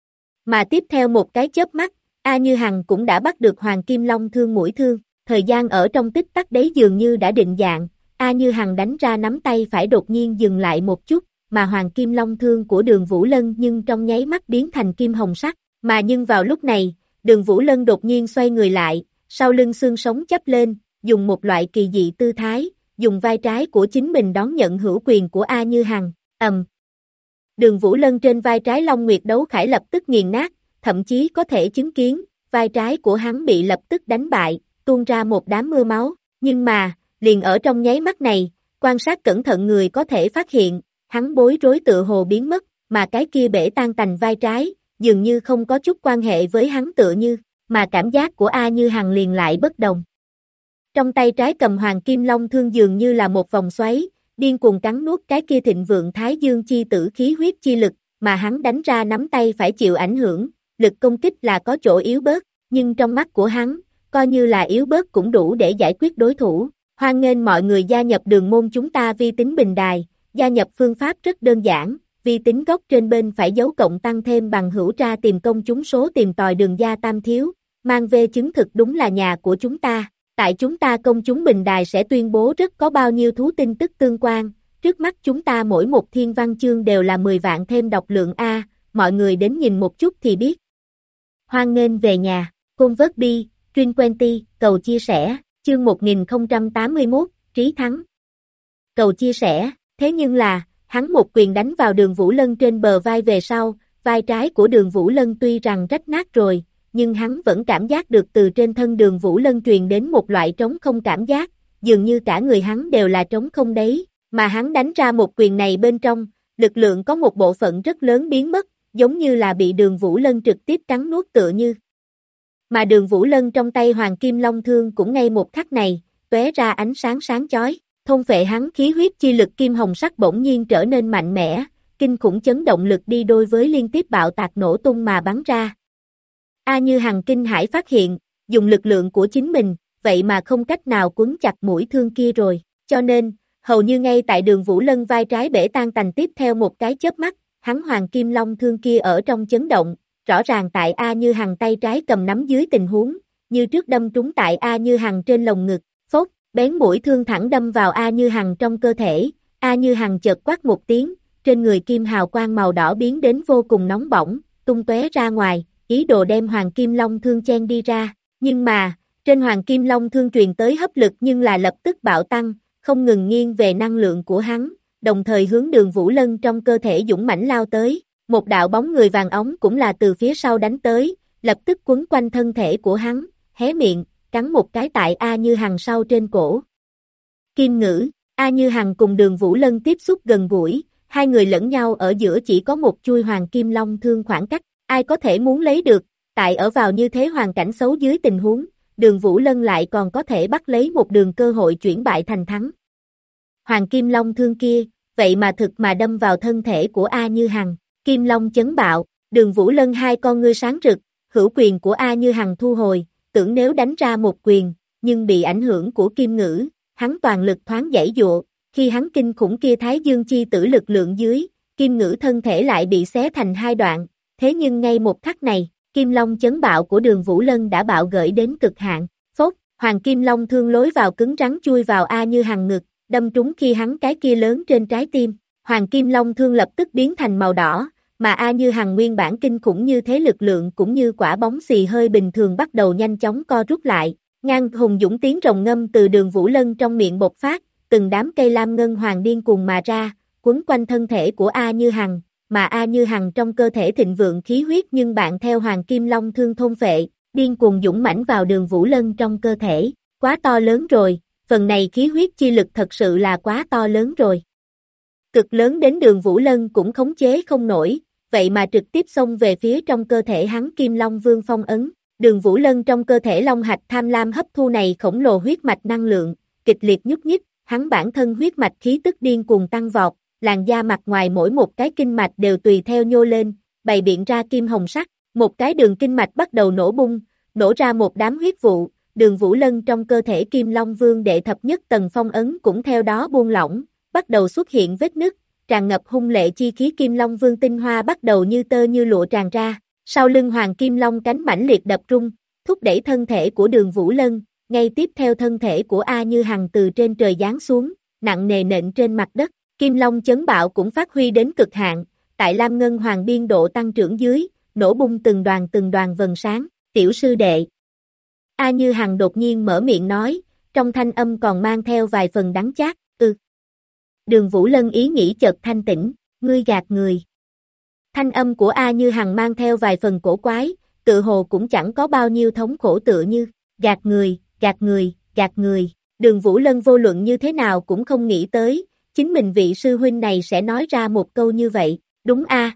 Mà tiếp theo một cái chớp mắt, A Như Hằng cũng đã bắt được Hoàng Kim Long thương mũi thương, thời gian ở trong tích tắc đấy dường như đã định dạng, A Như Hằng đánh ra nắm tay phải đột nhiên dừng lại một chút, mà Hoàng Kim Long thương của Đường Vũ Lân nhưng trong nháy mắt biến thành kim hồng sắc, mà nhưng vào lúc này, Đường Vũ Lân đột nhiên xoay người lại, sau lưng xương sống chắp lên, dùng một loại kỳ dị tư thái, dùng vai trái của chính mình đón nhận hữu quyền của A Như Hằng, Đường Vũ Lân trên vai trái Long Nguyệt Đấu Khải lập tức nghiền nát, thậm chí có thể chứng kiến, vai trái của hắn bị lập tức đánh bại, tuôn ra một đám mưa máu, Nhưng mà, liền ở trong nháy mắt này, quan sát cẩn thận người có thể phát hiện, hắn bối rối tựa hồ biến mất, mà cái kia bể tan tành vai trái, dường như không có chút quan hệ với hắn tựa như, mà cảm giác của A Như Hằng liền lại bất đồng. Trong tay trái cầm hoàng kim long thương dường như là một vòng xoáy, điên cuồng cắn nuốt cái kia thịnh vượng thái dương chi tử khí huyết chi lực, mà hắn đánh ra nắm tay phải chịu ảnh hưởng, lực công kích là có chỗ yếu bớt, nhưng trong mắt của hắn, coi như là yếu bớt cũng đủ để giải quyết đối thủ. Hoan nghênh mọi người gia nhập đường môn chúng ta vi tính bình đài, gia nhập phương pháp rất đơn giản, vi tính góc trên bên phải dấu cộng tăng thêm bằng hữu tra tìm công chúng số tìm tòi đường gia tam thiếu, mang về chứng thực đúng là nhà của chúng ta. Tại chúng ta công chúng bình đài sẽ tuyên bố rất có bao nhiêu thú tin tức tương quan, trước mắt chúng ta mỗi một thiên văn chương đều là 10 vạn thêm đọc lượng A, mọi người đến nhìn một chút thì biết. Hoan nghênh về nhà, Convert Trin20, cầu chia sẻ, chương 1081, Trí Thắng. Cầu chia sẻ, thế nhưng là, hắn một quyền đánh vào Đường Vũ Lân trên bờ vai về sau, vai trái của Đường Vũ Lân tuy rằng rách nát rồi, nhưng hắn vẫn cảm giác được từ trên thân Đường Vũ Lân truyền đến một loại trống không cảm giác, dường như cả người hắn đều là trống không đấy, mà hắn đánh ra một quyền này bên trong, lực lượng có một bộ phận rất lớn biến mất, giống như là bị Đường Vũ Lân trực tiếp cắn nuốt tựa như. Mà Đường Vũ Lân trong tay Hoàng Kim Long Thương cũng ngay một khắc này, tóe ra ánh sáng sáng chói, thôn phệ hắn khí huyết chi lực kim hồng sắc bỗng nhiên trở nên mạnh mẽ, kinh khủng chấn động lực đi đôi với liên tiếp bạo tạc nổ tung mà bắn ra. A Như Hằng kinh hãi phát hiện, dùng lực lượng của chính mình, vậy mà không cách nào quấn chặt mũi thương kia rồi, cho nên, hầu như ngay tại Đường Vũ Lân vai trái bể tan tành tiếp theo một cái chớp mắt, hắn Hoàng Kim Long Thương kia ở trong chấn động, rõ ràng tại A Như Hằng tay trái cầm nắm dưới tình huống, như trước đâm trúng tại A Như Hằng trên lồng ngực, phốc, bén mũi thương thẳng đâm vào A Như Hằng trong cơ thể, A Như Hằng chợt quát một tiếng, trên người kim hào quang màu đỏ biến đến vô cùng nóng bỏng, tung tóe ra ngoài, ý đồ đem Hoàng Kim Long Thương chen đi ra, nhưng mà, trên Hoàng Kim Long Thương truyền tới hấp lực nhưng là lập tức bạo tăng, không ngừng nghiêng về năng lượng của hắn, đồng thời hướng Đường Vũ Lân trong cơ thể dũng mãnh lao tới, một đạo bóng người vàng óng cũng là từ phía sau đánh tới, lập tức quấn quanh thân thể của hắn, hé miệng, cắn một cái tại A Như Hằng sau trên cổ. Kim ngữ, A Như Hằng cùng Đường Vũ Lân tiếp xúc gần gũi, hai người lẫn nhau ở giữa chỉ có một chuôi Hoàng Kim Long Thương khoảng cách, ai có thể muốn lấy được, tại ở vào như thế hoàn cảnh xấu dưới tình huống, Đường Vũ Lân lại còn có thể bắt lấy một đường cơ hội chuyển bại thành thắng. Hoàng Kim Long Thương kia, vậy mà thực mà đâm vào thân thể của A Như Hằng, Kim Long chấn bạo, Đường Vũ Lân hai con ngươi sáng rực, hữu quyền của A Như Hằng thu hồi, tưởng nếu đánh ra một quyền, nhưng bị ảnh hưởng của kim ngữ, hắn toàn lực thoáng giãy dụa, khi hắn kinh khủng kia thái dương chi tử lực lượng dưới, kim ngữ thân thể lại bị xé thành hai đoạn, thế nhưng ngay một khắc này, Kim Long chấn bạo của Đường Vũ Lân đã bạo gởi đến cực hạn, phốt, Hoàng Kim Long thương lối vào cứng rắn chui vào A Như Hằng ngực, đâm trúng khi hắn cái kia lớn trên trái tim, Hoàng Kim Long thương lập tức biến thành màu đỏ, mà A Như Hằng nguyên bản kinh khủng như thế lực lượng cũng như quả bóng xì hơi bình thường bắt đầu nhanh chóng co rút lại, ngang hùng dũng tiếng rồng ngâm từ Đường Vũ Lân trong miệng bộc phát, từng đám cây lam ngân hoàng điên cuồng mà ra, quấn quanh thân thể của A Như Hằng, mà A Như Hằng trong cơ thể thịnh vượng khí huyết nhưng bạn theo Hoàng Kim Long thương thôn phệ, điên cuồng dũng mãnh vào Đường Vũ Lân trong cơ thể, quá to lớn rồi, phần này khí huyết chi lực thật sự là quá to lớn rồi. Cực lớn đến Đường Vũ Lân cũng khống chế không nổi, vậy mà trực tiếp xông về phía trong cơ thể hắn Kim Long Vương phong ấn, Đường Vũ Lân trong cơ thể long hạch tham lam hấp thu này khổng lồ huyết mạch năng lượng, kịch liệt nhúc nhích, hắn bản thân huyết mạch khí tức điên cuồng tăng vọt, làn da mặt ngoài mỗi một cái kinh mạch đều tùy theo nhô lên, bày biện ra kim hồng sắc, một cái đường kinh mạch bắt đầu nổ bung, nổ ra một đám huyết vụ, Đường Vũ Lân trong cơ thể Kim Long Vương đệ thập nhất tầng phong ấn cũng theo đó buông lỏng, bắt đầu xuất hiện vết nứt, tràn ngập hung lệ chi khí Kim Long Vương tinh hoa bắt đầu như tơ như lụa tràn ra, sau lưng Hoàng Kim Long cánh mãnh liệt đập rung, thúc đẩy thân thể của Đường Vũ Lân, ngay tiếp theo thân thể của A Như Hằng từ trên trời giáng xuống, nặng nề nện trên mặt đất, Kim Long chấn bạo cũng phát huy đến cực hạn, tại Lam Ngân Hoàng biên độ tăng trưởng dưới, nổ bung từng đoàn vầng sáng, tiểu sư đệ. A Như Hằng đột nhiên mở miệng nói, trong thanh âm còn mang theo vài phần đắng chát, Đường Vũ Lân ý nghĩ chợt thanh tỉnh, ngươi gạt người. Thanh âm của A Như Hằng mang theo vài phần cổ quái, tự hồ cũng chẳng có bao nhiêu thống khổ tựa như, gạt người, Đường Vũ Lân vô luận như thế nào cũng không nghĩ tới, chính mình vị sư huynh này sẽ nói ra một câu như vậy, đúng a?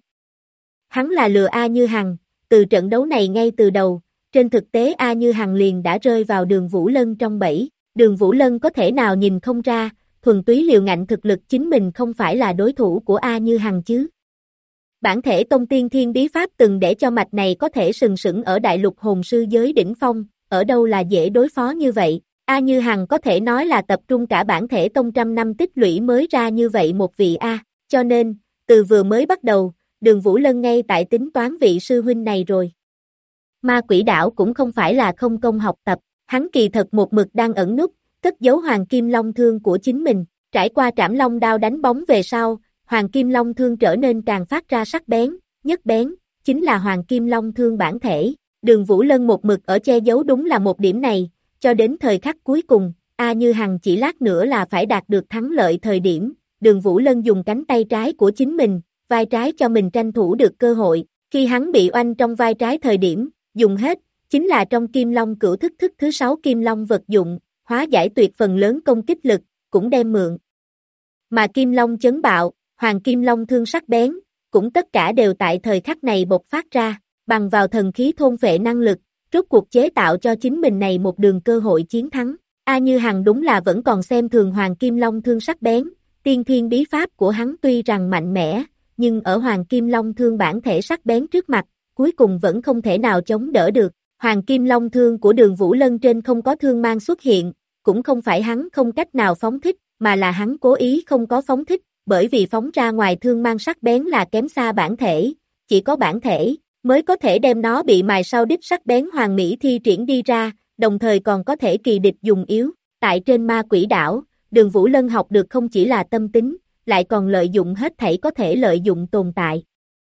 Hắn là lừa A Như Hằng, từ trận đấu này ngay từ đầu, trên thực tế A Như Hằng liền đã rơi vào Đường Vũ Lân trong bẫy, Đường Vũ Lân có thể nào nhìn không ra, thuần túy liều ngạnh thực lực chính mình không phải là đối thủ của A Như Hằng chứ. Bản thể tông tiên thiên bí pháp từng để cho mạch này có thể sừng sững ở đại lục hồn sư giới đỉnh phong, ở đâu là dễ đối phó như vậy. A Như Hằng có thể nói là tập trung cả bản thể tông trăm năm tích lũy mới ra như vậy một vị A, cho nên, từ vừa mới bắt đầu, Đường Vũ Lân ngay tại tính toán vị sư huynh này rồi. Ma Quỷ Đảo cũng không phải là không công học tập, hắn kỳ thật một mực đang ẩn núp, cất giấu Hoàng Kim Long Thương của chính mình, trải qua Trảm Long Đao đánh bóng về sau, Hoàng Kim Long Thương trở nên càng phát ra sắc bén, nhất bén, chính là Hoàng Kim Long Thương bản thể. Đường Vũ Lân một mực ở che giấu đúng là một điểm này, cho đến thời khắc cuối cùng, A Như Hằng chỉ lát nữa là phải đạt được thắng lợi thời điểm, Đường Vũ Lân dùng cánh tay trái của chính mình, vai trái cho mình tranh thủ được cơ hội, khi hắn bị oanh trong vai trái thời điểm, dùng hết, chính là trong Kim Long Cửu Thức thức thứ 6 Kim Long vật dụng, hóa giải tuyệt phần lớn công kích lực, cũng đem mượn. Mà Kim Long chấn bạo, Hoàng Kim Long Thương sắc bén, cũng tất cả đều tại thời khắc này bộc phát ra, bằng vào thần khí thôn phệ năng lực, rốt cuộc chế tạo cho chính mình này một đường cơ hội chiến thắng. A Như Hằng đúng là vẫn còn xem thường Hoàng Kim Long Thương sắc bén, tiên thiên bí pháp của hắn tuy rằng mạnh mẽ, nhưng ở Hoàng Kim Long Thương bản thể sắc bén trước mặt, cuối cùng vẫn không thể nào chống đỡ được. Hoàng Kim Long Thương của Đường Vũ Lân trên không có thương mang xuất hiện, cũng không phải hắn không cách nào phóng thích, mà là hắn cố ý không có phóng thích, bởi vì phóng ra ngoài thương mang sắc bén là kém xa bản thể, chỉ có bản thể mới có thể đem nó bị mài sau đích sắc bén hoàn mỹ thi triển đi ra, đồng thời còn có thể kỳ địch dùng yếu. Tại trên Ma Quỷ Đảo, Đường Vũ Lân học được không chỉ là tâm tính, lại còn lợi dụng hết thảy có thể lợi dụng tồn tại.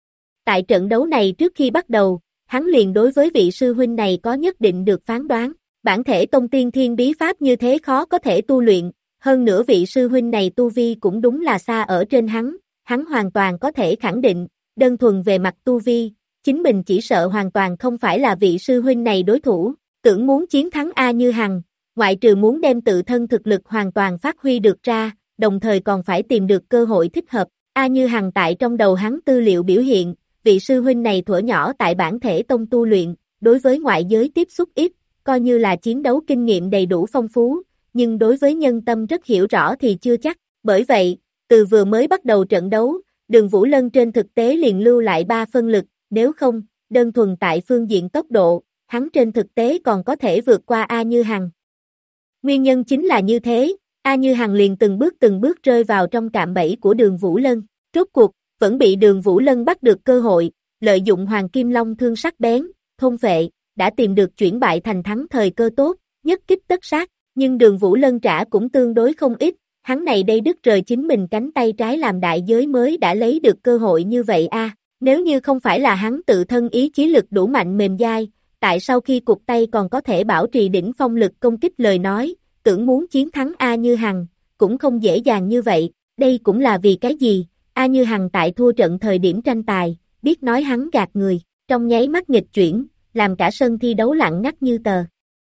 Tại trận đấu này trước khi bắt đầu, hắn liền đối với vị sư huynh này có nhất định được phán đoán, bản thể tông tiên thiên bí pháp như thế khó có thể tu luyện, hơn nữa vị sư huynh này tu vi cũng đúng là xa ở trên hắn hoàn toàn có thể khẳng định, đơn thuần về mặt tu vi, chính mình chỉ sợ hoàn toàn không phải là vị sư huynh này đối thủ, tưởng muốn chiến thắng A Như Hằng, ngoại trừ muốn đem tự thân thực lực hoàn toàn phát huy được ra, đồng thời còn phải tìm được cơ hội thích hợp. A Như Hằng tại trong đầu hắn tư liệu biểu hiện, vị sư huynh này thuở nhỏ tại bản thể tông tu luyện, đối với ngoại giới tiếp xúc ít, coi như là chiến đấu kinh nghiệm đầy đủ phong phú, nhưng đối với nhân tâm rất hiểu rõ thì chưa chắc, bởi vậy, từ vừa mới bắt đầu trận đấu, Đường Vũ Lân trên thực tế liền lưu lại 3 phân lực, nếu không, đơn thuần tại phương diện tốc độ, hắn trên thực tế còn có thể vượt qua A Như Hằng. Nguyên nhân chính là như thế, A Như Hằng liền từng bước rơi vào trong cạm bẫy của Đường Vũ Lân, rốt cuộc, vẫn bị Đường Vũ Lân bắt được cơ hội, lợi dụng Hoàng Kim Long Thương sắc bén, thôn phệ, đã tìm được chuyển bại thành thắng thời cơ tốt, nhất kích tất sát, nhưng Đường Vũ Lân trả cũng tương đối không ít, hắn này đây đứt rời chính mình cánh tay trái làm đại giới mới đã lấy được cơ hội như vậy a. Nếu như không phải là hắn tự thân ý chí lực đủ mạnh mềm dai, tại sau khi cụt tay còn có thể bảo trì đỉnh phong lực công kích lời nói, tưởng muốn chiến thắng A Như Hằng, cũng không dễ dàng như vậy, đây cũng là vì cái gì, A Như Hằng tại thua trận thời điểm tranh tài, biết nói hắn gạt người, trong nháy mắt nghịch chuyển, làm cả sân thi đấu lặng ngắt như tờ.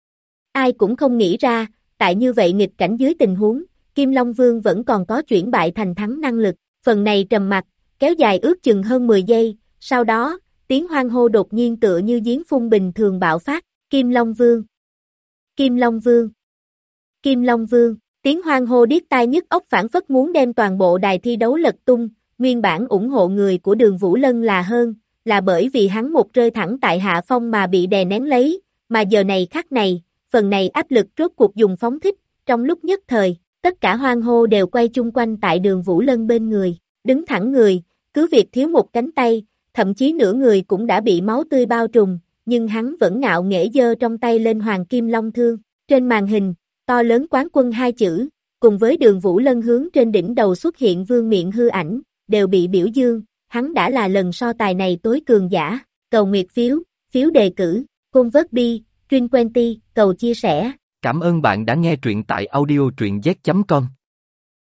Ai cũng không nghĩ ra, tại như vậy nghịch cảnh dưới tình huống, Kim Long Vương vẫn còn có chuyển bại thành thắng năng lực, phần này trầm mặc, kéo dài ước chừng hơn 10 giây, sau đó, tiếng hoan hô đột nhiên tựa như giếng phun bình thường bạo phát, Kim Long Vương, Kim Long Vương, Kim Long Vương, tiếng hoan hô điếc tai nhức óc phảng phất muốn đem toàn bộ đài thi đấu lật tung, nguyên bản ủng hộ người của Đường Vũ Lân là bởi vì hắn một rơi thẳng tại hạ phong mà bị đè nén lấy, mà giờ này khắc này, phần này áp lực rốt cuộc dùng phóng thích, trong lúc nhất thời, tất cả hoan hô đều quay chung quanh tại Đường Vũ Lân bên người, đứng thẳng người, cứ việc thiếu một cánh tay, thậm chí nửa người cũng đã bị máu tươi bao trùm, nhưng hắn vẫn ngạo nghễ giơ trong tay lên Hoàng Kim Long Thương, trên màn hình, to lớn quán quân 2 chữ, cùng với Đường Vũ Lân hướng trên đỉnh đầu xuất hiện vương miện hư ảnh, đều bị biểu dương, hắn đã là lần so tài này tối cường giả, cầu nguyệt phiếu đề cử, convert bi, Trin20, cầu chia sẻ. Cảm ơn bạn đã nghe truyện tại audio truyện z.com.